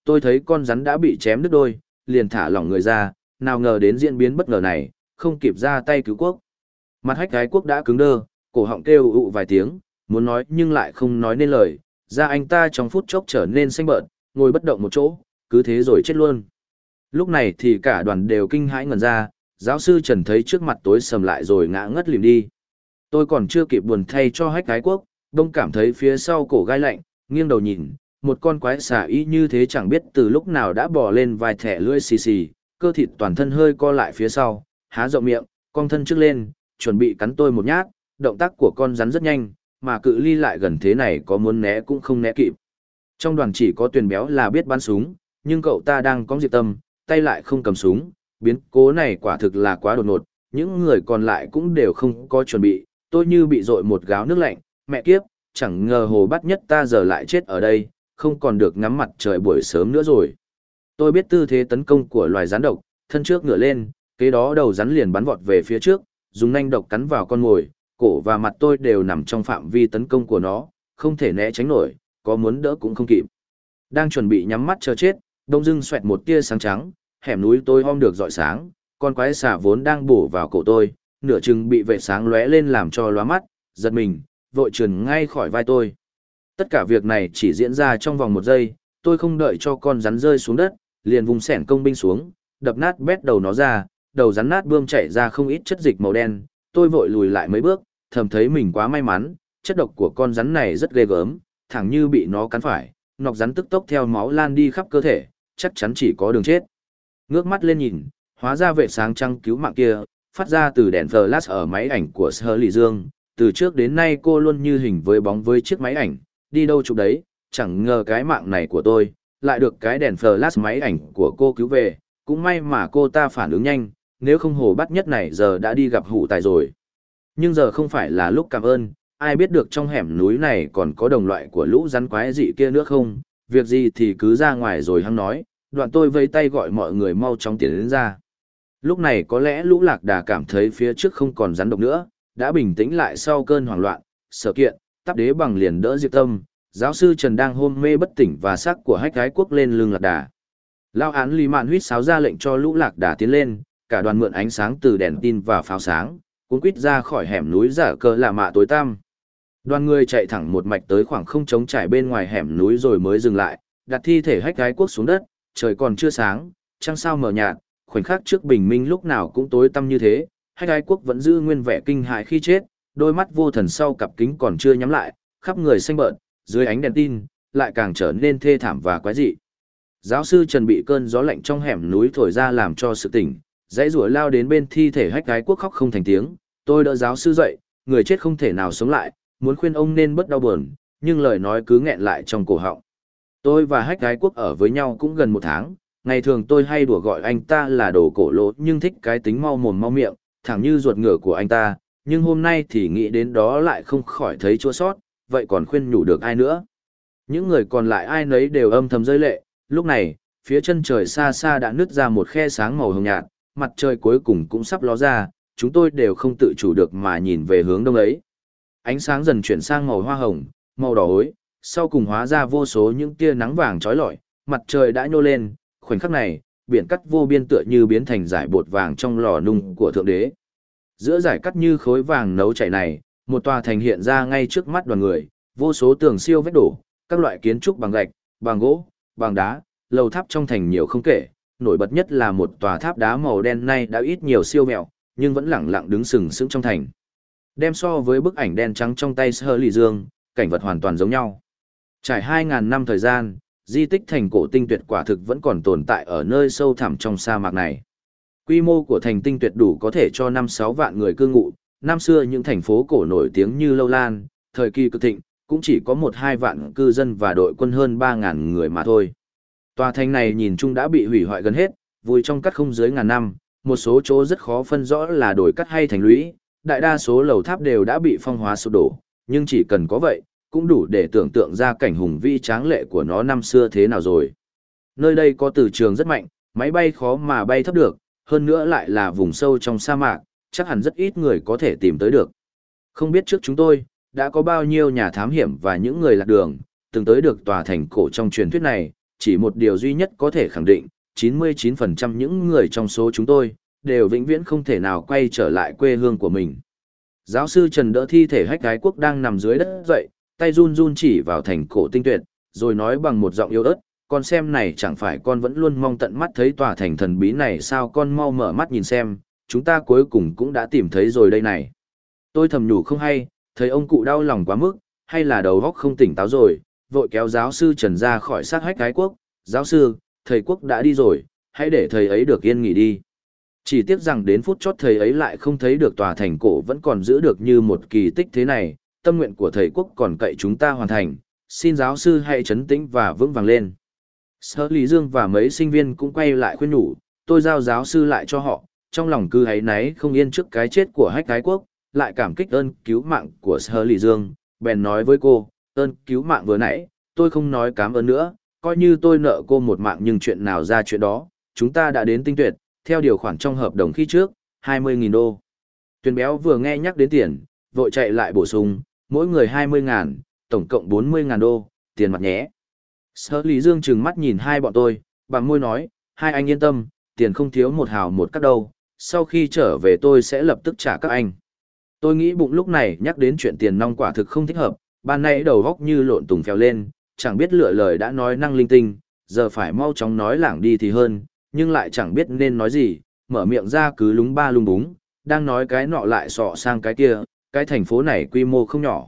Speaker 1: tôi thấy con rắn đã bị chém đứt đôi, liền thả lỏng người ra, nào ngờ đến diễn biến bất ngờ này, không kịp ra tay cứu quốc. Mặt Hách Ái Quốc đã cứng đơ, cổ họng kêu ụ vài tiếng, muốn nói nhưng lại không nói nên lời, da anh ta trong phút chốc trở nên xanh bợn, ngồi bất động một chỗ, cứ thế rồi chết luôn. Lúc này thì cả đoàn đều kinh hãi ngẩn ra, giáo sư Trần thấy trước mặt tối sầm lại rồi ngã ngất lìm đi. Tôi còn chưa kịp buồn thay cho Hách Ái Quốc, đông cảm thấy phía sau cổ gai lạnh, nghiêng đầu nhìn, một con quái xà y như thế chẳng biết từ lúc nào đã bò lên vài thẻ lưỡi xì xì, cơ thịt toàn thân hơi co lại phía sau, há rộng miệng, cong thân trước lên, chuẩn bị cắn tôi một nhát, động tác của con rắn rất nhanh, mà cự ly lại gần thế này có muốn né cũng không né kịp. Trong đoàn chỉ có Tuyền Béo là biết bắn súng, nhưng cậu ta đang có diệt tâm, tay lại không cầm súng, biến cố này quả thực là quá đột ngột, những người còn lại cũng đều không có chuẩn bị, tôi như bị dội một gáo nước lạnh, mẹ kiếp, chẳng ngờ Hồ Bát Nhất ta giờ lại chết ở đây, không còn được ngắm mặt trời buổi sớm nữa rồi. Tôi biết tư thế tấn công của loài rắn độc, thân trước ngửa lên, kế đó đầu rắn liền bắn vọt về phía trước, dùng nanh độc cắn vào con mồi, cổ và mặt tôi đều nằm trong phạm vi tấn công của nó, không thể né tránh nổi, có muốn đỡ cũng không kịp. Đang chuẩn bị nhắm mắt chờ chết, đông dưng xoẹt một tia sáng trắng, hẻm núi tôi om được rọi sáng, con quái xà vốn đang bổ vào cổ tôi, nửa chừng bị vệ sáng lóe lên làm cho lóa mắt, giật mình, vội trườn ngay khỏi vai tôi. Tất cả việc này chỉ diễn ra trong vòng 1 giây, tôi không đợi cho con rắn rơi xuống đất, liền vùng xẻng công binh xuống, đập nát bét đầu nó ra, đầu rắn nát bươm chảy ra không ít chất dịch màu đen, tôi vội lùi lại mấy bước, thầm thấy mình quá may mắn, chất độc của con rắn này rất ghê gớm, thẳng như bị nó cắn phải, nọc rắn tức tốc theo máu lan đi khắp cơ thể, chắc chắn chỉ có đường chết. Ngước mắt lên nhìn, hóa ra vệ sáng trăng cứu mạng kia, phát ra từ đèn flash ở máy ảnh của Shirley Dương, từ trước đến nay cô luôn như hình với bóng với chiếc máy ảnh, đi đâu chụp đấy, chẳng ngờ cái mạng này của tôi, lại được cái đèn flash máy ảnh của cô cứu về, cũng may mà cô ta phản ứng nhanh, nếu không Hồ Bát Nhất này giờ đã đi gặp hủ tài rồi. Nhưng giờ không phải là lúc cảm ơn, ai biết được trong hẻm núi này còn có đồng loại của lũ rắn quái dị kia nữa không, việc gì thì cứ ra ngoài rồi hăng nói, đoạn tôi vẫy tay gọi mọi người mau chóng tiến đến ra. Lúc này có lẽ lũ lạc đà cảm thấy phía trước không còn rắn độc nữa, đã bình tĩnh lại sau cơn hoảng loạn, Sở Kiện, Táp Đế Bằng liền đỡ Diệp Tâm, giáo sư Trần đang hôn mê bất tỉnh và xác của Hách Ái Quốc lên lưng lạc đà. Lao án Lý Mạn huýt sáo ra lệnh cho lũ lạc đà tiến lên, cả đoàn mượn ánh sáng từ đèn tin và pháo sáng, cuốn quýt ra khỏi hẻm núi giả cờ lạ mạ tối tăm. Đoàn người chạy thẳng một mạch tới khoảng không trống trải bên ngoài hẻm núi rồi mới dừng lại, đặt thi thể Hách Ái Quốc xuống đất, trời còn chưa sáng, trăng sao mờ nhạt, khoảnh khắc trước bình minh lúc nào cũng tối tăm như thế, Hách Ái Quốc vẫn giữ nguyên vẻ kinh hại khi chết, đôi mắt vô thần sau cặp kính còn chưa nhắm lại, khắp người xanh bợn, dưới ánh đèn tin, lại càng trở nên thê thảm và quái dị. Giáo sư Trần bị cơn gió lạnh trong hẻm núi thổi ra làm cho sự tỉnh, dãy rủa lao đến bên thi thể Hách Ái Quốc khóc không thành tiếng, tôi đỡ giáo sư dậy, người chết không thể nào sống lại, muốn khuyên ông nên bớt đau buồn, nhưng lời nói cứ nghẹn lại trong cổ họng. Tôi và Hách Ái Quốc ở với nhau cũng gần 1 tháng, ngày thường tôi hay đùa gọi anh ta là đồ cổ lỗ nhưng thích cái tính mau mồm mau miệng, thẳng như ruột ngựa của anh ta, nhưng hôm nay thì nghĩ đến đó lại không khỏi thấy chua sót, vậy còn khuyên nhủ được ai nữa. Những người còn lại ai nấy đều âm thầm rơi lệ, lúc này, phía chân trời xa xa đã nứt ra một khe sáng màu hồng nhạt, mặt trời cuối cùng cũng sắp ló ra, chúng tôi đều không tự chủ được mà nhìn về hướng đông ấy. Ánh sáng dần chuyển sang màu hoa hồng, màu đỏ ối, sau cùng hóa ra vô số những tia nắng vàng chói lọi, mặt trời đã nhô lên, khoảnh khắc này, biển cắt vô biên tựa như biến thành dải bột vàng trong lò nung của thượng đế. Giữa dải cắt như khối vàng nấu chảy này, một tòa thành hiện ra ngay trước mắt đoàn người, vô số tường siêu vách đổ, các loại kiến trúc bằng gạch, bằng gỗ, bằng đá, lầu tháp trong thành nhiều không kể, nổi bật nhất là một tòa tháp đá màu đen nay đã ít nhiều siêu mẹo, nhưng vẫn lẳng lặng đứng sừng sững trong thành. Đem so với bức ảnh đen trắng trong tay Shirley Dương, cảnh vật hoàn toàn giống nhau. Trải 2.000 năm thời gian, di tích thành cổ Tinh Tuyệt quả thực vẫn còn tồn tại ở nơi sâu thẳm trong sa mạc này. Quy mô của thành Tinh Tuyệt đủ có thể cho 5-6 vạn người cư ngụ, năm xưa những thành phố cổ nổi tiếng như Lâu Lan, thời kỳ cực thịnh, cũng chỉ có 1-2 vạn cư dân và đội quân hơn 3.000 người mà thôi. Tòa thành này nhìn chung đã bị hủy hoại gần hết, vùi trong cát không dưới ngàn năm, một số chỗ rất khó phân rõ là đồi cát hay thành lũy, đại đa số lầu tháp đều đã bị phong hóa sụp đổ, nhưng chỉ cần có vậy, cũng đủ để tưởng tượng ra cảnh hùng vĩ tráng lệ của nó năm xưa thế nào rồi. Nơi đây có từ trường rất mạnh, máy bay khó mà bay thấp được, hơn nữa lại là vùng sâu trong sa mạc, chắc hẳn rất ít người có thể tìm tới được. Không biết trước chúng tôi, đã có bao nhiêu nhà thám hiểm và những người lạc đường, từng tới được tòa thành cổ trong truyền thuyết này, chỉ một điều duy nhất có thể khẳng định, 99% những người trong số chúng tôi, đều vĩnh viễn không thể nào quay trở lại quê hương của mình. Giáo sư Trần đỡ thi thể Hách Ái Quốc đang nằm dưới đất dậy, tay run run chỉ vào thành cổ Tinh Tuyệt, rồi nói bằng một giọng yếu ớt, con xem này chẳng phải con vẫn luôn mong tận mắt thấy tòa thành thần bí này sao, con mau mở mắt nhìn xem, chúng ta cuối cùng cũng đã tìm thấy rồi đây này. Tôi thầm nhủ không hay, thấy ông cụ đau lòng quá mức, hay là đầu óc không tỉnh táo rồi, vội kéo giáo sư Trần ra khỏi xác Hách Ái Quốc. Giáo sư, thầy Quốc đã đi rồi, hãy để thầy ấy được yên nghỉ đi. Chỉ tiếc rằng đến phút chót thầy ấy lại không thấy được tòa thành cổ vẫn còn giữ được như một kỳ tích thế này, tâm nguyện của thầy Quốc còn cậy chúng ta hoàn thành, xin giáo sư hãy trấn tĩnh và vững vàng lên. Sở Lý Dương và mấy sinh viên cũng quay lại khuyên nhủ, tôi giao giáo sư lại cho họ, trong lòng cứ áy náy không yên trước cái chết của Hách Ái Quốc, lại cảm kích ơn cứu mạng của Sở Lý Dương, bèn nói với cô, ơn cứu mạng vừa nãy, tôi không nói cảm ơn nữa, coi như tôi nợ cô một mạng nhưng chuyện nào ra chuyện đó, chúng ta đã đến Tinh Tuyệt, theo điều khoản trong hợp đồng khi trước, 20.000 đô. Tuyền Béo vừa nghe nhắc đến tiền, vội chạy lại bổ sung, mỗi người 20.000, tổng cộng 40.000 đô, tiền mặt nhé. Sở Lý Dương trừng mắt nhìn hai bọn tôi, bằng môi nói, hai anh yên tâm, tiền không thiếu một hào một cắt đâu, sau khi trở về tôi sẽ lập tức trả các anh. Tôi nghĩ bụng lúc này nhắc đến chuyện tiền nong quả thực không thích hợp, ban nãy đầu góc như lộn tùng phèo lên, chẳng biết lựa lời đã nói năng linh tinh, giờ phải mau chóng nói lảng đi thì hơn, nhưng lại chẳng biết nên nói gì, mở miệng ra cứ lúng ba lung búng, đang nói cái nọ lại sọ sang cái kia, cái thành phố này quy mô không nhỏ.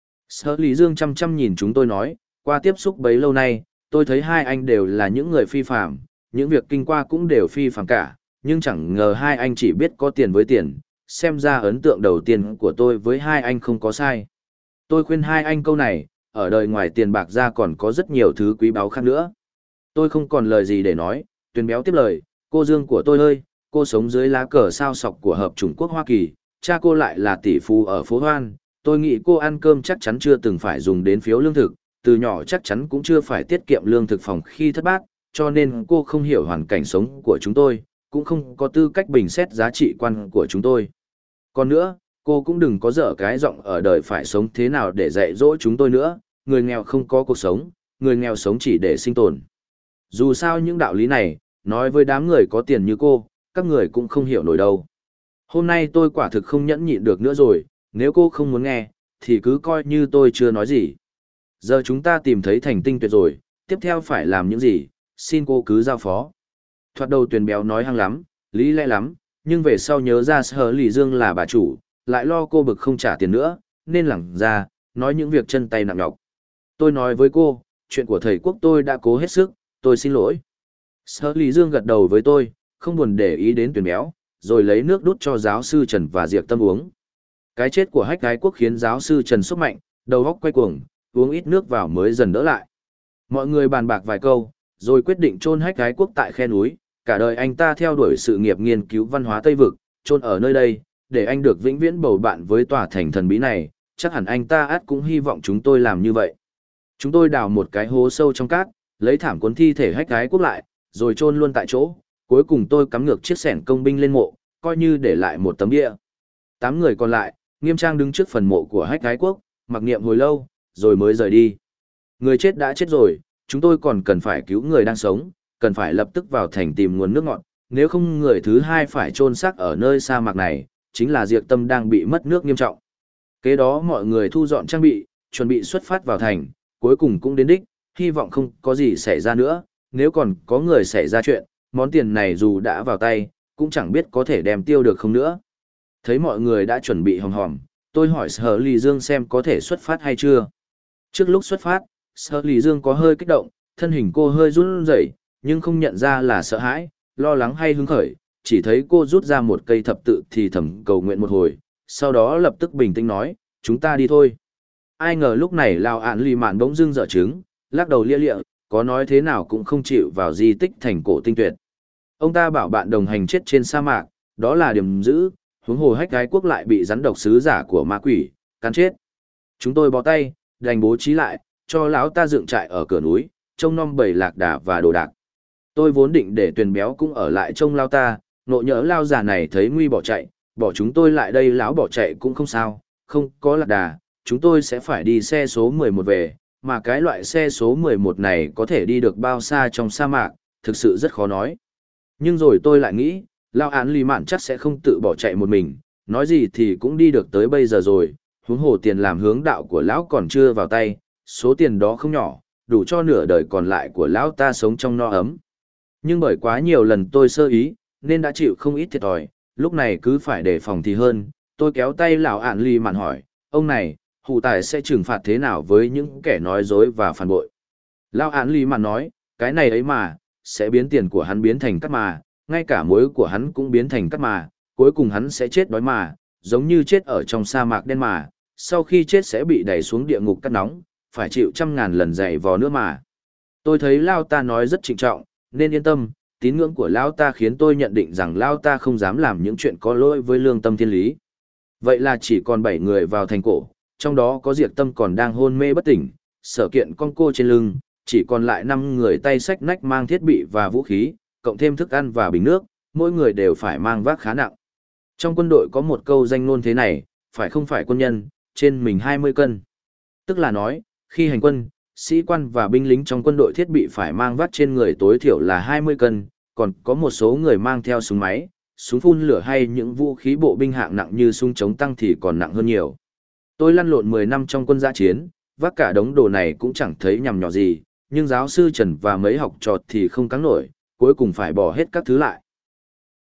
Speaker 1: Sở Lý Dương chăm chăm nhìn chúng tôi nói, qua tiếp xúc bấy lâu nay, tôi thấy hai anh đều là những người phi phàm, những việc kinh qua cũng đều phi phàm cả, nhưng chẳng ngờ hai anh chỉ biết có tiền với tiền, xem ra ấn tượng đầu tiên của tôi với hai anh không có sai. Tôi khuyên hai anh câu này, ở đời ngoài tiền bạc ra còn có rất nhiều thứ quý báu khác nữa. Tôi không còn lời gì để nói, Tuyền Béo tiếp lời, cô Dương của tôi ơi, cô sống dưới lá cờ sao sọc của Hợp Chủng Quốc Hoa Kỳ, cha cô lại là tỷ phú ở phố Hoan, tôi nghĩ cô ăn cơm chắc chắn chưa từng phải dùng đến phiếu lương thực, từ nhỏ chắc chắn cũng chưa phải tiết kiệm lương thực phòng khi thất bát, cho nên cô không hiểu hoàn cảnh sống của chúng tôi, cũng không có tư cách bình xét giá trị quan của chúng tôi. Còn nữa, cô cũng đừng có dở cái giọng ở đời phải sống thế nào để dạy dỗ chúng tôi nữa, người nghèo không có cuộc sống, người nghèo sống chỉ để sinh tồn. Dù sao những đạo lý này, nói với đám người có tiền như cô, các người cũng không hiểu nổi đâu. Hôm nay tôi quả thực không nhẫn nhịn được nữa rồi, nếu cô không muốn nghe, thì cứ coi như tôi chưa nói gì. Giờ chúng ta tìm thấy thành Tinh Tuyệt rồi, tiếp theo phải làm những gì, xin cô cứ giao phó. Thoạt đầu Tuyền Béo nói hăng lắm, lý lẽ lắm, nhưng về sau nhớ ra Sở Lý Dương là bà chủ, lại lo cô bực không trả tiền nữa, nên lẳng ra, nói những việc chân tay nặng nhọc. Tôi nói với cô, chuyện của thầy Quốc tôi đã cố hết sức, tôi xin lỗi. Sở Lý Dương gật đầu với tôi, không buồn để ý đến Tuyền Béo, rồi lấy nước đút cho giáo sư Trần và Diệp Tâm uống. Cái chết của Hách Ái Quốc khiến giáo sư Trần sốc mạnh, đầu óc quay cuồng, uống ít nước vào mới dần đỡ lại. Mọi người bàn bạc vài câu, rồi quyết định chôn Hách Ái Quốc tại khe núi, cả đời anh ta theo đuổi sự nghiệp nghiên cứu văn hóa Tây Vực, chôn ở nơi đây, để anh được vĩnh viễn bầu bạn với tòa thành thần bí này, chắc hẳn anh ta ắt cũng hy vọng chúng tôi làm như vậy. Chúng tôi đào một cái hố sâu trong cát, lấy thảm cuốn thi thể Hách Ái Quốc lại, rồi chôn luôn tại chỗ, cuối cùng tôi cắm ngược chiếc xẻng công binh lên mộ, coi như để lại một tấm bia. 8 người còn lại, nghiêm trang đứng trước phần mộ của Hách Ái Quốc, mặc niệm hồi lâu, rồi mới rời đi. Người chết đã chết rồi, chúng tôi còn cần phải cứu người đang sống, cần phải lập tức vào thành tìm nguồn nước ngọt, nếu không người thứ hai phải chôn xác ở nơi sa mạc này, chính là Diệp Tâm đang bị mất nước nghiêm trọng. Kế đó mọi người thu dọn trang bị, chuẩn bị xuất phát vào thành, cuối cùng cũng đến đích, hy vọng không có gì xảy ra nữa, nếu còn có người xảy ra chuyện, món tiền này dù đã vào tay, cũng chẳng biết có thể đem tiêu được không nữa. Thấy mọi người đã chuẩn bị hòm hòm, tôi hỏi Sở Lý Dương xem có thể xuất phát hay chưa. Trước lúc xuất phát, Sở Lý Dương có hơi kích động, thân hình cô hơi run rẩy, nhưng không nhận ra là sợ hãi, lo lắng hay hứng khởi, chỉ thấy cô rút ra một cây thập tự thì thầm cầu nguyện một hồi, sau đó lập tức bình tĩnh nói, chúng ta đi thôi. Ai ngờ lúc này Lào Ản Lì Mạn bỗng dưng dở trứng, lắc đầu lia lịa, có nói thế nào cũng không chịu vào di tích thành cổ Tinh Tuyệt. Ông ta bảo bạn đồng hành chết trên sa mạc, đó là điểm dữ, huống hồ Hách Ái Quốc lại bị rắn độc sứ giả của ma quỷ cắn chết. Chúng tôi bó tay, đành bố trí lại, cho lão ta dựng trại ở cửa núi, trông nom bầy lạc đà và đồ đạc. Tôi vốn định để Tuyền Béo cũng ở lại trông lão ta, nộ nhỡ lao già này thấy nguy bỏ chạy, bỏ chúng tôi lại đây lão bỏ chạy cũng không sao, không có lạc đà, chúng tôi sẽ phải đi xe số 11 về, mà cái loại xe số 11 này có thể đi được bao xa trong sa mạc, thực sự rất khó nói. Nhưng rồi tôi lại nghĩ, Lao Án Lý Mạn chắc sẽ không tự bỏ chạy một mình, nói gì thì cũng đi được tới bây giờ rồi, huống hồ tiền làm hướng đạo của lão còn chưa vào tay, số tiền đó không nhỏ, đủ cho nửa đời còn lại của lão ta sống trong no ấm. Nhưng bởi quá nhiều lần tôi sơ ý, nên đã chịu không ít thiệt thòi, lúc này cứ phải đề phòng thì hơn. Tôi kéo tay lão Án Lý Mạn hỏi, ông này, hù tài sẽ trừng phạt thế nào với những kẻ nói dối và phản bội? Lão Án Lý Mạn nói, cái này ấy mà, sẽ biến tiền của hắn biến thành cát mà, ngay cả muối của hắn cũng biến thành cát mà, cuối cùng hắn sẽ chết đói mà, giống như chết ở trong sa mạc đen mà, sau khi chết sẽ bị đẩy xuống địa ngục cát nóng, phải chịu 100.000 lần dày vò nữa mà. Tôi thấy Lao ta nói rất trịnh trọng, nên yên tâm, tín ngưỡng của Lao ta khiến tôi nhận định rằng Lao ta không dám làm những chuyện có lỗi với lương tâm thiên lý. Vậy là chỉ còn 7 người vào thành cổ, trong đó có Diệp Tâm còn đang hôn mê bất tỉnh, Sở Kiện con cô trên lưng, chỉ còn lại 5 người tay xách nách mang thiết bị và vũ khí, cộng thêm thức ăn và bình nước, mỗi người đều phải mang vác khá nặng. Trong quân đội có một câu danh ngôn thế này, phải không phải quân nhân, trên mình 20 cân. Tức là nói, khi hành quân, sĩ quan và binh lính trong quân đội thiết bị phải mang vác trên người tối thiểu là 20 cân, còn có một số người mang theo súng máy, súng phun lửa hay những vũ khí bộ binh hạng nặng như súng chống tăng thì còn nặng hơn nhiều. Tôi lăn lộn 10 năm trong quân dã chiến, vác cả đống đồ này cũng chẳng thấy nhằm nhỏ gì, nhưng giáo sư Trần và mấy học trò thì không căng nổi, cuối cùng phải bỏ hết các thứ lại.